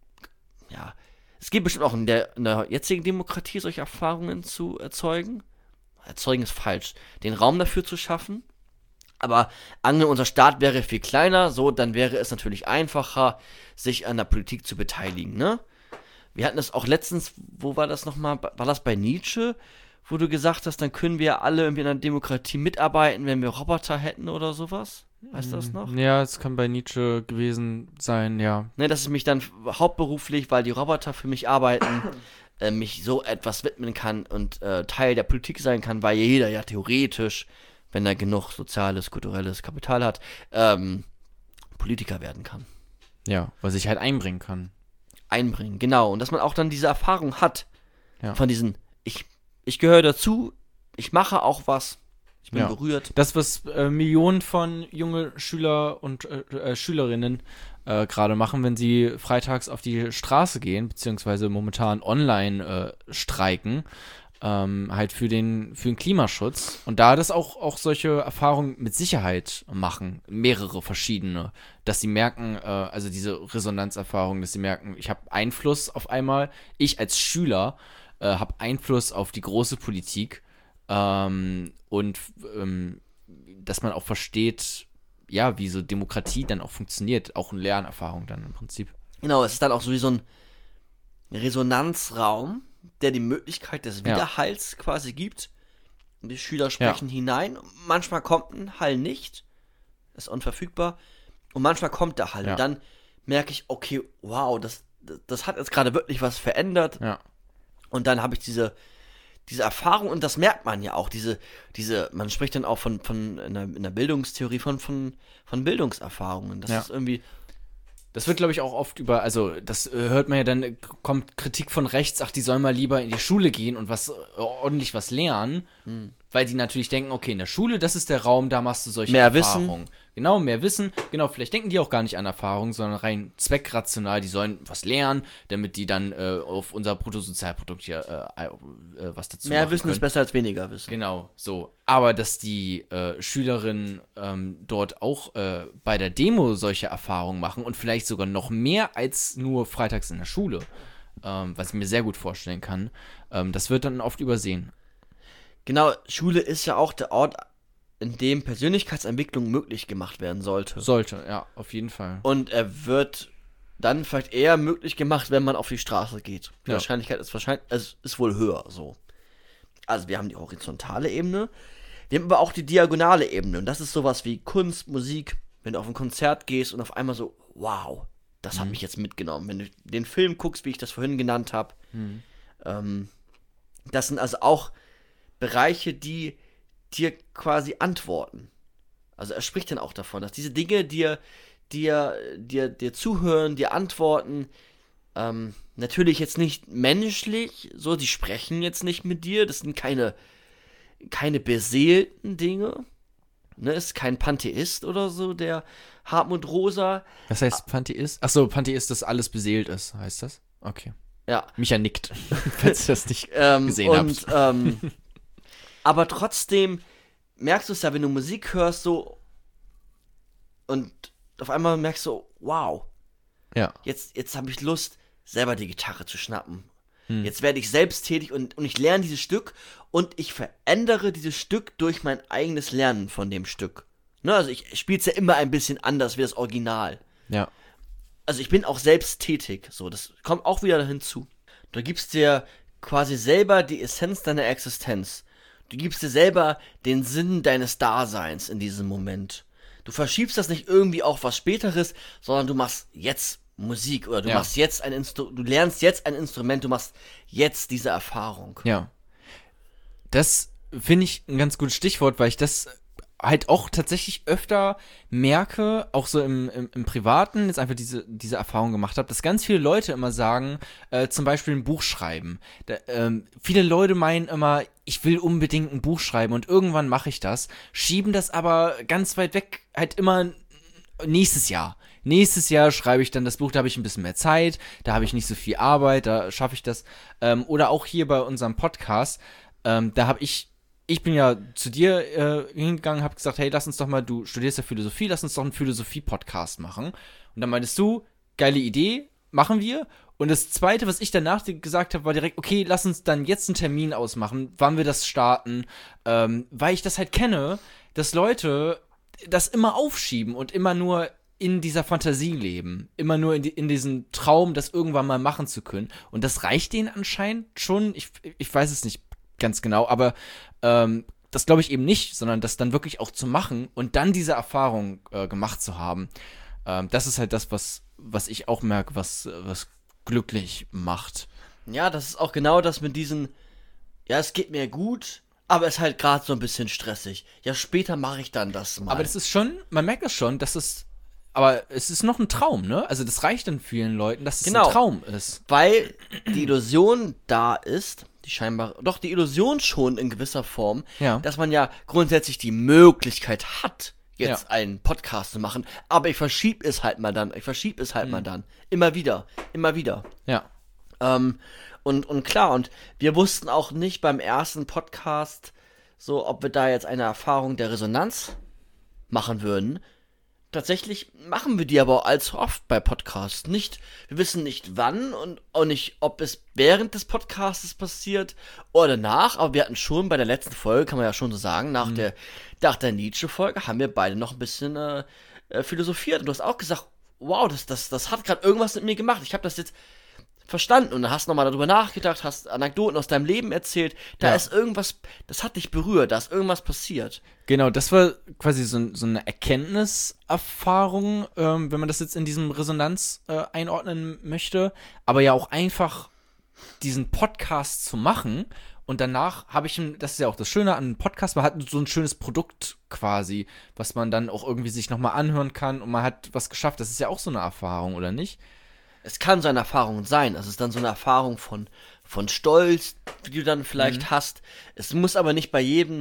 ja, es gibt bestimmt auch in der, in der jetzigen Demokratie solche Erfahrungen zu erzeugen. Erzeugen ist falsch. Den Raum dafür zu schaffen. Aber angenommen, unser Staat wäre viel kleiner, so, dann wäre es natürlich einfacher, sich an der Politik zu beteiligen, ne? Wir hatten das auch letztens, wo war das nochmal? War das bei Nietzsche? Wo du gesagt hast, dann können wir alle irgendwie in der Demokratie mitarbeiten, wenn wir Roboter hätten oder sowas? Weißt du das noch? Ja, es kann bei Nietzsche gewesen sein, ja. Ne, dass ich mich dann hauptberuflich, weil die Roboter für mich arbeiten, äh, mich so etwas widmen kann und äh, Teil der Politik sein kann, weil jeder ja theoretisch, wenn er genug soziales, kulturelles Kapital hat, ähm, Politiker werden kann. Ja, weil sich halt einbringen kann. Einbringen, genau. Und dass man auch dann diese Erfahrung hat, ja. von diesen, ich, ich gehöre dazu, ich mache auch was. Ich bin ja. berührt. Das, was äh, Millionen von junge Schüler und äh, äh, Schülerinnen äh, gerade machen, wenn sie freitags auf die Straße gehen, beziehungsweise momentan online äh, streiken, ähm, halt für den, für den Klimaschutz. Und da das auch, auch solche Erfahrungen mit Sicherheit machen, mehrere verschiedene, dass sie merken, äh, also diese Resonanzerfahrung, dass sie merken, ich habe Einfluss auf einmal, ich als Schüler äh, habe Einfluss auf die große Politik. Ähm, und ähm, dass man auch versteht, ja, wie so Demokratie dann auch funktioniert, auch eine Lernerfahrung dann im Prinzip. Genau, es ist dann auch so wie so ein Resonanzraum, der die Möglichkeit des Widerhalls ja. quasi gibt. Und die Schüler sprechen ja. hinein. Manchmal kommt ein Hall nicht, ist unverfügbar. Und manchmal kommt der Hall. Ja. Und dann merke ich, okay, wow, das, das hat jetzt gerade wirklich was verändert. Ja. Und dann habe ich diese Diese Erfahrung, und das merkt man ja auch, diese, diese, man spricht dann auch von, von in, der, in der Bildungstheorie von, von, von Bildungserfahrungen. Das ja. ist irgendwie. Das wird, glaube ich, auch oft über, also das äh, hört man ja dann, kommt Kritik von rechts, ach, die sollen mal lieber in die Schule gehen und was äh, ordentlich was lernen, hm. weil die natürlich denken, okay, in der Schule, das ist der Raum, da machst du solche mehr Erfahrungen. Wissen. Genau, mehr Wissen. Genau, vielleicht denken die auch gar nicht an Erfahrung, sondern rein zweckrational, die sollen was lernen, damit die dann äh, auf unser Bruttosozialprodukt hier äh, äh, was dazu mehr machen Wissen können. ist besser als weniger Wissen. Genau, so. Aber dass die äh, Schülerinnen ähm, dort auch äh, bei der Demo solche Erfahrungen machen und vielleicht sogar noch mehr als nur freitags in der Schule, ähm, was ich mir sehr gut vorstellen kann, ähm, das wird dann oft übersehen. Genau, Schule ist ja auch der Ort, in dem Persönlichkeitsentwicklung möglich gemacht werden sollte. Sollte, ja, auf jeden Fall. Und er wird dann vielleicht eher möglich gemacht, wenn man auf die Straße geht. Die Ja. Wahrscheinlichkeit ist wahrscheinlich, es ist wohl höher so. Also wir haben die horizontale Ebene, wir haben aber auch die diagonale Ebene. Und das ist sowas wie Kunst, Musik, wenn du auf ein Konzert gehst und auf einmal so, wow, das Mhm. hat mich jetzt mitgenommen. Wenn du den Film guckst, wie ich das vorhin genannt habe, Mhm. ähm, das sind also auch Bereiche, die dir quasi antworten. Also er spricht dann auch davon, dass diese Dinge dir, dir, dir, dir zuhören, dir antworten, ähm, natürlich jetzt nicht menschlich, so, die sprechen jetzt nicht mit dir, das sind keine, keine beseelten Dinge, ne, ist kein Pantheist oder so, der Hartmut Rosa, Was heißt Pantheist? Achso, Pantheist, dass alles beseelt ist, heißt das? Okay. ja, Micha nickt, falls ihr das nicht ähm, gesehen und, habt. ähm, aber trotzdem merkst du es ja, wenn du Musik hörst, so, und auf einmal merkst du, wow, Ja. jetzt, jetzt habe ich Lust, selber die Gitarre zu schnappen. Hm. Jetzt werde ich selbst tätig und, und ich lerne dieses Stück und ich verändere dieses Stück durch mein eigenes Lernen von dem Stück. Ne, also ich spiele es ja immer ein bisschen anders wie das Original. Ja. Also ich bin auch selbst tätig, so, das kommt auch wieder hinzu. Du gibst dir quasi selber die Essenz deiner Existenz. Du gibst dir selber den Sinn deines Daseins in diesem Moment. Du verschiebst das nicht irgendwie auf was Späteres, sondern du machst jetzt Musik oder du Ja. machst jetzt ein Instru- du lernst jetzt ein Instrument, du machst jetzt diese Erfahrung. Ja. Das finde ich ein ganz gutes Stichwort, weil ich das halt auch tatsächlich öfter merke, auch so im, im, im Privaten, jetzt einfach diese, diese Erfahrung gemacht habe, dass ganz viele Leute immer sagen, äh, zum Beispiel ein Buch schreiben. Da, ähm, viele Leute meinen immer, ich will unbedingt ein Buch schreiben und irgendwann mache ich das, schieben das aber ganz weit weg halt immer nächstes Jahr. Nächstes Jahr schreibe ich dann das Buch, da habe ich ein bisschen mehr Zeit, da habe ich nicht so viel Arbeit, da schaffe ich das. Ähm, oder auch hier bei unserem Podcast, ähm, da habe ich, ich bin ja zu dir äh, hingegangen, habe gesagt, hey, lass uns doch mal, du studierst ja Philosophie, lass uns doch einen Philosophie-Podcast machen. Und dann meintest du, geile Idee, machen wir. Und das Zweite, was ich danach dir gesagt habe, war direkt, okay, lass uns dann jetzt einen Termin ausmachen, wann wir das starten, ähm, weil ich das halt kenne, dass Leute das immer aufschieben und immer nur in dieser Fantasie leben. Immer nur in, die, in diesem Traum, das irgendwann mal machen zu können. Und das reicht denen anscheinend schon. Ich, ich weiß es nicht ganz genau, aber ähm, das glaube ich eben nicht, sondern das dann wirklich auch zu machen und dann diese Erfahrung äh, gemacht zu haben. Ähm, das ist halt das, was, was ich auch merke, was, was glücklich macht. Ja, das ist auch genau das mit diesen, ja, es geht mir gut, aber es ist halt gerade so ein bisschen stressig. Ja, später mache ich dann das mal. Aber das ist schon, man merkt das schon, dass es, aber es ist noch ein Traum, ne? Also das reicht dann vielen Leuten, dass es Genau. ein Traum ist. Weil die Illusion da ist, die scheinbar, doch die Illusion schon in gewisser Form, Ja. dass man ja grundsätzlich die Möglichkeit hat, jetzt Ja. einen Podcast zu machen, aber ich verschiebe es halt mal dann, ich verschiebe es halt Mhm. mal dann. Immer wieder, immer wieder. Ja. Ähm, und, und klar, und wir wussten auch nicht beim ersten Podcast, so, ob wir da jetzt eine Erfahrung der Resonanz machen würden. Tatsächlich machen wir die aber allzu oft bei Podcasts. Nicht, wir wissen nicht wann und auch nicht, ob es während des Podcasts passiert oder danach, aber wir hatten schon bei der letzten Folge, kann man ja schon so sagen, nach der, nach der Nietzsche-Folge haben wir beide noch ein bisschen äh, äh, philosophiert. Und du hast auch gesagt, wow, das, das, das hat gerade irgendwas mit mir gemacht. Ich habe das jetzt verstanden und dann hast nochmal darüber nachgedacht, hast Anekdoten aus deinem Leben erzählt. Da Ja. ist irgendwas, das hat dich berührt, da ist irgendwas passiert. Genau, das war quasi so, so eine Erkenntniserfahrung, ähm, wenn man das jetzt in diesem Resonanz äh, einordnen möchte, aber ja auch einfach diesen Podcast zu machen und danach habe ich, ein- das ist ja auch das Schöne an einem Podcast, man hat so ein schönes Produkt quasi, was man dann auch irgendwie sich nochmal anhören kann und man hat was geschafft, das ist ja auch so eine Erfahrung, oder nicht? Es kann so eine Erfahrung sein. Es ist dann so eine Erfahrung von, von Stolz, die du dann vielleicht Mhm. hast. Es muss aber nicht bei jedem,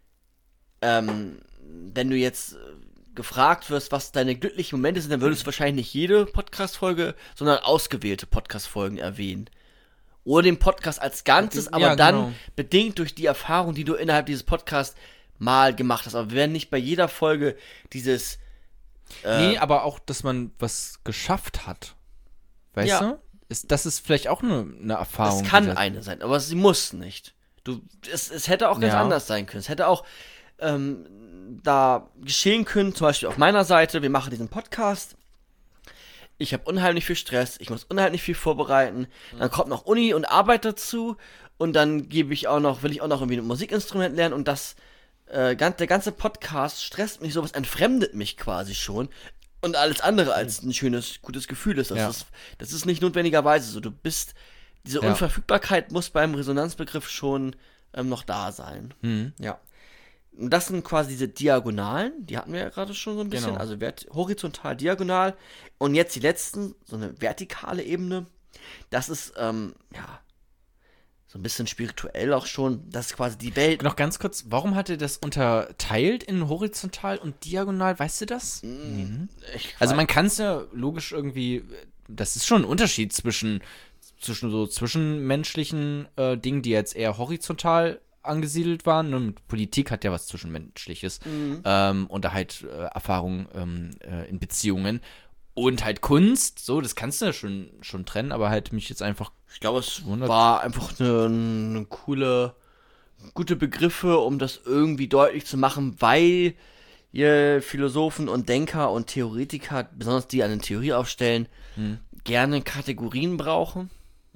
ähm, wenn du jetzt äh, gefragt wirst, was deine glücklichen Momente sind, dann würdest du wahrscheinlich nicht jede Podcast-Folge, sondern ausgewählte Podcast-Folgen erwähnen. Oder den Podcast als Ganzes, aber Ja, dann genau. bedingt durch die Erfahrung, die du innerhalb dieses Podcasts mal gemacht hast. Aber wir werden nicht bei jeder Folge dieses äh, Nee, aber auch, dass man was geschafft hat. Weißt Ja. du? Ist, das ist vielleicht auch eine, eine Erfahrung. Es kann die das- eine sein, aber sie muss nicht. Du, es, es hätte auch ganz Ja. anders sein können. Es hätte auch ähm, da geschehen können, zum Beispiel auf meiner Seite, wir machen diesen Podcast, ich habe unheimlich viel Stress, ich muss unheimlich viel vorbereiten, dann kommt noch Uni und Arbeit dazu und dann gebe ich auch noch, will ich auch noch irgendwie ein Musikinstrument lernen und das, äh, ganz, der ganze Podcast stresst mich, sowas entfremdet mich quasi schon und alles andere als ein schönes, gutes Gefühl ist. Das, Ja. ist, das ist nicht notwendigerweise so, du bist, diese Ja. Unverfügbarkeit muss beim Resonanzbegriff schon ähm, noch da sein. Mhm. Ja. Und das sind quasi diese Diagonalen, die hatten wir ja gerade schon so ein bisschen, Genau. also vert- horizontal, diagonal. Und jetzt die letzten, so eine vertikale Ebene, das ist, ähm, ja, so ein bisschen spirituell auch schon, das ist quasi die Welt. Noch ganz kurz, warum hat er das unterteilt in horizontal und diagonal? Weißt du das? Mhm. Ich Also weiß- man kann es ja logisch irgendwie, das ist schon ein Unterschied zwischen, zwischen so zwischenmenschlichen äh, Dingen, die jetzt eher horizontal angesiedelt waren. Ne? Mit Politik hat ja was Zwischenmenschliches. Mhm. Ähm, und da halt äh, Erfahrung ähm, äh, in Beziehungen. Und halt Kunst, so, das kannst du ja schon, schon trennen, aber halt mich jetzt einfach. Ich glaube, es Wundert- war einfach eine, eine coole, gute Begriffe, um das irgendwie deutlich zu machen, weil ihr Philosophen und Denker und Theoretiker, besonders die eine Theorie aufstellen, Hm. gerne Kategorien brauchen.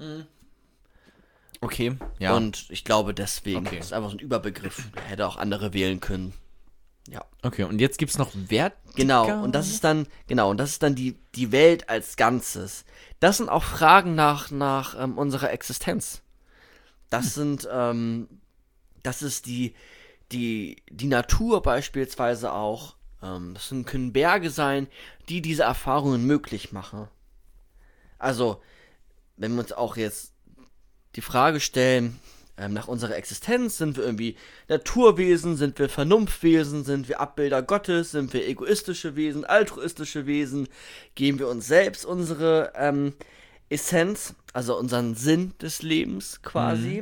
Okay, ja. Und ich glaube deswegen, Okay. das ist einfach so ein Überbegriff. Hätte auch andere wählen können. Ja. okay, und jetzt gibt's noch Wert. Genau, und das ist dann, genau, und das ist dann die, die Welt als Ganzes. Das sind auch Fragen nach, nach ähm, unserer Existenz. Das sind, ähm, das ist die, die, die Natur beispielsweise auch. Ähm, das sind, können Berge sein, die diese Erfahrungen möglich machen. Also, wenn wir uns auch jetzt die Frage stellen, ähm, nach unserer Existenz, sind wir irgendwie Naturwesen, sind wir Vernunftwesen, sind wir Abbilder Gottes, sind wir egoistische Wesen, altruistische Wesen, geben wir uns selbst unsere ähm, Essenz, also unseren Sinn des Lebens quasi,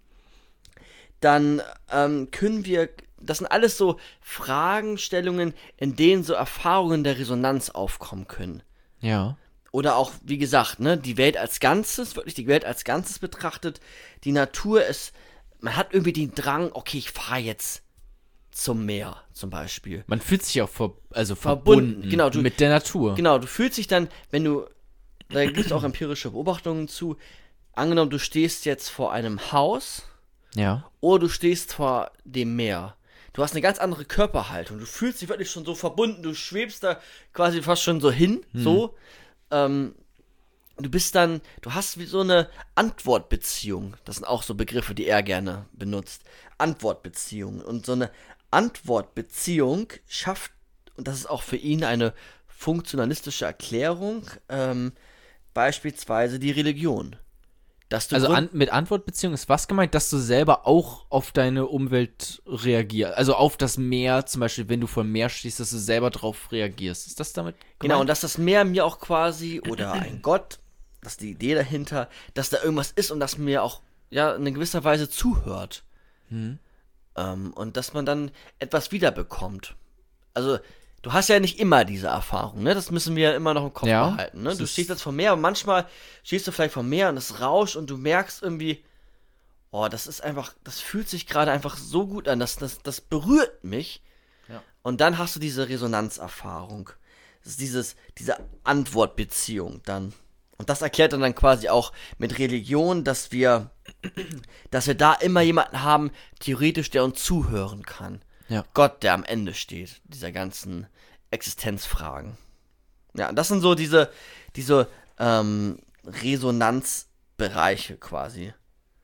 dann ähm, können wir, das sind alles so Fragestellungen, in denen so Erfahrungen der Resonanz aufkommen können. Ja. Oder auch, wie gesagt, ne, die Welt als Ganzes, wirklich die Welt als Ganzes betrachtet. Die Natur ist, man hat irgendwie den Drang, okay, ich fahre jetzt zum Meer zum Beispiel. Man fühlt sich auch ver also Verbunden, verbunden, genau, du- mit der Natur. Genau, du fühlst dich dann, wenn du, da gibt es auch empirische Beobachtungen zu, angenommen, du stehst jetzt vor einem Haus Ja. oder du stehst vor dem Meer. Du hast eine ganz andere Körperhaltung. Du fühlst dich wirklich schon so verbunden. Du schwebst da quasi fast schon so hin, so. Ähm, du bist dann, du hast wie so eine Antwortbeziehung. Das sind auch so Begriffe, die er gerne benutzt. Antwortbeziehung. Und so eine Antwortbeziehung schafft, und das ist auch für ihn eine funktionalistische Erklärung, ähm, beispielsweise die Religion. Dass du Also grund- an, mit Antwortbeziehung ist was gemeint, dass du selber auch auf deine Umwelt reagierst. Also auf das Meer zum Beispiel, wenn du vor dem Meer stehst, dass du selber drauf reagierst. Ist das damit gemeint? Genau, und dass das Meer mir auch quasi, oder ein Gott, das ist die Idee dahinter, dass da irgendwas ist und dass mir auch, ja, in gewisser Weise zuhört. Mhm. Ähm, und dass man dann etwas wiederbekommt. Also, du hast ja nicht immer diese Erfahrung, ne? Das müssen wir ja immer noch im Kopf Ja, behalten, ne? das Du ist- stehst jetzt vor Meer und manchmal stehst du vielleicht vor Meer und es rauscht und du merkst irgendwie, oh, das ist einfach, das fühlt sich gerade einfach so gut an, das, das, das berührt mich. Ja. Und dann hast du diese Resonanzerfahrung. Das ist dieses, diese Antwortbeziehung dann. Und das erklärt dann, dann quasi auch mit Religion, dass wir, dass wir da immer jemanden haben, theoretisch, der uns zuhören kann. Ja. Gott, der am Ende steht, dieser ganzen Existenzfragen. Ja, und das sind so diese, diese ähm, Resonanzbereiche quasi.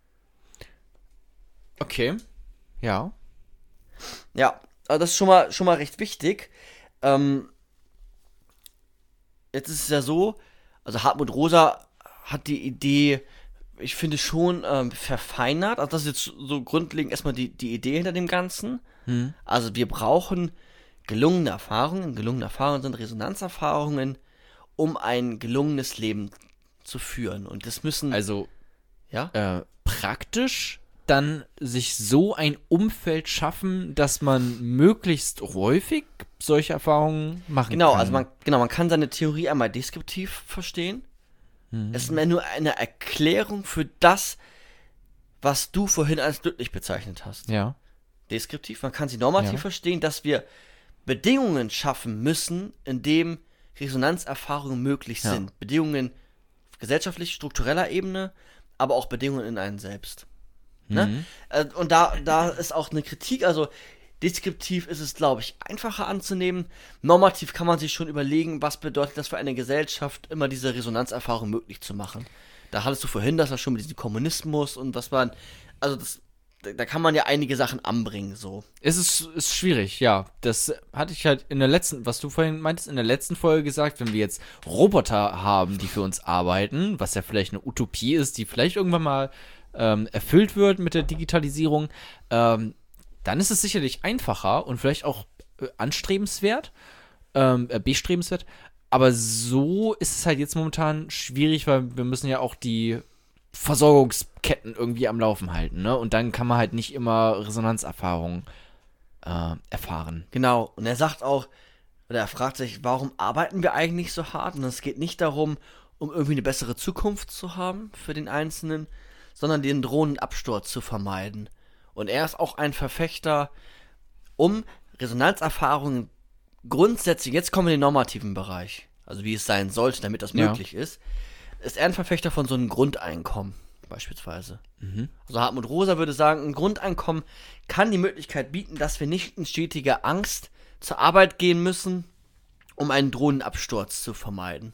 Okay. Ja. Ja, also das ist schon mal, schon mal recht wichtig. Ähm, jetzt ist es ja so, also Hartmut Rosa hat die Idee, ich finde schon ähm, verfeinert. Also das ist jetzt so grundlegend erstmal die, die Idee hinter dem Ganzen. Hm. Also wir brauchen gelungene Erfahrungen. Gelungene Erfahrungen sind Resonanzerfahrungen, um ein gelungenes Leben zu führen. Und das müssen, Also ja, äh, praktisch dann sich so ein Umfeld schaffen, dass man möglichst häufig solche Erfahrungen machen genau, kann. also man, genau, man kann seine Theorie einmal deskriptiv verstehen. Mhm. Es ist mehr nur eine Erklärung für das, was du vorhin als glücklich bezeichnet hast. Ja. deskriptiv, man kann sie normativ Ja. verstehen, dass wir Bedingungen schaffen müssen, in denen Resonanzerfahrungen möglich Ja. sind. Bedingungen auf gesellschaftlich, struktureller Ebene, aber auch Bedingungen in einem selbst. Ne? Mhm. Äh, Und da, da ist auch eine Kritik, also deskriptiv ist es, glaube ich, einfacher anzunehmen. Normativ kann man sich schon überlegen, was bedeutet das für eine Gesellschaft, immer diese Resonanzerfahrung möglich zu machen. Da hattest du vorhin das ja schon mit diesem Kommunismus und was man, also das, da da kann man ja einige Sachen anbringen, so. Es ist, ist schwierig, ja. Das hatte ich halt in der letzten, was du vorhin meintest, in der letzten Folge gesagt, wenn wir jetzt Roboter haben, die für uns arbeiten, was ja vielleicht eine Utopie ist, die vielleicht irgendwann mal ähm, erfüllt wird mit der Digitalisierung, ähm, dann ist es sicherlich einfacher und vielleicht auch äh, anstrebenswert, ähm, äh, bestrebenswert. Aber so ist es halt jetzt momentan schwierig, weil wir müssen ja auch die Versorgungsketten irgendwie am Laufen halten, ne? Und dann kann man halt nicht immer Resonanzerfahrungen äh, erfahren. Genau, und er sagt auch, oder er fragt sich, warum arbeiten wir eigentlich so hart? Und es geht nicht darum, um irgendwie eine bessere Zukunft zu haben für den Einzelnen, sondern den drohenden Absturz zu vermeiden. Und er ist auch ein Verfechter, um Resonanzerfahrungen grundsätzlich, jetzt kommen wir in den normativen Bereich, also wie es sein sollte, damit das Ja. möglich ist, ist er ein Verfechter von so einem Grundeinkommen, beispielsweise. Mhm. Also Hartmut Rosa würde sagen, ein Grundeinkommen kann die Möglichkeit bieten, dass wir nicht in stetiger Angst zur Arbeit gehen müssen, um einen drohenden Absturz zu vermeiden.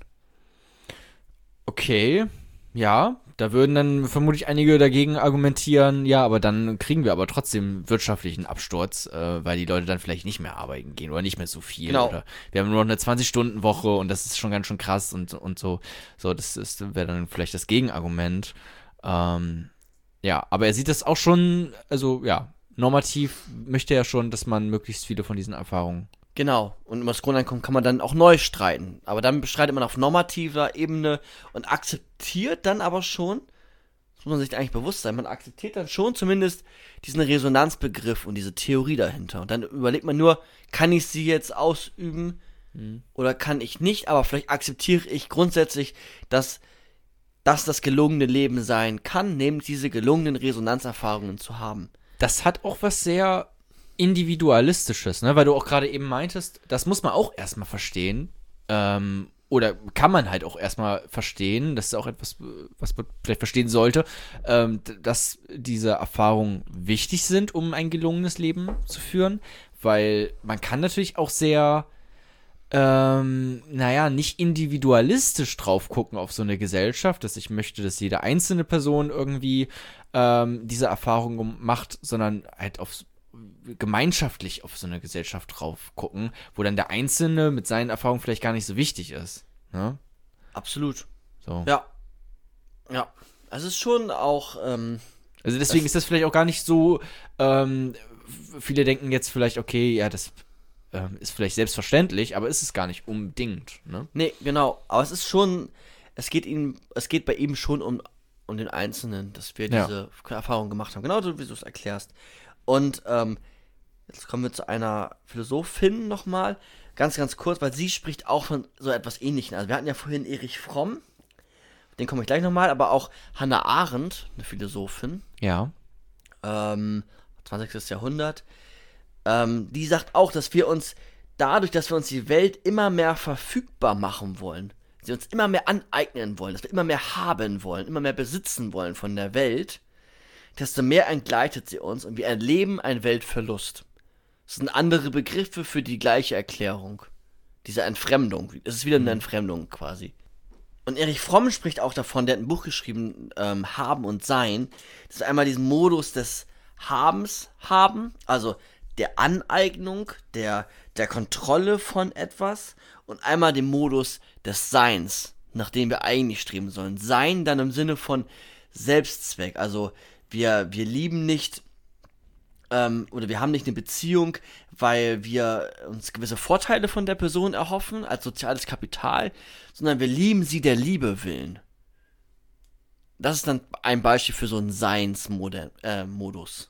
Okay, ja, da würden dann vermutlich einige dagegen argumentieren, ja, aber dann kriegen wir aber trotzdem wirtschaftlichen Absturz, äh, weil die Leute dann vielleicht nicht mehr arbeiten gehen oder nicht mehr so viel. Genau. Oder wir haben nur noch eine zwanzig-Stunden-Woche und das ist schon ganz schön krass und, und so. So, das ist, wäre dann vielleicht das Gegenargument. Ähm, ja, aber er sieht das auch schon, also ja, normativ möchte er schon, dass man möglichst viele von diesen Erfahrungen. Genau, und über das Grundeinkommen kann man dann auch neu streiten. Aber dann bestreitet man auf normativer Ebene und akzeptiert dann aber schon, das muss man sich eigentlich bewusst sein, man akzeptiert dann schon zumindest diesen Resonanzbegriff und diese Theorie dahinter. Und dann überlegt man nur, kann ich sie jetzt ausüben oder kann ich nicht, aber vielleicht akzeptiere ich grundsätzlich, dass das das gelungene Leben sein kann, nämlich diese gelungenen Resonanzerfahrungen zu haben. Das hat auch was sehr Individualistisches, ne? Weil du auch gerade eben meintest, das muss man auch erstmal verstehen. Ähm, oder kann man halt auch erstmal verstehen, das ist auch etwas, was man vielleicht verstehen sollte, ähm, d- dass diese Erfahrungen wichtig sind, um ein gelungenes Leben zu führen. Weil man kann natürlich auch sehr, ähm, naja, nicht individualistisch drauf gucken auf so eine Gesellschaft, dass ich möchte, dass jede einzelne Person irgendwie ähm, diese Erfahrung macht, sondern halt auf gemeinschaftlich auf so eine Gesellschaft drauf gucken, wo dann der Einzelne mit seinen Erfahrungen vielleicht gar nicht so wichtig ist. Ne? Absolut. So. Ja. Ja. Also es ist schon auch, ähm, Also deswegen Das- ist das vielleicht auch gar nicht so, ähm, f- viele denken jetzt vielleicht, okay, ja, das ähm, ist vielleicht selbstverständlich, aber ist es gar nicht unbedingt. Ne? nee, genau. Aber es ist schon, es geht ihm, es geht bei ihm schon um, um den Einzelnen, dass wir Ja. diese Erfahrung gemacht haben. Genau so, wie du es erklärst. Und ähm, jetzt kommen wir zu einer Philosophin nochmal. Ganz, ganz kurz, weil sie spricht auch von so etwas Ähnlichem. Also wir hatten ja vorhin Erich Fromm, auf den komme ich gleich nochmal, aber auch Hannah Arendt, eine Philosophin, Ja. ähm, zwanzigsten. Jahrhundert, ähm, die sagt auch, dass wir uns dadurch, dass wir uns die Welt immer mehr verfügbar machen wollen, sie uns immer mehr aneignen wollen, dass wir immer mehr haben wollen, immer mehr besitzen wollen von der Welt, desto mehr entgleitet sie uns und wir erleben einen Weltverlust. Das sind andere Begriffe für die gleiche Erklärung. Diese Entfremdung. Es ist wieder eine Entfremdung quasi. Und Erich Fromm spricht auch davon, der hat ein Buch geschrieben, ähm, Haben und Sein. Das ist einmal diesen Modus des Habens haben, also der Aneignung, der, der Kontrolle von etwas und einmal den Modus des Seins, nach dem wir eigentlich streben sollen. Sein dann im Sinne von Selbstzweck, also wir, wir lieben nicht ähm, oder wir haben nicht eine Beziehung, weil wir uns gewisse Vorteile von der Person erhoffen, als soziales Kapital, sondern wir lieben sie der Liebe willen. Das ist dann ein Beispiel für so einen Seinsmodus. Äh, Modus.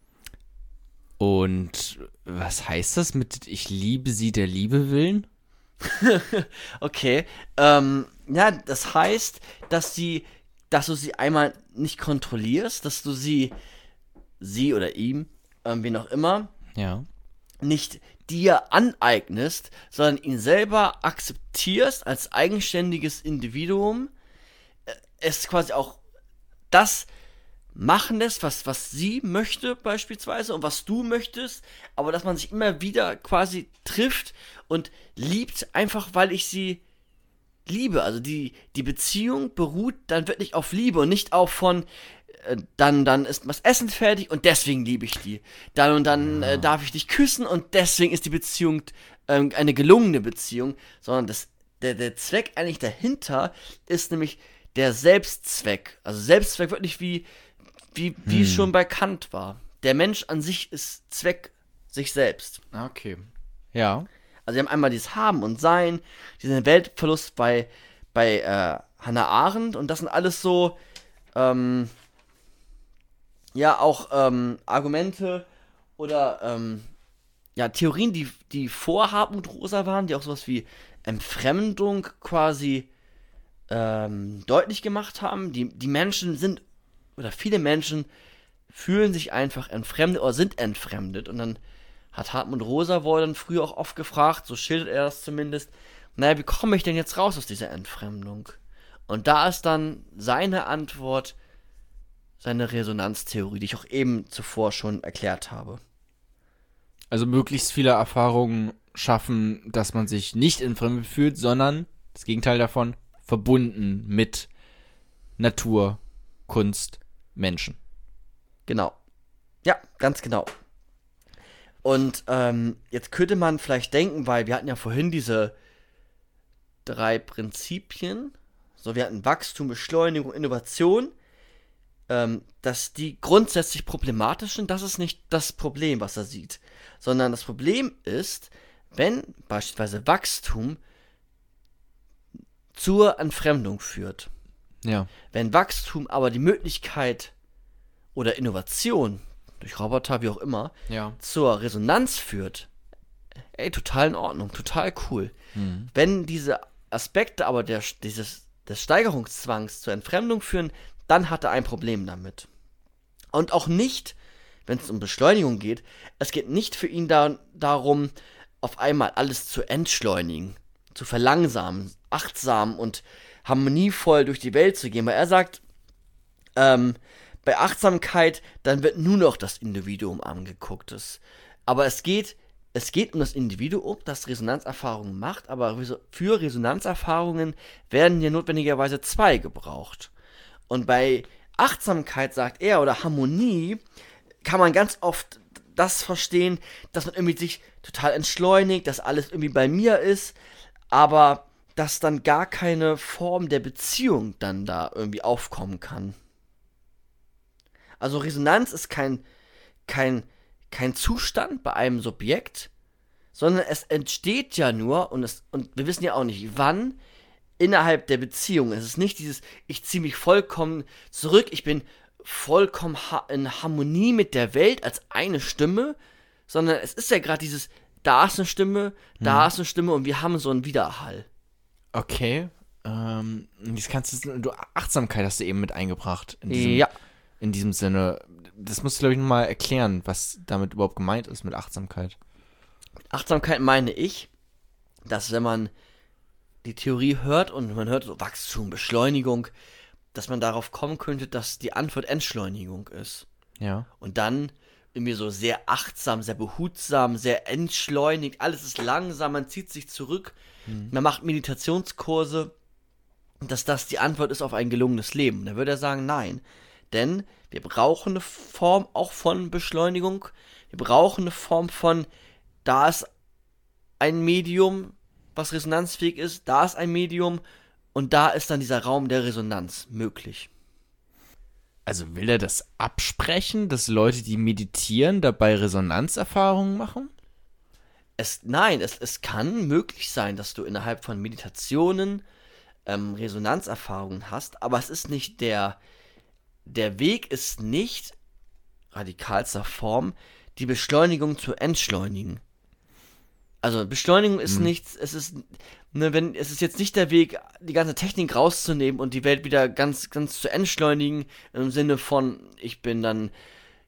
Und was heißt das mit ich liebe sie der Liebe willen? Okay, ähm, ja, das heißt, dass sie, dass du sie einmal nicht kontrollierst, dass du sie, sie oder ihm, ähm, wen auch immer, Ja. nicht dir aneignest, sondern ihn selber akzeptierst als eigenständiges Individuum, äh, es quasi auch das machen lässt, was, was sie möchte beispielsweise und was du möchtest, aber dass man sich immer wieder quasi trifft und liebt, einfach weil ich sie liebe. Also die, die Beziehung beruht dann wirklich auf Liebe und nicht auf von äh, dann, dann ist das Essen fertig und deswegen liebe ich die. Dann und dann äh, darf ich dich küssen und deswegen ist die Beziehung ähm, eine gelungene Beziehung, sondern das, der, der Zweck eigentlich dahinter ist nämlich der Selbstzweck. Also Selbstzweck wirklich wie wie, wie Hm. es schon bei Kant war. Der Mensch an sich ist Zweck sich selbst. Okay. Ja. Also wir haben einmal dieses Haben und Sein, diesen Weltverlust bei, bei äh, Hannah Arendt und das sind alles so, ähm, ja, auch ähm, Argumente oder ähm, ja, Theorien, die, die vor Hartmut Rosa waren, die auch sowas wie Entfremdung quasi ähm, deutlich gemacht haben. Die, die Menschen sind oder viele Menschen fühlen sich einfach entfremdet oder sind entfremdet. Und dann hat Hartmut Rosa wohl dann früher auch oft gefragt, so schildert er das zumindest, naja, wie komme ich denn jetzt raus aus dieser Entfremdung? Und da ist dann seine Antwort, seine Resonanztheorie, die ich auch eben zuvor schon erklärt habe. Also möglichst viele Erfahrungen schaffen, dass man sich nicht entfremdet fühlt, sondern das Gegenteil davon, verbunden mit Natur, Kunst, Menschen. Genau. Ja, ganz genau. Und ähm, jetzt könnte man vielleicht denken, weil wir hatten ja vorhin diese drei Prinzipien, so wir hatten Wachstum, Beschleunigung, Innovation, ähm, dass die grundsätzlich problematisch sind. Das ist nicht das Problem, was er sieht, sondern das Problem ist, wenn beispielsweise Wachstum zur Entfremdung führt. Ja. Wenn Wachstum aber die Möglichkeit oder Innovation, durch Roboter, wie auch immer, Ja. zur Resonanz führt, ey, total in Ordnung, total cool. Mhm. Wenn diese Aspekte aber der, dieses, des Steigerungszwangs zur Entfremdung führen, dann hat er ein Problem damit. Und auch nicht, wenn es um Beschleunigung geht, es geht nicht für ihn da, darum, auf einmal alles zu entschleunigen, zu verlangsamen, achtsam und harmonievoll durch die Welt zu gehen, weil er sagt, ähm, bei Achtsamkeit, dann wird nur noch das Individuum angeguckt. Das, aber es geht, es geht um das Individuum, das Resonanzerfahrungen macht, aber für Resonanzerfahrungen werden hier notwendigerweise zwei gebraucht. Und bei Achtsamkeit, sagt er, oder Harmonie, kann man ganz oft das verstehen, dass man irgendwie sich total entschleunigt, dass alles irgendwie bei mir ist, aber dass dann gar keine Form der Beziehung dann da irgendwie aufkommen kann. Also Resonanz ist kein, kein, kein Zustand bei einem Subjekt, sondern es entsteht ja nur, und, es, und wir wissen ja auch nicht wann, innerhalb der Beziehung. Es ist nicht dieses, ich ziehe mich vollkommen zurück, ich bin vollkommen ha- in Harmonie mit der Welt als eine Stimme, sondern es ist ja gerade dieses, da ist eine Stimme, da Hm. ist eine Stimme und wir haben so einen Widerhall. Okay. Ähm, jetzt kannst du, du Achtsamkeit hast du eben mit eingebracht. In diesem, Ja. in diesem Sinne. Das musst du, glaube ich, nochmal erklären, was damit überhaupt gemeint ist mit Achtsamkeit. Achtsamkeit meine ich, dass wenn man die Theorie hört und man hört so Wachstum, Beschleunigung, dass man darauf kommen könnte, dass die Antwort Entschleunigung ist. Ja. Und dann irgendwie so sehr achtsam, sehr behutsam, sehr entschleunigt, alles ist langsam, man zieht sich zurück, Mhm. man macht Meditationskurse, dass das die Antwort ist auf ein gelungenes Leben. Da würde er sagen, nein. Denn wir brauchen eine Form auch von Beschleunigung, wir brauchen eine Form von, da ist ein Medium, was resonanzfähig ist, da ist ein Medium und da ist dann dieser Raum der Resonanz möglich. Also will er das absprechen, dass Leute, die meditieren, dabei Resonanzerfahrungen machen? Es, nein, es, es kann möglich sein, dass du innerhalb von Meditationen ähm, Resonanzerfahrungen hast, aber es ist nicht der, der Weg ist nicht, radikalster Form, die Beschleunigung zu entschleunigen. Also Beschleunigung ist Hm. nichts, es ist, ne, wenn, es ist jetzt nicht der Weg, die ganze Technik rauszunehmen und die Welt wieder ganz, ganz zu entschleunigen, im Sinne von, ich bin dann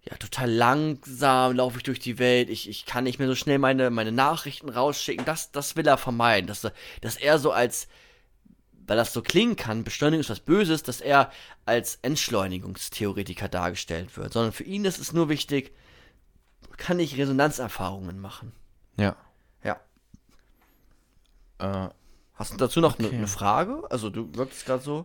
ja, total langsam laufe ich durch die Welt, ich, ich kann nicht mehr so schnell meine, meine Nachrichten rausschicken, das, das will er vermeiden, dass, dass er so als, weil das so klingen kann, Beschleunigung ist was Böses, dass er als Entschleunigungstheoretiker dargestellt wird, sondern für ihn ist es nur wichtig, kann ich Resonanzerfahrungen machen. Ja. Ja. Äh, Hast du dazu noch eine Okay. ne Frage? Also du wirkst gerade so.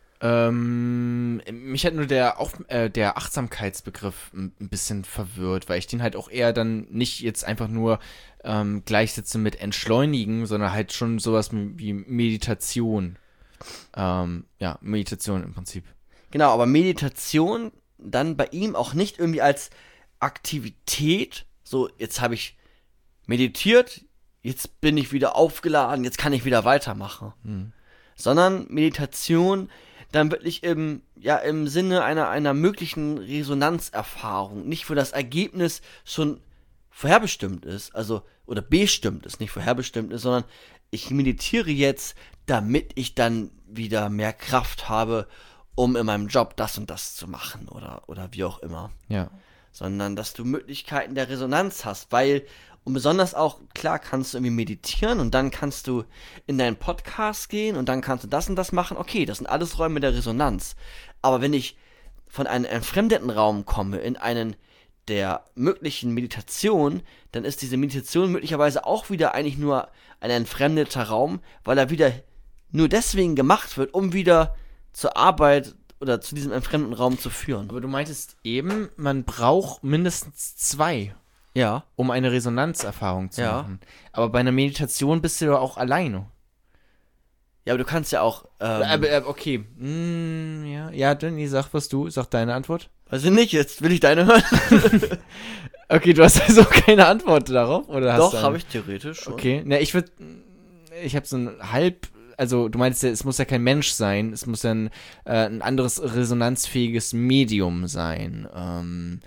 Ähm, mich hat nur der, Auf äh, der Achtsamkeitsbegriff ein ein bisschen verwirrt, weil ich den halt auch eher dann nicht jetzt einfach nur ähm, gleichsetze mit Entschleunigen, sondern halt schon sowas wie Meditation. Ähm, ja, Meditation im Prinzip. Genau, aber Meditation dann bei ihm auch nicht irgendwie als Aktivität, so jetzt habe ich meditiert, jetzt bin ich wieder aufgeladen, jetzt kann ich wieder weitermachen. Hm. Sondern Meditation dann wirklich im, ja, im Sinne einer, einer möglichen Resonanzerfahrung, nicht wo das Ergebnis schon vorherbestimmt ist, also, oder bestimmt ist, nicht vorherbestimmt ist, sondern ich meditiere jetzt, damit ich dann wieder mehr Kraft habe, um in meinem Job das und das zu machen oder, oder wie auch immer. Ja. Sondern dass du Möglichkeiten der Resonanz hast, weil, und besonders auch, klar kannst du irgendwie meditieren und dann kannst du in deinen Podcast gehen und dann kannst du das und das machen, okay, das sind alles Räume der Resonanz. Aber wenn ich von einem entfremdeten Raum komme, in einen der möglichen Meditation, dann ist diese Meditation möglicherweise auch wieder eigentlich nur ein entfremdeter Raum, weil er wieder nur deswegen gemacht wird, um wieder zur Arbeit oder zu diesem entfremdeten Raum zu führen. Aber du meintest eben, man braucht mindestens zwei, Ja. um eine Resonanzerfahrung zu Ja. machen. Aber bei einer Meditation bist du ja auch alleine. Ja, aber du kannst ja auch, ähm, Aber, äh, okay. Hm, ja, ja, Danny, sag was du, sag deine Antwort. weiß ich nicht, jetzt will ich deine hören. Okay, du hast also keine Antwort darauf, oder hast Doch, du eine? habe ich theoretisch schon. Okay, na, ich würde, ich habe so ein halb, also du meinst ja, es muss ja kein Mensch sein, es muss ja ein, äh, ein anderes resonanzfähiges Medium sein. Ähm,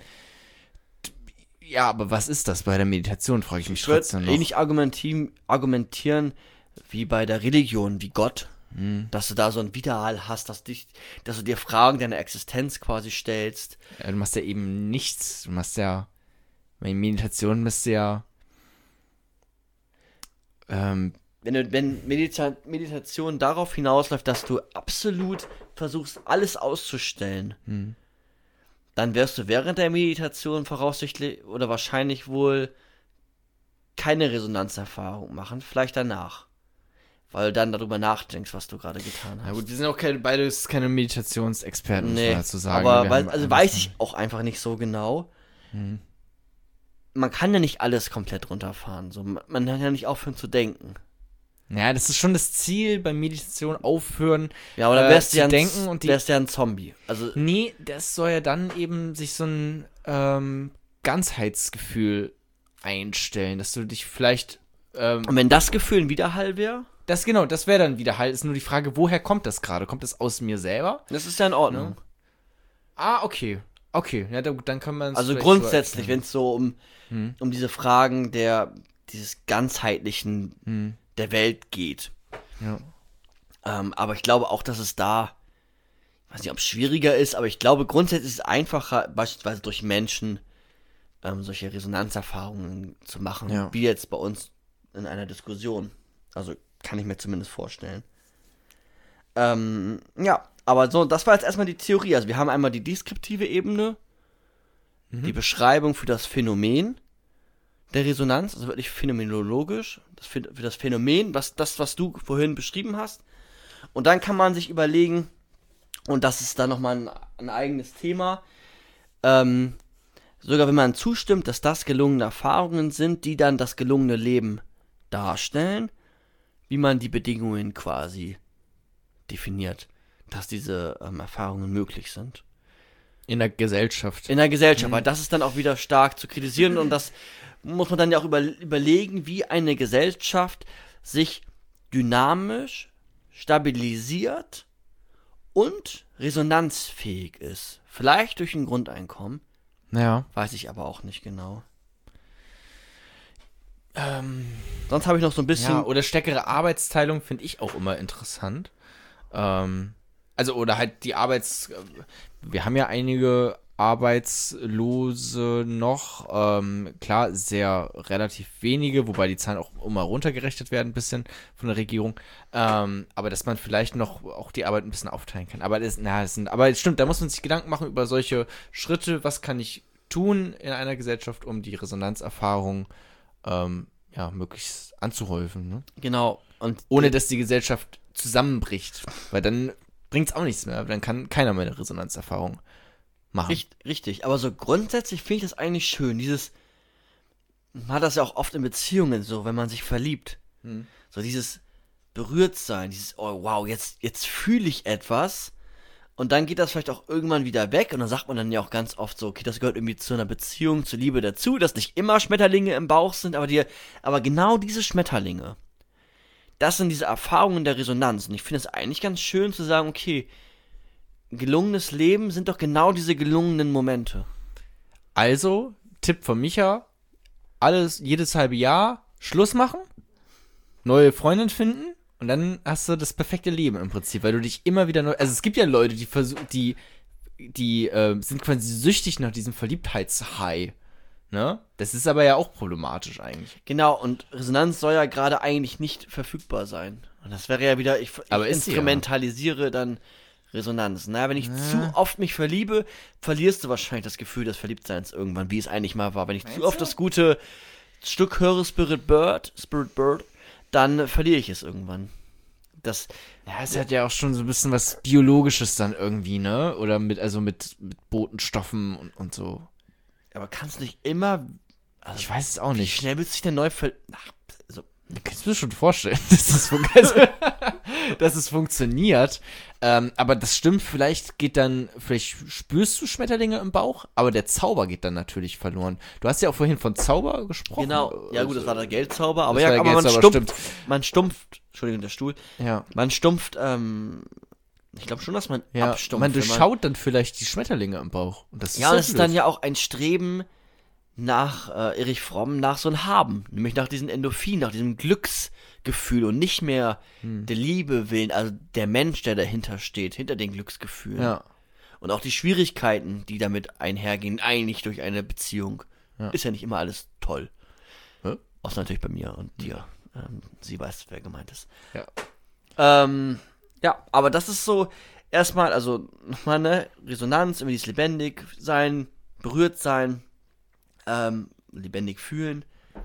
ja, aber was ist das bei der Meditation, frage ich mich Ich würde trotzdem noch. ähnlich argumentieren, argumentieren wie bei der Religion, wie Gott. Hm. Dass du da so ein Widerhall hast, dass, dich, dass du dir Fragen deiner Existenz quasi stellst. Ja, du machst ja eben nichts, du machst ja, bei Meditation bist du ja, ähm, Wenn, du, wenn Medita Meditation darauf hinausläuft, dass du absolut versuchst, alles auszustellen, hm. dann wirst du während der Meditation voraussichtlich oder wahrscheinlich wohl keine Resonanzerfahrung machen, vielleicht danach. Weil du dann darüber nachdenkst, was du gerade getan hast. Na gut, wir sind auch keine, beides keine Meditationsexperten, muss Nee, man dazu sagen. aber Wir weil, haben also alles weiß mal- ich auch einfach nicht so genau. Hm. Man kann ja nicht alles komplett runterfahren. So. Man man kann ja nicht aufhören zu denken. Ja, das ist schon das Ziel bei Meditation, aufhören. Ja, aber dann Äh, wärst du zu ja ein, denken und die- wärst ja ein Zombie. Also, Nee, das soll ja dann eben sich so ein ähm, Ganzheitsgefühl einstellen, dass du dich vielleicht, ähm, und wenn das Gefühl ein Widerhall wäre, das genau, das wäre dann wieder halt, ist nur die Frage, woher kommt das gerade? Kommt das aus mir selber? das ist ja in Ordnung. Ah, okay, okay, ja, dann, dann kann man es Also vielleicht grundsätzlich, so wenn es so um, Hm. um diese Fragen der, dieses ganzheitlichen Hm. der Welt geht. Ja. Ähm, aber ich glaube auch, dass es da, ich weiß nicht, ob es schwieriger ist, aber ich glaube grundsätzlich ist es einfacher, beispielsweise durch Menschen ähm, solche Resonanzerfahrungen zu machen, Ja. wie jetzt bei uns in einer Diskussion. Also kann ich mir zumindest vorstellen. Ähm, ja, aber so, das war jetzt erstmal die Theorie. Also wir haben einmal die deskriptive Ebene, Mhm. die Beschreibung für das Phänomen der Resonanz, also wirklich phänomenologisch, das, für das Phänomen, was, das, was du vorhin beschrieben hast. Und dann kann man sich überlegen, und das ist dann nochmal ein, ein eigenes Thema, ähm, sogar wenn man zustimmt, dass das gelungene Erfahrungen sind, die dann das gelungene Leben darstellen, wie man die Bedingungen quasi definiert, dass diese ähm, Erfahrungen möglich sind. In der Gesellschaft. In der Gesellschaft, Mhm. weil das ist dann auch wieder stark zu kritisieren und das muss man dann ja auch über, überlegen, wie eine Gesellschaft sich dynamisch, stabilisiert und resonanzfähig ist. Vielleicht durch ein Grundeinkommen, Ja. weiß ich aber auch nicht genau. Ähm, Sonst habe ich noch so ein bisschen... ja, oder stärkere Arbeitsteilung finde ich auch immer interessant. Ähm, also, oder halt die Arbeits... Wir haben ja einige Arbeitslose noch. Ähm, klar, sehr relativ wenige, wobei die Zahlen auch immer runtergerechnet werden, ein bisschen von der Regierung. Ähm, aber dass man vielleicht noch auch die Arbeit ein bisschen aufteilen kann. Aber das, na, das sind, aber es stimmt, da muss man sich Gedanken machen über solche Schritte. Was kann ich tun in einer Gesellschaft, um die Resonanzerfahrung ähm, ja, möglichst anzuhäufen, ne? Genau. Und Ohne dass die Gesellschaft zusammenbricht. Weil dann bringt es auch nichts mehr. Dann kann keiner mehr eine Resonanzerfahrung machen. Richt, richtig, aber so grundsätzlich finde ich das eigentlich schön. Dieses, man hat das ja auch oft in Beziehungen so, wenn man sich verliebt. Hm. So dieses Berührtsein, dieses, oh wow, jetzt, jetzt fühle ich etwas. Und dann geht das vielleicht auch irgendwann wieder weg. Und dann sagt man dann ja auch ganz oft so, okay, das gehört irgendwie zu einer Beziehung, zur Liebe dazu, dass nicht immer Schmetterlinge im Bauch sind, aber, die, aber genau diese Schmetterlinge, das sind diese Erfahrungen der Resonanz. Und ich finde es eigentlich ganz schön zu sagen, okay, gelungenes Leben sind doch genau diese gelungenen Momente. Also, Tipp von Micha, alles, jedes halbe Jahr Schluss machen, neue Freundin finden und dann hast du das perfekte Leben im Prinzip, weil du dich immer wieder neu, also es gibt ja Leute, die versuchen, die, die äh, sind quasi süchtig nach diesem Verliebtheitshigh, ne? Das ist aber ja auch problematisch eigentlich. Genau, und Resonanz soll ja gerade eigentlich nicht verfügbar sein. Und das wäre ja wieder, ich, ich Aber ist sie instrumentalisiere dann Resonanz. Naja, wenn ich Ja. zu oft mich verliebe, verlierst du wahrscheinlich das Gefühl des Verliebtseins irgendwann, wie es eigentlich mal war. Wenn ich Meinst zu oft du? das gute Stück höre, Spirit Bird, Spirit Bird, dann verliere ich es irgendwann. Das, Ja, es hat ja auch schon so ein bisschen was Biologisches dann irgendwie, ne? Oder mit, also mit, mit Botenstoffen und, und so. aber kannst du nicht immer, also, Ich weiß es auch wie nicht. schnell willst du dich denn neu ver... Ach, also, Kannst du dir schon vorstellen, dass es, fun- also, dass es funktioniert. Ähm, aber das stimmt, vielleicht geht dann, vielleicht spürst du Schmetterlinge im Bauch, aber der Zauber geht dann natürlich verloren. Du hast ja auch vorhin von Zauber gesprochen. genau, ja gut, das war der Geldzauber, aber Das ja, war der aber man Geldzauber, stumpft, man stumpft, Entschuldigung, der Stuhl, Ja, man stumpft, ähm, ich glaube schon, dass man ja. abstumpft. Man wenn durchschaut dann vielleicht die Schmetterlinge im Bauch. Und das ist Ja, sehr und es ist blöd. dann ja auch ein Streben nach äh, Erich Fromm, nach so einem Haben, nämlich nach diesem Endorphin, nach diesem Glücksgefühl und nicht mehr Hm. der Liebe willen, also der Mensch, der dahinter steht, hinter den Glücksgefühlen. Ja. Und auch die Schwierigkeiten, die damit einhergehen, eigentlich durch eine Beziehung. Ja. Ist ja nicht immer alles toll. Hä? Außer natürlich bei mir und dir. Ähm, sie weiß, wer gemeint ist. Ja. Ähm, ja, aber das ist so erstmal, also nochmal eine Resonanz, irgendwie dieses lebendig sein, berührt sein, ähm, lebendig fühlen.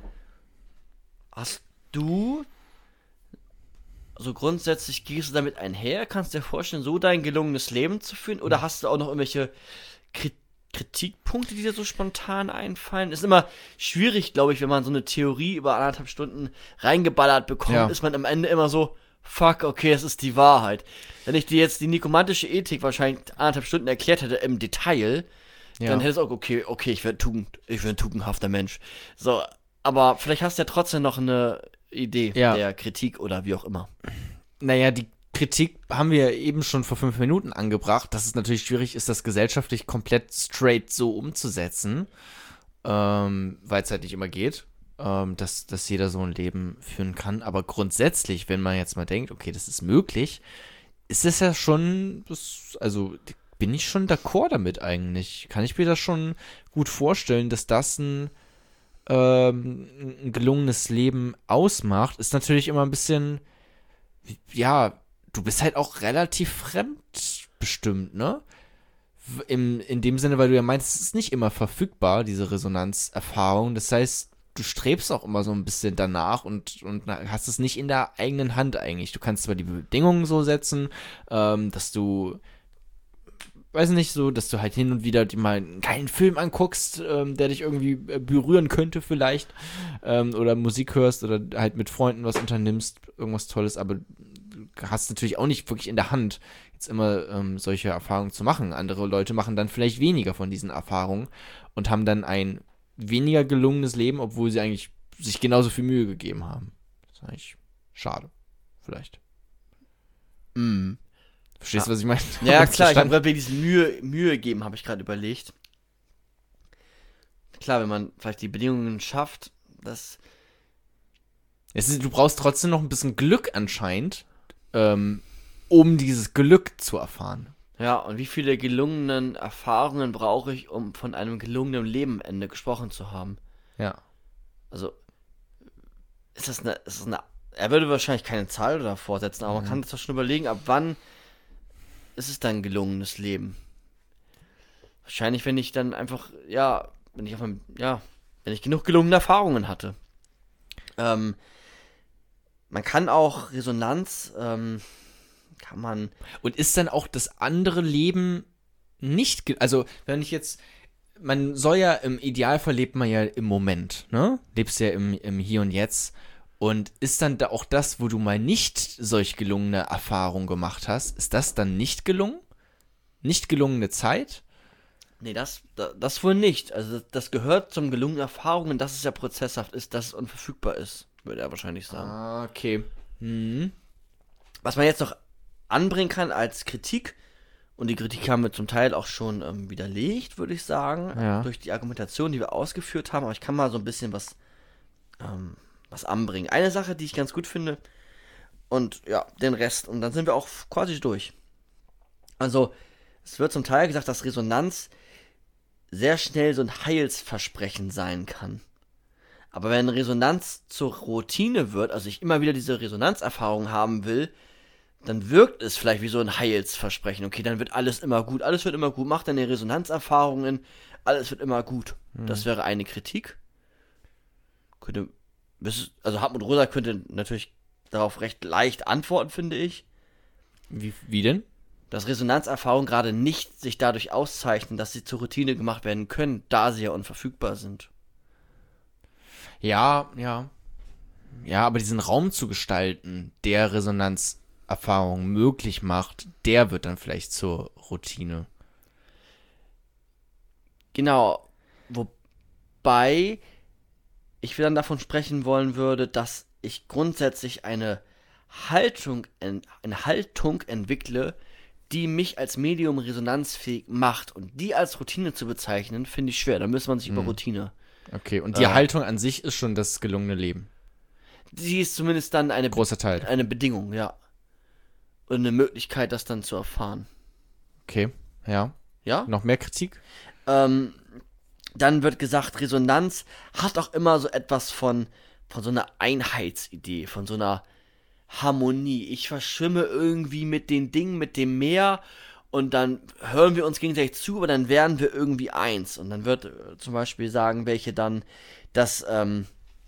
Hast du, also grundsätzlich gehst du damit einher, kannst dir vorstellen, so dein gelungenes Leben zu führen, oder hast du auch noch irgendwelche Kri- Kritikpunkte, die dir so spontan einfallen? Ist immer schwierig, glaube ich, wenn man so eine Theorie über anderthalb Stunden reingeballert bekommt, Ja. ist man am Ende immer so, fuck, okay, das ist die Wahrheit. Wenn ich dir jetzt die nikomantische Ethik wahrscheinlich anderthalb Stunden erklärt hätte im Detail, Ja. dann hättest du auch, okay, okay, ich werde Tugend, ich werde ein tugendhafter Mensch. So, aber vielleicht hast du ja trotzdem noch eine Idee Ja. der Kritik oder wie auch immer. Naja, die Kritik haben wir eben schon vor fünf Minuten angebracht, dass es natürlich schwierig ist, das gesellschaftlich komplett straight so umzusetzen, ähm, weil es halt nicht immer geht, ähm, dass, dass jeder so ein Leben führen kann. Aber grundsätzlich, wenn man jetzt mal denkt, okay, das ist möglich, ist es ja schon, das, also bin ich schon d'accord damit eigentlich. Kann ich mir das schon gut vorstellen, dass das ein, ähm, ein gelungenes Leben ausmacht. Ist natürlich immer ein bisschen, ja, du bist halt auch relativ fremdbestimmt, ne? W- Im, in dem Sinne, weil du ja meinst, es ist nicht immer verfügbar, diese Resonanzerfahrung. Das heißt, du strebst auch immer so ein bisschen danach und, und na- hast es nicht in der eigenen Hand eigentlich. Du kannst zwar die Bedingungen so setzen, ähm, dass du, weiß nicht, so, dass du halt hin und wieder dir mal einen geilen Film anguckst, ähm, der dich irgendwie äh, berühren könnte vielleicht, ähm, oder Musik hörst oder halt mit Freunden was unternimmst, irgendwas Tolles, aber du hast natürlich auch nicht wirklich in der Hand, jetzt immer ähm, solche Erfahrungen zu machen. Andere Leute machen dann vielleicht weniger von diesen Erfahrungen und haben dann ein weniger gelungenes Leben, obwohl sie eigentlich sich genauso viel Mühe gegeben haben. Das ist eigentlich schade, vielleicht. Mhm. Verstehst du, Ja. was ich meine? Ja, Hast du klar, ich habe verstanden? gerade diese Mühe, Mühe geben, habe ich gerade überlegt. Klar, wenn man vielleicht die Bedingungen schafft, das. Es ist, du brauchst trotzdem noch ein bisschen Glück anscheinend, ähm, um dieses Glück zu erfahren. Ja, und wie viele gelungenen Erfahrungen brauche ich, um von einem gelungenen Lebenende gesprochen zu haben? Ja. Also, ist das eine, ist das eine, er würde wahrscheinlich keine Zahl davor setzen, aber man kann das doch schon überlegen, ab wann ist es dann ein gelungenes Leben? Wahrscheinlich, wenn ich dann einfach, ja, wenn ich auf meinem, ja, wenn ich genug gelungene Erfahrungen hatte. Ähm, man kann auch Resonanz, ähm, kann man, Und ist dann auch das andere Leben nicht, ge- also wenn ich jetzt, man soll ja, im Idealfall lebt man ja im Moment, ne? Lebst ja im, im Hier und Jetzt. Und ist dann da auch das, wo du mal nicht solch gelungene Erfahrungen gemacht hast, ist das dann nicht gelungen? Nicht gelungene Zeit? nee, das, das, das wohl nicht. Also das, das gehört zum gelungenen Erfahrungen, dass es ja prozesshaft ist, dass es unverfügbar ist, würde er wahrscheinlich sagen. Ah, okay. Mhm. Was man jetzt noch anbringen kann als Kritik, und die Kritik haben wir zum Teil auch schon ähm, widerlegt, würde ich sagen, Ja. durch die Argumentation, die wir ausgeführt haben, aber ich kann mal so ein bisschen was, ähm, was anbringen. Eine Sache, die ich ganz gut finde, und ja, den Rest, und dann sind wir auch quasi durch. Also, es wird zum Teil gesagt, dass Resonanz sehr schnell so ein Heilsversprechen sein kann. Aber wenn Resonanz zur Routine wird, also ich immer wieder diese Resonanzerfahrung haben will, dann wirkt es vielleicht wie so ein Heilsversprechen. Okay, dann wird alles immer gut, alles wird immer gut, mach deine Resonanzerfahrungen, alles wird immer gut. Mhm. Das wäre eine Kritik. Könnte, also Hartmut Rosa könnte natürlich darauf recht leicht antworten, finde ich. Wie, wie denn? Dass Resonanzerfahrungen gerade nicht sich dadurch auszeichnen, dass sie zur Routine gemacht werden können, da sie ja unverfügbar sind. Ja, ja. Ja, aber diesen Raum zu gestalten, der Resonanzerfahrung möglich macht, der wird dann vielleicht zur Routine. Genau. Wobei ich dann davon sprechen wollen würde, dass ich grundsätzlich eine Haltung, eine Haltung entwickle, die mich als Medium resonanzfähig macht. Und die als Routine zu bezeichnen, finde ich schwer. Da müsste man sich über Routine. Okay, und die Äh. Haltung an sich ist schon das gelungene Leben. Sie ist zumindest dann eine, Großer Teil. eine Bedingung, ja. Und eine Möglichkeit, das dann zu erfahren. Okay, ja. Ja? Noch mehr Kritik? Ähm, dann wird gesagt, Resonanz hat auch immer so etwas von, von so einer Einheitsidee, von so einer Harmonie. Ich verschwimme irgendwie mit den Dingen, mit dem Meer, und dann hören wir uns gegenseitig zu, aber dann werden wir irgendwie eins. Und dann wird äh, zum Beispiel sagen, welche dann, dass ähm,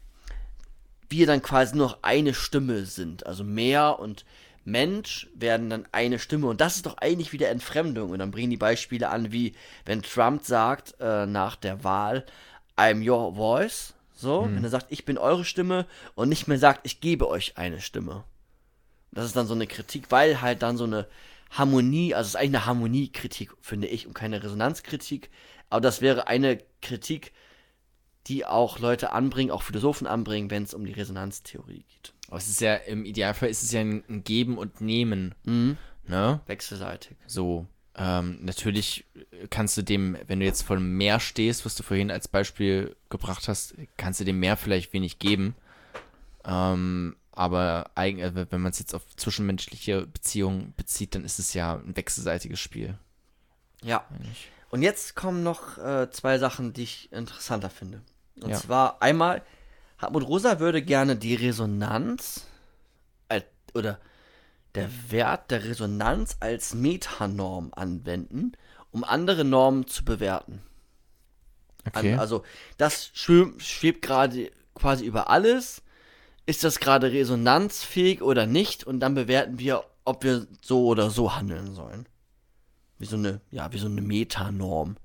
wir dann quasi nur noch eine Stimme sind. Also Meer und Mensch werden dann eine Stimme. Und das ist doch eigentlich wieder Entfremdung. Und dann bringen die Beispiele an, wie wenn Trump sagt äh, nach der Wahl, I'm your voice. So, wenn er sagt, ich bin eure Stimme, und nicht mehr sagt, ich gebe euch eine Stimme. Das ist dann so eine Kritik, weil halt dann so eine Harmonie, also es ist eigentlich eine Harmoniekritik, finde ich, und keine Resonanzkritik. Aber das wäre eine Kritik, die auch Leute anbringen, auch Philosophen anbringen, wenn es um die Resonanztheorie geht. Aber es ist ja, im Idealfall ist es ja ein, ein Geben und Nehmen, Mhm. ne? Wechselseitig. So, ähm, natürlich kannst du dem, wenn du jetzt vor dem Meer stehst, was du vorhin als Beispiel gebracht hast, kannst du dem Meer vielleicht wenig geben. Ähm, aber eigen, äh, wenn man es jetzt auf zwischenmenschliche Beziehungen bezieht, dann ist es ja ein wechselseitiges Spiel. Ja. Eigentlich. Und jetzt kommen noch äh, zwei Sachen, die ich interessanter finde. Und Ja. zwar einmal, Hartmut Rosa würde gerne die Resonanz als, oder der Wert der Resonanz als Metanorm anwenden, um andere Normen zu bewerten. Okay. An, also das schwebt, schwebt gerade quasi über alles. Ist das gerade resonanzfähig oder nicht? Und dann bewerten wir, ob wir so oder so handeln sollen. Wie so eine, ja, wie so eine Metanorm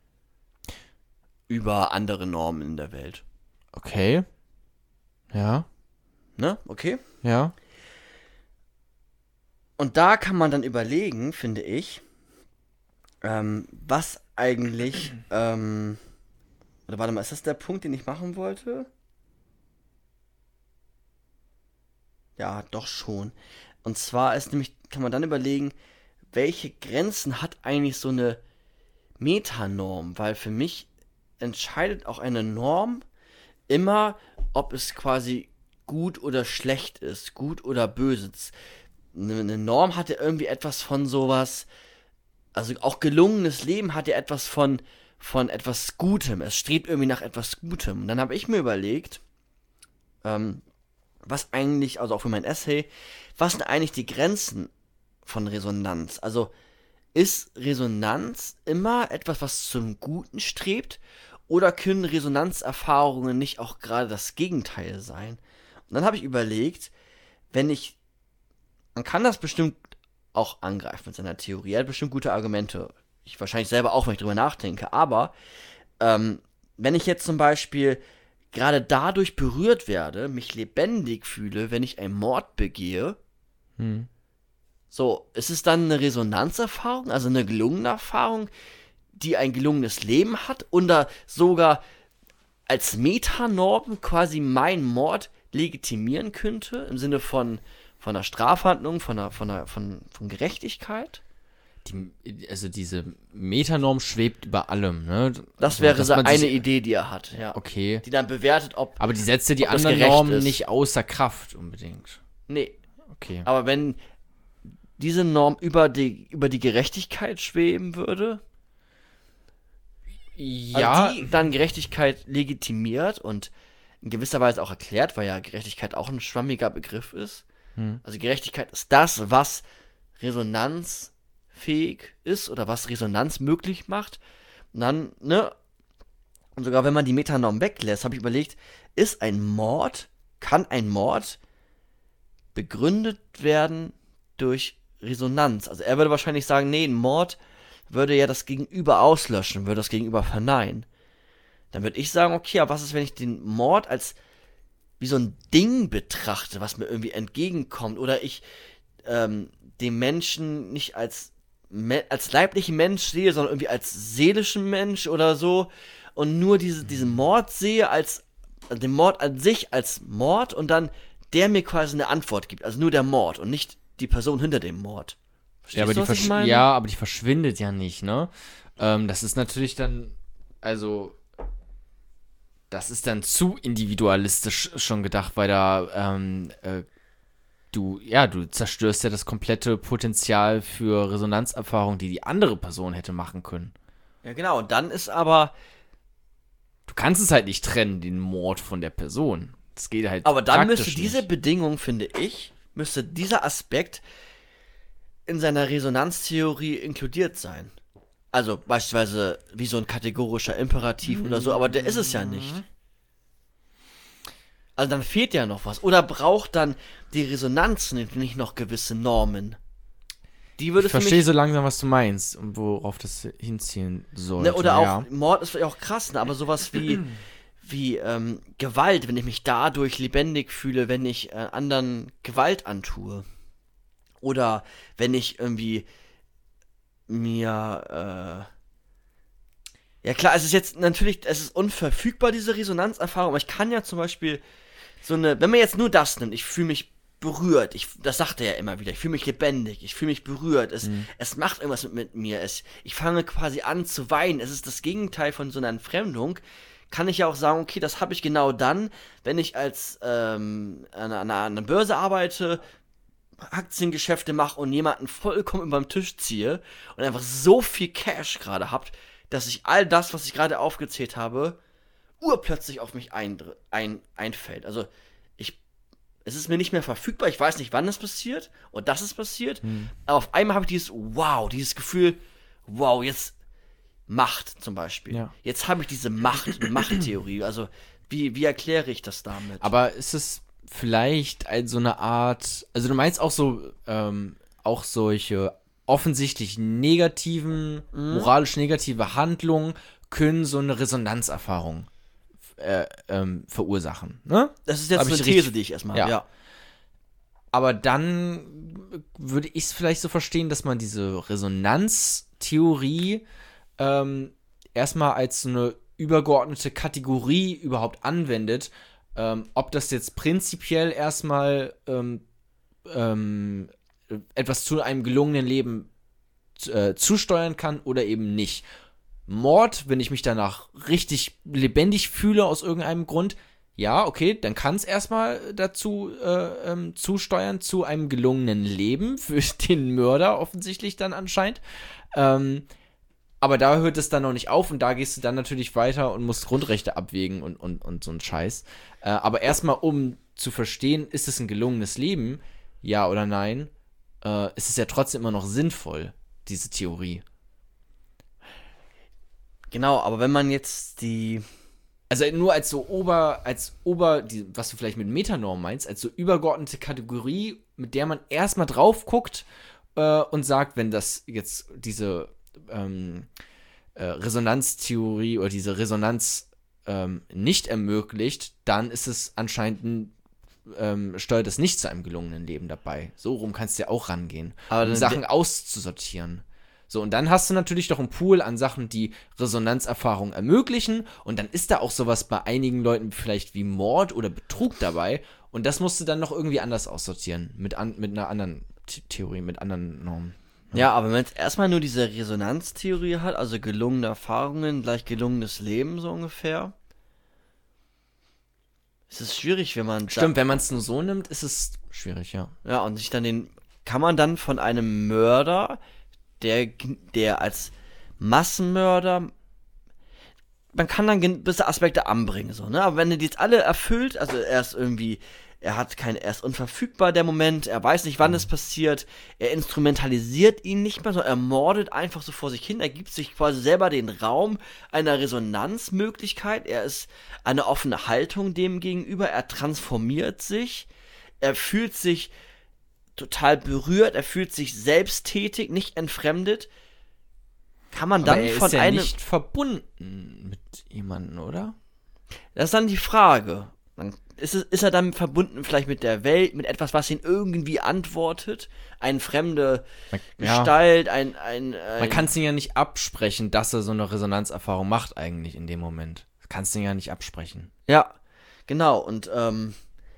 über andere Normen in der Welt. okay. Ja. Ne? Okay? Ja. Und da kann man dann überlegen, finde ich, ähm, was eigentlich, ähm, oder warte mal, ist das der Punkt, den ich machen wollte? Ja, doch schon. Und zwar ist nämlich, kann man dann überlegen, welche Grenzen hat eigentlich so eine Metanorm? Weil für mich entscheidet auch eine Norm immer, ob es quasi gut oder schlecht ist, gut oder böse. Eine Norm hat ja irgendwie etwas von sowas, also auch gelungenes Leben hat ja etwas von, von etwas Gutem. Es strebt irgendwie nach etwas Gutem. Und dann habe ich mir überlegt, ähm, was eigentlich, also auch für mein Essay, was sind eigentlich die Grenzen von Resonanz? Also ist Resonanz immer etwas, was zum Guten strebt? Oder können Resonanzerfahrungen nicht auch gerade das Gegenteil sein? Und dann habe ich überlegt, wenn ich, man kann das bestimmt auch angreifen mit seiner Theorie, er hat bestimmt gute Argumente. Ich wahrscheinlich selber auch, wenn ich drüber nachdenke. Aber ähm, wenn ich jetzt zum Beispiel gerade dadurch berührt werde, mich lebendig fühle, wenn ich einen Mord begehe, Hm. so, ist es dann eine Resonanzerfahrung, also eine gelungene Erfahrung, die ein gelungenes Leben hat oder sogar als Metanorm quasi meinen Mord legitimieren könnte, im Sinne von, von einer Strafhandlung, von, einer, von, einer, von, von Gerechtigkeit? Die, also diese Metanorm schwebt über allem, ne? Das Also, wäre dass so man eine sich- Idee, die er hat, ja. Okay. Die dann bewertet, ob, Aber die setzt ja die ob das anderen gerecht Normen ist. nicht außer Kraft unbedingt. nee, Okay. aber wenn diese Norm über die, über die Gerechtigkeit schweben würde, Ja, also die dann Gerechtigkeit legitimiert und in gewisser Weise auch erklärt, weil ja Gerechtigkeit auch ein schwammiger Begriff ist. Hm. Also Gerechtigkeit ist das, was resonanzfähig ist oder was Resonanz möglich macht. Und dann, ne, und sogar wenn man die Metanorm weglässt, habe ich überlegt, ist ein Mord, kann ein Mord begründet werden durch Resonanz? Also er würde wahrscheinlich sagen, nee, ein Mord würde ja das Gegenüber auslöschen, würde das Gegenüber verneinen. Dann würde ich sagen, okay, aber was ist, wenn ich den Mord als wie so ein Ding betrachte, was mir irgendwie entgegenkommt, oder ich ähm, den Menschen nicht als, me- als leiblichen Mensch sehe, sondern irgendwie als seelischen Mensch oder so und nur diese, diesen Mord sehe als, also den Mord an sich als Mord und dann der mir quasi eine Antwort gibt, also nur der Mord und nicht die Person hinter dem Mord. Verstehst ja, aber du, die was ich versch- meine? ja, aber die verschwindet ja nicht, ne? Ähm, das ist natürlich dann, also, das ist dann zu individualistisch schon gedacht, weil da, ähm, äh, du, ja, du zerstörst ja das komplette Potenzial für Resonanzerfahrung, die die andere Person hätte machen können. Ja, genau, und dann ist aber, Du kannst es halt nicht trennen, den Mord von der Person. Das geht halt aber dann praktisch müsste diese nicht. Bedingung, finde ich, müsste dieser Aspekt in seiner Resonanztheorie inkludiert sein. Also beispielsweise wie so ein kategorischer Imperativ oder so, aber der ist es ja nicht. Also dann fehlt ja noch was. Oder braucht dann die Resonanz nicht noch gewisse Normen? Die würde Ich für verstehe mich, so langsam, was du meinst und worauf das hinziehen sollte. ne, oder auch, ja. Mord ist vielleicht auch krass, ne, aber sowas wie, wie ähm, Gewalt, wenn ich mich dadurch lebendig fühle, wenn ich äh, anderen Gewalt antue. Oder wenn ich irgendwie mir, äh, ja klar, es ist jetzt natürlich, es ist unverfügbar, diese Resonanzerfahrung, aber ich kann ja zum Beispiel so eine, wenn man jetzt nur das nimmt, ich fühle mich berührt, ich, das sagt er ja immer wieder, ich fühle mich lebendig, ich fühle mich berührt, es, Mhm. es macht irgendwas mit, mit mir, es, ich fange quasi an zu weinen, es ist das Gegenteil von so einer Entfremdung, kann ich ja auch sagen, okay, das habe ich genau dann, wenn ich als ähm, an, einer- an einer Börse arbeite, Aktiengeschäfte mache und jemanden vollkommen über den Tisch ziehe und einfach so viel Cash gerade habt, dass ich all das, was ich gerade aufgezählt habe, urplötzlich auf mich ein, ein, einfällt. Also ich, es ist mir nicht mehr verfügbar, ich weiß nicht, wann das passiert und dass es passiert, Hm. aber auf einmal habe ich dieses Wow, dieses Gefühl, wow, jetzt Macht zum Beispiel. Ja. Jetzt habe ich diese Macht, Machttheorie. Also wie, wie erkläre ich das damit? Aber ist es vielleicht als so eine Art, also du meinst auch so, ähm, auch solche offensichtlich negativen, Mhm. moralisch negative Handlungen können so eine Resonanzerfahrung äh, ähm, verursachen, ne? Das ist jetzt Hab eine ich These, richtig- die ich erstmal Ja. habe. Ja. Aber dann würde ich es vielleicht so verstehen, dass man diese Resonanztheorie ähm, erstmal als so eine übergeordnete Kategorie überhaupt anwendet. Ähm, ob das jetzt prinzipiell erstmal ähm, ähm, etwas zu einem gelungenen Leben äh, zusteuern kann oder eben nicht. Mord, wenn ich mich danach richtig lebendig fühle aus irgendeinem Grund, ja, okay, dann kann es erstmal dazu äh, ähm, zusteuern, zu einem gelungenen Leben für den Mörder offensichtlich dann anscheinend. Ähm, aber da hört es dann noch nicht auf und da gehst du dann natürlich weiter und musst Grundrechte abwägen und, und, und so ein Scheiß. Äh, aber erstmal, um zu verstehen, ist es ein gelungenes Leben, ja oder nein, äh, ist es ja trotzdem immer noch sinnvoll, diese Theorie. Genau, aber wenn man jetzt die... Also nur als so Ober, als Ober, die, was du vielleicht mit Metanorm meinst, als so übergeordnete Kategorie, mit der man erstmal drauf guckt äh, und sagt, wenn das jetzt diese ähm, äh, Resonanztheorie oder diese Resonanz ähm, nicht ermöglicht, dann ist es anscheinend ein, ähm, steuert es nicht zu einem gelungenen Leben dabei. So rum kannst du ja auch rangehen, Aber um Sachen auszusortieren. So, und dann hast du natürlich doch einen Pool an Sachen, die Resonanzerfahrung ermöglichen. Und dann ist da auch sowas bei einigen Leuten vielleicht wie Mord oder Betrug dabei. Und das musst du dann noch irgendwie anders aussortieren. Mit, an, mit einer anderen The- Theorie, mit anderen Normen. Ja, aber wenn man jetzt erstmal nur diese Resonanztheorie hat, also gelungene Erfahrungen gleich gelungenes Leben so ungefähr, ist es schwierig, wenn man... Stimmt, wenn man es nur so nimmt, ist es schwierig, ja. Ja, und sich dann den... Kann man dann von einem Mörder... Der, der als Massenmörder, man kann dann gewisse Aspekte anbringen, so, ne? Aber wenn er die jetzt alle erfüllt, also er ist irgendwie, er hat kein, er ist unverfügbar, der Moment, er weiß nicht, wann mhm. es passiert, er instrumentalisiert ihn nicht mehr, sondern er mordet einfach so vor sich hin, er gibt sich quasi selber den Raum einer Resonanzmöglichkeit, er ist eine offene Haltung dem gegenüber, er transformiert sich, er fühlt sich total berührt, er fühlt sich selbsttätig, nicht entfremdet. Kann man dann Aber er von ist ja einem... nicht verbunden mit jemandem, oder? Das ist dann die Frage. Dann ist, es, ist er dann verbunden vielleicht mit der Welt, mit etwas, was ihn irgendwie antwortet? Eine fremde Ja. Gestalt, ein... ein, ein Man kann es ihm ja nicht absprechen, dass er so eine Resonanzerfahrung macht eigentlich in dem Moment. Das kannst du ihm ja nicht absprechen. Ja, genau. Und ähm,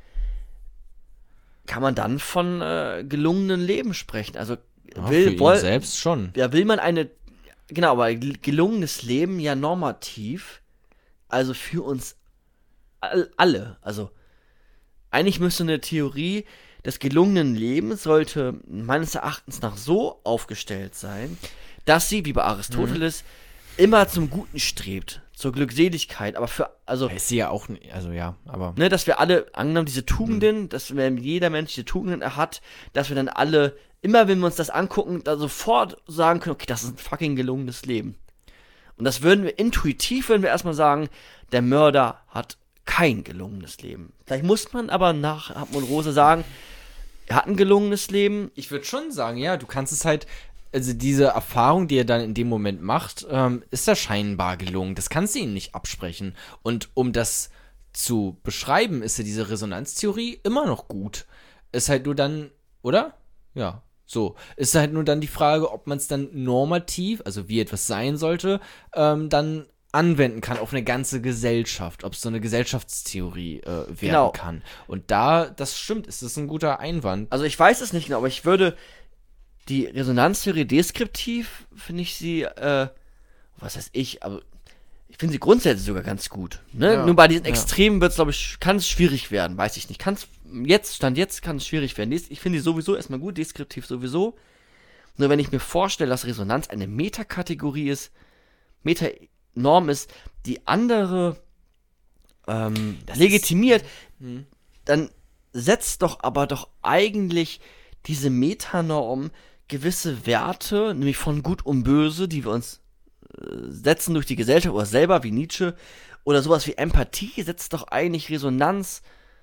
kann man dann von äh, gelungenen Leben sprechen? Also Ja, will, für ihn woll, selbst schon. ja, will man eine... Genau, aber gelungenes Leben ja normativ, also für uns all, alle. Also eigentlich müsste eine Theorie des gelungenen Lebens sollte meines Erachtens nach so aufgestellt sein, dass sie, wie bei Aristoteles, mhm. immer zum Guten strebt, zur Glückseligkeit, aber für, also, Ist sie ja auch, n- also ja, aber. ne, dass wir alle, angenommen diese Tugenden, mhm. dass wenn jeder Mensch diese Tugenden hat, dass wir dann alle, immer wenn wir uns das angucken, da sofort sagen können, okay, das ist ein fucking gelungenes Leben. Und das würden wir intuitiv, würden wir erstmal sagen, der Mörder hat kein gelungenes Leben. Vielleicht muss man aber nach Hartmut Rose sagen, er hat ein gelungenes Leben. Ich würde schon sagen, ja, du kannst es halt, also diese Erfahrung, die er dann in dem Moment macht, ähm, ist da scheinbar gelungen. Das kannst du ihm nicht absprechen. Und um das zu beschreiben, ist ja diese Resonanztheorie immer noch gut. Ist halt nur dann, oder? Ja, so. Ist halt nur dann die Frage, ob man es dann normativ, also wie etwas sein sollte, ähm, dann anwenden kann auf eine ganze Gesellschaft, ob es so eine Gesellschaftstheorie äh, werden Genau. kann. Und da, das stimmt, ist das ein guter Einwand. Also ich weiß es nicht genau, aber ich würde die Resonanztheorie deskriptiv, finde ich sie, äh, was weiß ich, aber ich finde sie grundsätzlich sogar ganz gut. Ne? Ja, Nur bei diesen ja. Extremen wird es, glaube ich, kann es schwierig werden, weiß ich nicht. Kann es jetzt, Stand jetzt kann es schwierig werden. Des- Ich finde sie sowieso erstmal gut, deskriptiv sowieso. Nur wenn ich mir vorstelle, dass Resonanz eine Metakategorie ist, Metanorm ist, die andere ähm, Das legitimiert, Hm. dann setzt doch aber doch eigentlich diese Metanorm gewisse Werte, nämlich von Gut und Böse, die wir uns äh, setzen durch die Gesellschaft oder selber, wie Nietzsche, oder sowas wie Empathie, setzt doch eigentlich Resonanz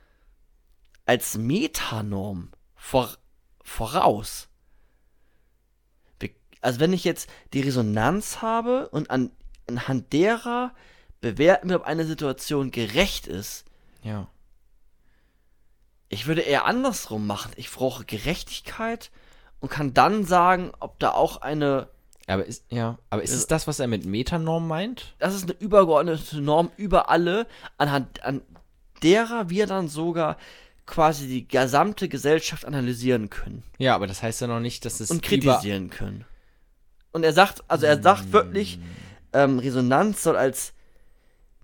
als Metanorm vor, voraus. Wir, also wenn ich jetzt die Resonanz habe und an, anhand derer bewerten wir, ob eine Situation gerecht ist, Ja. ich würde eher andersrum machen. Ich brauche Gerechtigkeit und kann dann sagen, ob da auch eine, Aber ist, ja, aber ist es das, was er mit Metanorm meint? das ist eine übergeordnete Norm über alle, anhand an derer wir dann sogar quasi die gesamte Gesellschaft analysieren können Ja, aber das heißt ja noch nicht, dass es und über- kritisieren können. Und er sagt, also er sagt wörtlich, ähm, Resonanz soll als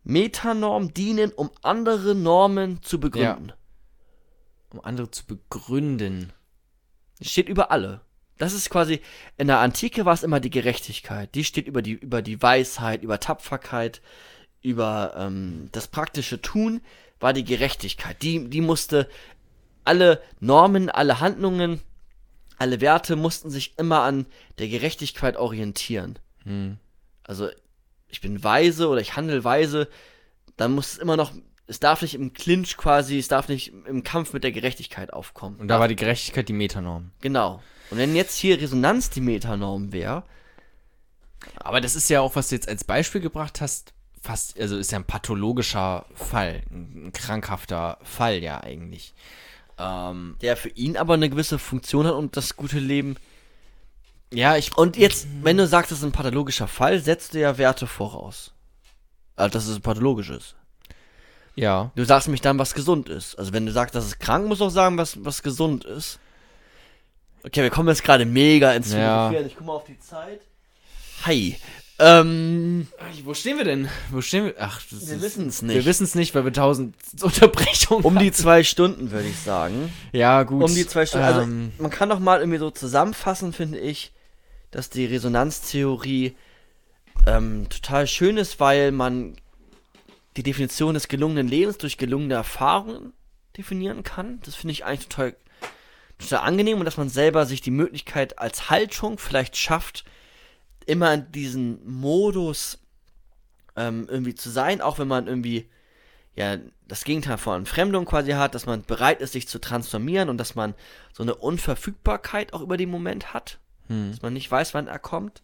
Metanormen dienen, um andere Normen zu begründen. Ja. Um andere zu begründen. Steht über alle. Das ist quasi, in der Antike war es immer die Gerechtigkeit. Die steht über die, über die Weisheit, über Tapferkeit, über ähm, das praktische Tun, war die Gerechtigkeit. Die, die musste, alle Normen, alle Handlungen, alle Werte mussten sich immer an der Gerechtigkeit orientieren. Hm. Also, ich bin weise oder ich handle weise, dann muss es immer noch, es darf nicht im Clinch quasi, es darf nicht im Kampf mit der Gerechtigkeit aufkommen. Und da war die Gerechtigkeit die Metanorm. Genau. Und wenn jetzt hier Resonanz die Metanorm wäre. Aber das ist ja auch, was du jetzt als Beispiel gebracht hast, fast, also ist ja ein pathologischer Fall, ein krankhafter Fall ja eigentlich. Ähm, Der für ihn aber eine gewisse Funktion hat und das gute Leben. ja, ich. Und jetzt, wenn du sagst, das ist ein pathologischer Fall, setzt du ja Werte voraus. Also, dass es pathologisch ist. Ja. Du sagst nämlich dann, was gesund ist. Also, wenn du sagst, das ist krank, musst du auch sagen, was, was gesund ist. Okay, wir kommen jetzt gerade mega ins Ja. Philosophieren. Ich guck mal auf die Zeit. Hi. Ähm, Wo stehen wir denn? Wo stehen wir? Ach, das wir ist- wissen es Wir nicht. wissen es nicht, weil wir tausend Unterbrechungen Um die hatten. zwei Stunden, würde ich sagen. Ja, gut. Um die zwei Stunden. Also, Ähm, man kann doch mal irgendwie so zusammenfassen, finde ich, dass die Resonanztheorie ähm, total schön ist, weil man die Definition des gelungenen Lebens durch gelungene Erfahrungen definieren kann. Das finde ich eigentlich total, total angenehm und dass man selber sich die Möglichkeit als Haltung vielleicht schafft, immer in diesen Modus ähm, irgendwie zu sein, auch wenn man irgendwie ja das Gegenteil von Entfremdung quasi hat, dass man bereit ist, sich zu transformieren und dass man so eine Unverfügbarkeit auch über den Moment hat, hm. dass man nicht weiß, wann er kommt.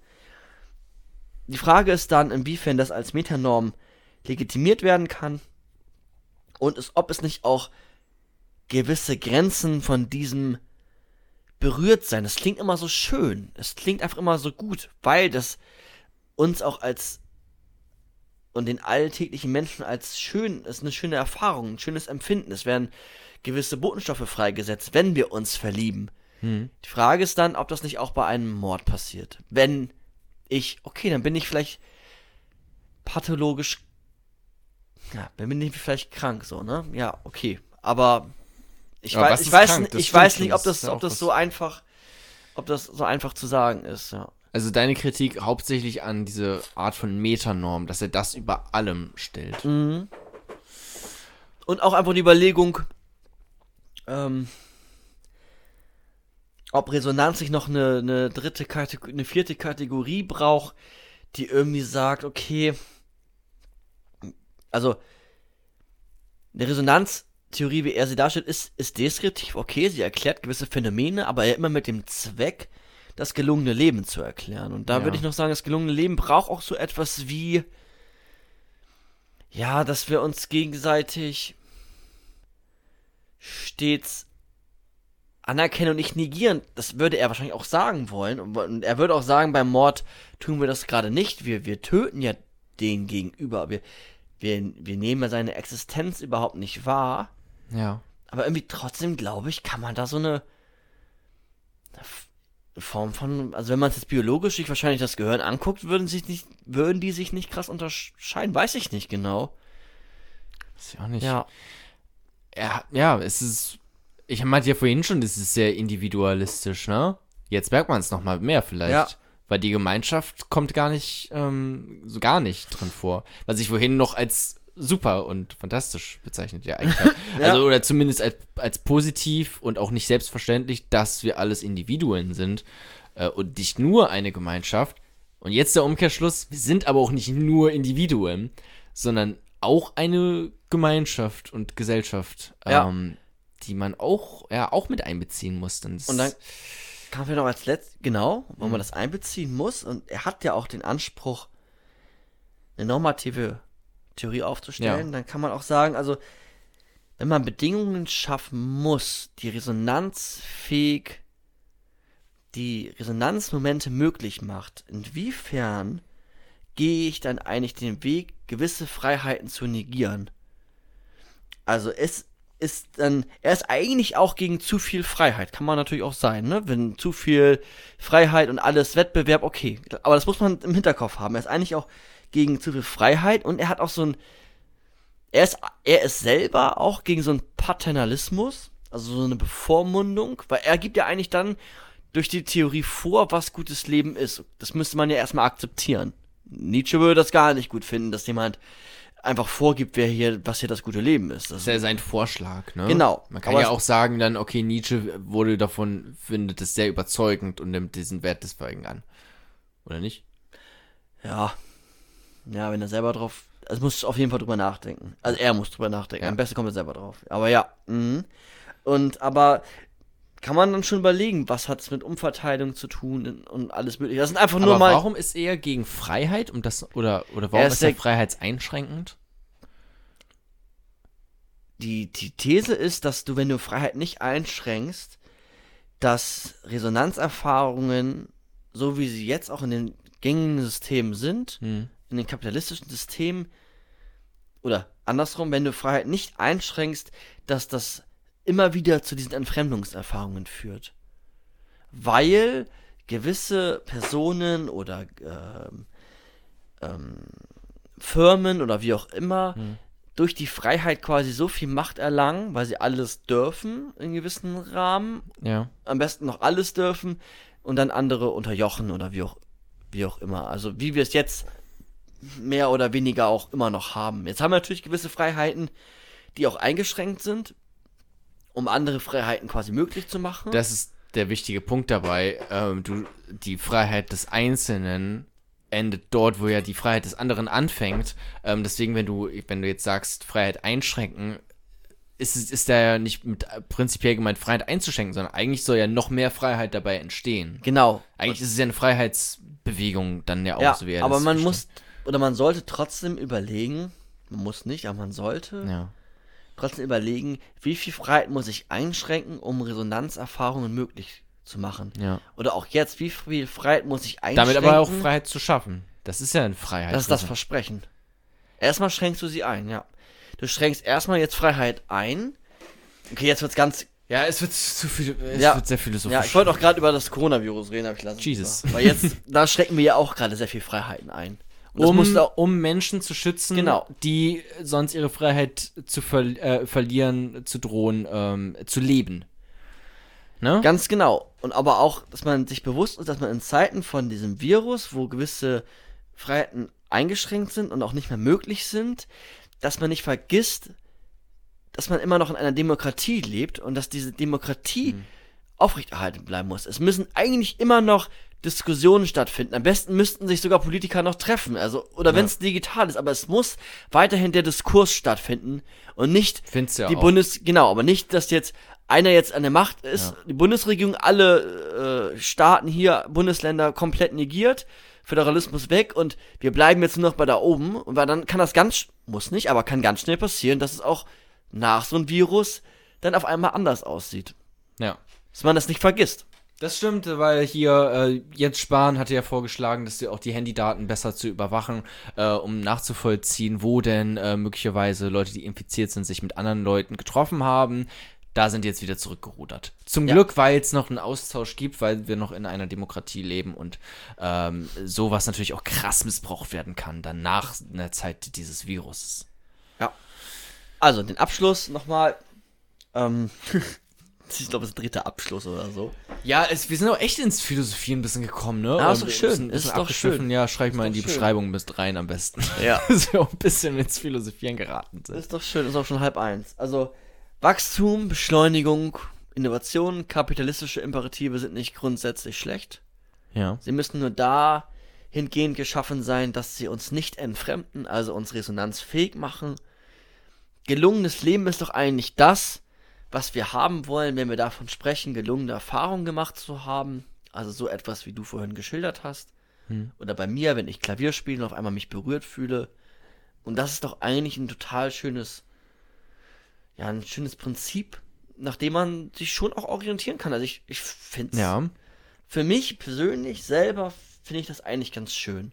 Die Frage ist dann, inwiefern das als Metanorm legitimiert werden kann und es, ob es nicht auch gewisse Grenzen von diesem berührt sein. Das klingt immer so schön. Es klingt einfach immer so gut, weil das uns auch als und den alltäglichen Menschen als schön, ist eine schöne Erfahrung, ein schönes Empfinden. Es werden gewisse Botenstoffe freigesetzt, wenn wir uns verlieben. Hm. Die Frage ist dann, ob das nicht auch bei einem Mord passiert. Wenn ich, okay, dann bin ich vielleicht pathologisch, ja, dann bin ich vielleicht krank, so, ne? Ja, okay. Aber ich Aber weiß, was ich ist weiß, krank? Das ich stimmt weiß schon, nicht, ob das das, ist ja ob auch das was- so einfach, ob das so einfach zu sagen ist, ja. Also deine Kritik hauptsächlich an diese Art von Metanorm, dass er das über allem stellt. Mhm. Und auch einfach die Überlegung, ähm, ob Resonanz nicht noch eine, eine dritte Kategorie, eine vierte Kategorie braucht, die irgendwie sagt, okay, also eine Resonanztheorie, wie er sie darstellt, ist, ist deskriptiv, okay, sie erklärt gewisse Phänomene, aber ja immer mit dem Zweck, das gelungene Leben zu erklären. Und da Ja. würde ich noch sagen, das gelungene Leben braucht auch so etwas wie, ja, dass wir uns gegenseitig stets anerkennen und nicht negieren. Das würde er wahrscheinlich auch sagen wollen. Und er würde auch sagen, beim Mord tun wir das gerade nicht. Wir, wir töten ja den Gegenüber. Wir, wir, wir nehmen ja seine Existenz überhaupt nicht wahr. Ja. Aber irgendwie trotzdem, glaube ich, kann man da so eine, eine Form von, also wenn man es jetzt biologisch sich wahrscheinlich das Gehirn anguckt, würden, sich nicht, würden die sich nicht krass unterscheiden. Weiß ich nicht genau. Ist ja auch nicht. Ja. Ja, ja, es ist. Ich meinte ja vorhin schon, das ist sehr individualistisch, ne? Jetzt merkt man es nochmal mehr vielleicht. Ja. Weil die Gemeinschaft kommt gar nicht, ähm, so gar nicht drin vor. Was ich vorhin noch als super und fantastisch bezeichnet, ja eigentlich. Halt. Ja. Also, oder zumindest als, als positiv und auch nicht selbstverständlich, dass wir alles Individuen sind äh, und nicht nur eine Gemeinschaft. Und jetzt der Umkehrschluss, wir sind aber auch nicht nur Individuen, sondern auch eine Gemeinschaft und Gesellschaft, Ja. ähm, die man auch, ja, auch mit einbeziehen muss. Dann Und dann kann wir noch als letztes, genau, wo Mhm. man das einbeziehen muss. Und er hat ja auch den Anspruch, eine normative Theorie aufzustellen. Ja. Dann kann man auch sagen, also, wenn man Bedingungen schaffen muss, die resonanzfähig, die Resonanzmomente möglich macht, inwiefern gehe ich dann eigentlich den Weg, gewisse Freiheiten zu negieren? Also es ist dann, er ist eigentlich auch gegen zu viel Freiheit, kann man natürlich auch sein, ne? Wenn zu viel Freiheit und alles Wettbewerb, okay, aber das muss man im Hinterkopf haben. Er ist eigentlich auch gegen zu viel Freiheit und er hat auch so ein, er ist, er ist selber auch gegen so einen Paternalismus, also so eine Bevormundung, weil er gibt ja eigentlich dann durch die Theorie vor, was gutes Leben ist. Das müsste man ja erstmal akzeptieren. Nietzsche würde das gar nicht gut finden, dass jemand einfach vorgibt, wer hier, was hier das gute Leben ist. Das ist ja sein Vorschlag, ne? Genau. Man kann Aber ja auch sagen dann, okay, Nietzsche wurde davon, findet es sehr überzeugend und nimmt diesen Wert des Folgen an. Oder nicht? Ja. Ja, wenn er selber drauf, also muss auf jeden Fall drüber nachdenken. Also er muss drüber nachdenken. Ja. Am besten kommt er selber drauf. Aber ja. Mhm. Und, aber kann man dann schon überlegen, was hat es mit Umverteilung zu tun und alles mögliche. Das sind einfach nur Aber mal. warum ist er gegen Freiheit und das, oder, oder warum Er ist, ist er der- freiheitseinschränkend? Die, die These ist, dass du, wenn du Freiheit nicht einschränkst, dass Resonanzerfahrungen, so wie sie jetzt auch in den gängigen Systemen sind, Hm. in den kapitalistischen Systemen, oder andersrum, wenn du Freiheit nicht einschränkst, dass das immer wieder zu diesen Entfremdungserfahrungen führt. Weil gewisse Personen oder ähm, ähm, Firmen oder wie auch immer Hm. durch die Freiheit quasi so viel Macht erlangen, weil sie alles dürfen in gewissen Rahmen, Ja. am besten noch alles dürfen und dann andere unterjochen oder wie auch, wie auch immer. Also wie wir es jetzt mehr oder weniger auch immer noch haben. Jetzt haben wir natürlich gewisse Freiheiten, die auch eingeschränkt sind, um andere Freiheiten quasi möglich zu machen. Das ist der wichtige Punkt dabei. Ähm, du, die Freiheit des Einzelnen endet dort, wo ja die Freiheit des anderen anfängt. Ähm, deswegen, wenn du, wenn du jetzt sagst, Freiheit einschränken, ist, es- ist da ja nicht mit äh, prinzipiell gemeint, Freiheit einzuschränken, sondern eigentlich soll ja noch mehr Freiheit dabei entstehen. Genau. Eigentlich ist es ja eine Freiheitsbewegung dann ja auch, Ja, so wie er aber das man versteht. muss, oder man sollte trotzdem überlegen, man muss nicht, aber man sollte Ja. trotzdem überlegen, wie viel Freiheit muss ich einschränken, um Resonanzerfahrungen möglich zu machen. Ja. Oder auch jetzt, wie viel Freiheit muss ich einschränken? Damit aber auch Freiheit zu schaffen. Das ist ja eine Freiheit. Das ist das Versprechen. Erstmal schränkst du sie ein, ja. Du schränkst erstmal jetzt Freiheit ein. Okay, jetzt wird's ganz. Ja, es wird zu viel, es Ja. wird sehr philosophisch. Ja, ich wollte auch gerade über das Coronavirus reden, aber ich lasse es Jesus. lieber. Weil jetzt, da schränken wir ja auch gerade sehr viel Freiheiten ein. Und das um, musst du auch, um Menschen zu schützen, Genau. die sonst ihre Freiheit zu ver äh, verlieren, zu drohen, ähm, zu leben. Ne? ganz genau. Und aber auch, dass man sich bewusst ist, dass man in Zeiten von diesem Virus, wo gewisse Freiheiten eingeschränkt sind und auch nicht mehr möglich sind, dass man nicht vergisst, dass man immer noch in einer Demokratie lebt und dass diese Demokratie Mhm. aufrechterhalten bleiben muss. Es müssen eigentlich immer noch Diskussionen stattfinden. Am besten müssten sich sogar Politiker noch treffen. Also, oder Ja. wenn es digital ist, aber es muss weiterhin der Diskurs stattfinden und nicht Findest du ja die auch. Bundes, genau, aber nicht, dass jetzt einer jetzt an der Macht ist, Ja. die Bundesregierung alle äh, Staaten hier, Bundesländer komplett negiert, Föderalismus weg und wir bleiben jetzt nur noch bei da oben. Und weil dann kann das ganz, sch- muss nicht, aber kann ganz schnell passieren, dass es auch nach so einem Virus dann auf einmal anders aussieht. Ja. Dass man das nicht vergisst. Das stimmt, weil hier äh, Jens Spahn hatte ja vorgeschlagen, dass sie auch die Handydaten besser zu überwachen, äh, um nachzuvollziehen, wo denn äh, möglicherweise Leute, die infiziert sind, sich mit anderen Leuten getroffen haben. Da sind die jetzt wieder zurückgerudert. Zum Ja. Glück, weil es noch einen Austausch gibt, weil wir noch in einer Demokratie leben und ähm, sowas natürlich auch krass missbraucht werden kann, dann nach einer Zeit dieses Viruses. Also, den Abschluss nochmal. Ähm, ich glaube, das ist der dritte Abschluss oder so. Ja, es, wir sind auch echt ins Philosophie ein bisschen gekommen, ne? Ja, ist Ähm, doch schön, bisschen- ist bisschen doch abgeschwiffen. schön. Ja, schreib mal in doch die schön. Beschreibung mit rein am besten. Ja. Dass wir auch ein bisschen ins Philosophieren geraten sind. Ist doch schön, ist auch schon halb eins. Also, Wachstum, Beschleunigung, Innovation, kapitalistische Imperative sind nicht grundsätzlich schlecht. Ja. Sie müssen nur dahingehend geschaffen sein, dass sie uns nicht entfremden, also uns resonanzfähig machen. Gelungenes Leben ist doch eigentlich das, was wir haben wollen, wenn wir davon sprechen, gelungene Erfahrungen gemacht zu haben. Also so etwas, wie du vorhin geschildert hast. Hm. Oder bei mir, wenn ich Klavier spiele und auf einmal mich berührt fühle. Und das ist doch eigentlich ein total schönes, ja, ein schönes Prinzip, nach dem man sich schon auch orientieren kann. Also ich, ich finde es, Ja. für mich persönlich selber finde ich das eigentlich ganz schön.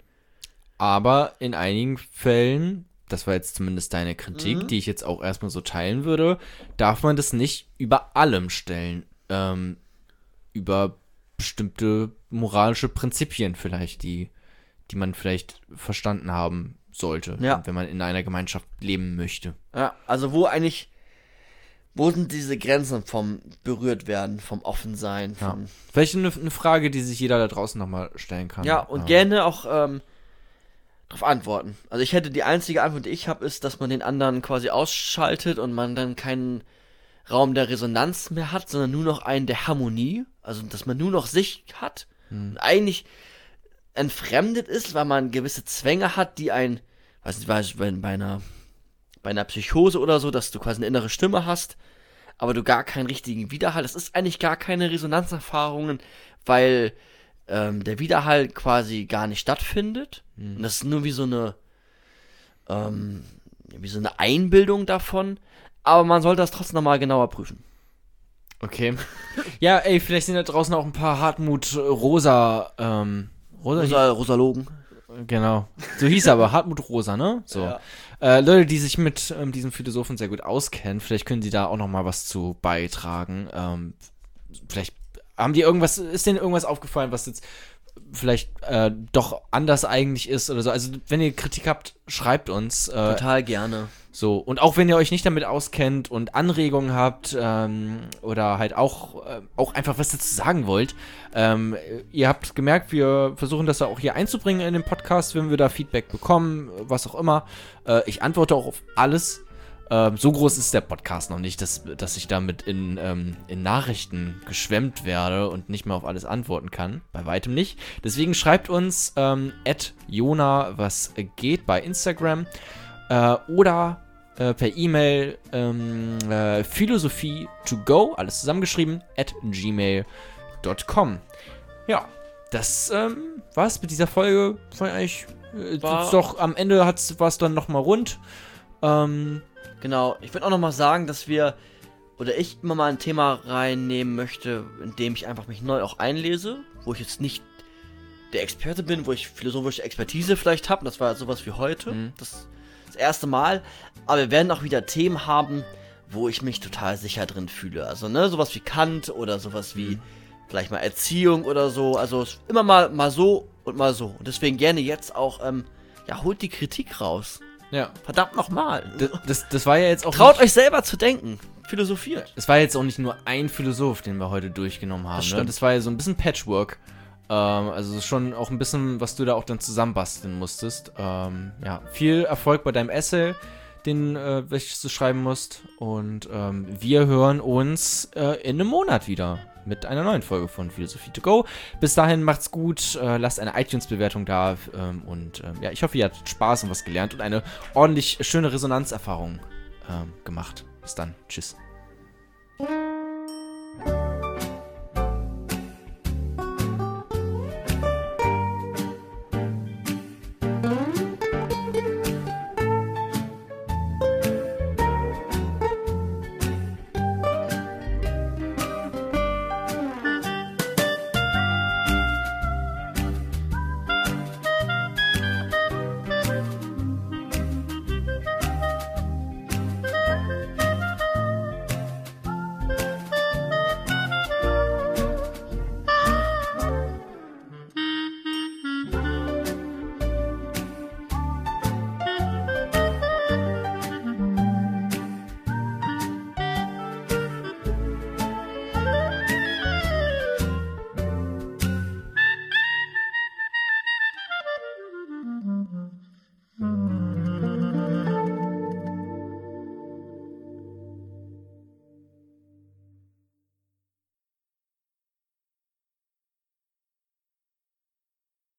Aber in einigen Fällen, das war jetzt zumindest deine Kritik, Mhm. die ich jetzt auch erstmal so teilen würde, darf man das nicht über allem stellen. Ähm, über bestimmte moralische Prinzipien vielleicht, die, die man vielleicht verstanden haben sollte, Ja. wenn man in einer Gemeinschaft leben möchte. Ja, also wo eigentlich, wo sind diese Grenzen vom berührt werden, vom Offensein, Ja. vom Vielleicht eine, eine Frage, die sich jeder da draußen nochmal stellen kann. Ja, und Ähm, gerne auch ähm, darauf antworten. Also ich hätte die einzige Antwort, die ich habe, ist, dass man den anderen quasi ausschaltet und man dann keinen Raum der Resonanz mehr hat, sondern nur noch einen der Harmonie. Also dass man nur noch sich hat und eigentlich entfremdet ist, weil man gewisse Zwänge hat, die ein, weiß nicht, weiß, wenn bei einer bei einer Psychose oder so, dass du quasi eine innere Stimme hast, aber du gar keinen richtigen Widerhall. Das ist eigentlich gar keine Resonanzerfahrungen, weil ähm, der Widerhall quasi gar nicht stattfindet. Mhm. Und das ist nur wie so eine ähm, wie so eine Einbildung davon. Aber man sollte das trotzdem nochmal genauer prüfen. Okay. Ja, ey, vielleicht sind da draußen auch ein paar Hartmut Rosa, ähm, Rosa, Rosa, Rosalogen. genau. So hieß er aber, Hartmut Rosa, ne? So. Ja. Äh, Leute, die sich mit ähm, diesem Philosophen sehr gut auskennen, vielleicht können sie da auch noch mal was zu beitragen. Ähm, vielleicht haben die irgendwas, ist denen irgendwas aufgefallen, was jetzt vielleicht äh, doch anders eigentlich ist oder so. Also wenn ihr Kritik habt, schreibt uns. Äh, Total gerne. So, und auch wenn ihr euch nicht damit auskennt und Anregungen habt ähm, oder halt auch, äh, auch einfach was dazu sagen wollt, ähm, ihr habt gemerkt, wir versuchen das auch hier einzubringen in den Podcast, wenn wir da Feedback bekommen, was auch immer. Äh, ich antworte auch auf alles. Ähm, so groß ist der Podcast noch nicht, dass, dass ich damit in, ähm, in Nachrichten geschwemmt werde und nicht mehr auf alles antworten kann. Bei weitem nicht. Deswegen schreibt uns ähm, at Jona was geht bei Instagram. Äh, oder äh, per E-Mail ähm, äh, philosophie to go, alles zusammengeschrieben, at gmail dot com. Ja, das ähm, war's mit dieser Folge. War eigentlich, äh, War- doch am Ende war es dann nochmal rund. Ähm, Genau, ich würde auch nochmal sagen, dass wir, oder ich immer mal ein Thema reinnehmen möchte, in dem ich einfach mich neu auch einlese, wo ich jetzt nicht der Experte bin, wo ich philosophische Expertise vielleicht habe, das war sowas wie heute, Mhm. das, das erste Mal, aber wir werden auch wieder Themen haben, wo ich mich total sicher drin fühle, also ne, sowas wie Kant oder sowas wie vielleicht mal Erziehung oder so, also es- immer mal, mal so und mal so und deswegen gerne jetzt auch, ähm, ja, holt die Kritik raus. ja, Verdammt nochmal. das, das, das war ja jetzt auch Traut nicht, euch selber zu denken. Philosophiert. es war jetzt auch nicht nur ein Philosoph, den wir heute durchgenommen haben. Das Das, ne? stimmt. Das war ja so ein bisschen Patchwork. Ähm, also schon auch ein bisschen, was du da auch dann zusammenbasteln musstest. Ähm, ja, viel Erfolg bei deinem Essay, den äh, welches du schreiben musst. Und ähm, wir hören uns äh, in einem Monat wieder mit einer neuen Folge von Philosophie to go. Bis dahin macht's gut, äh, lasst eine iTunes-Bewertung da ähm, und ähm, ja, ich hoffe, ihr habt Spaß und was gelernt und eine ordentlich schöne Resonanzerfahrung ähm, gemacht. Bis dann, tschüss.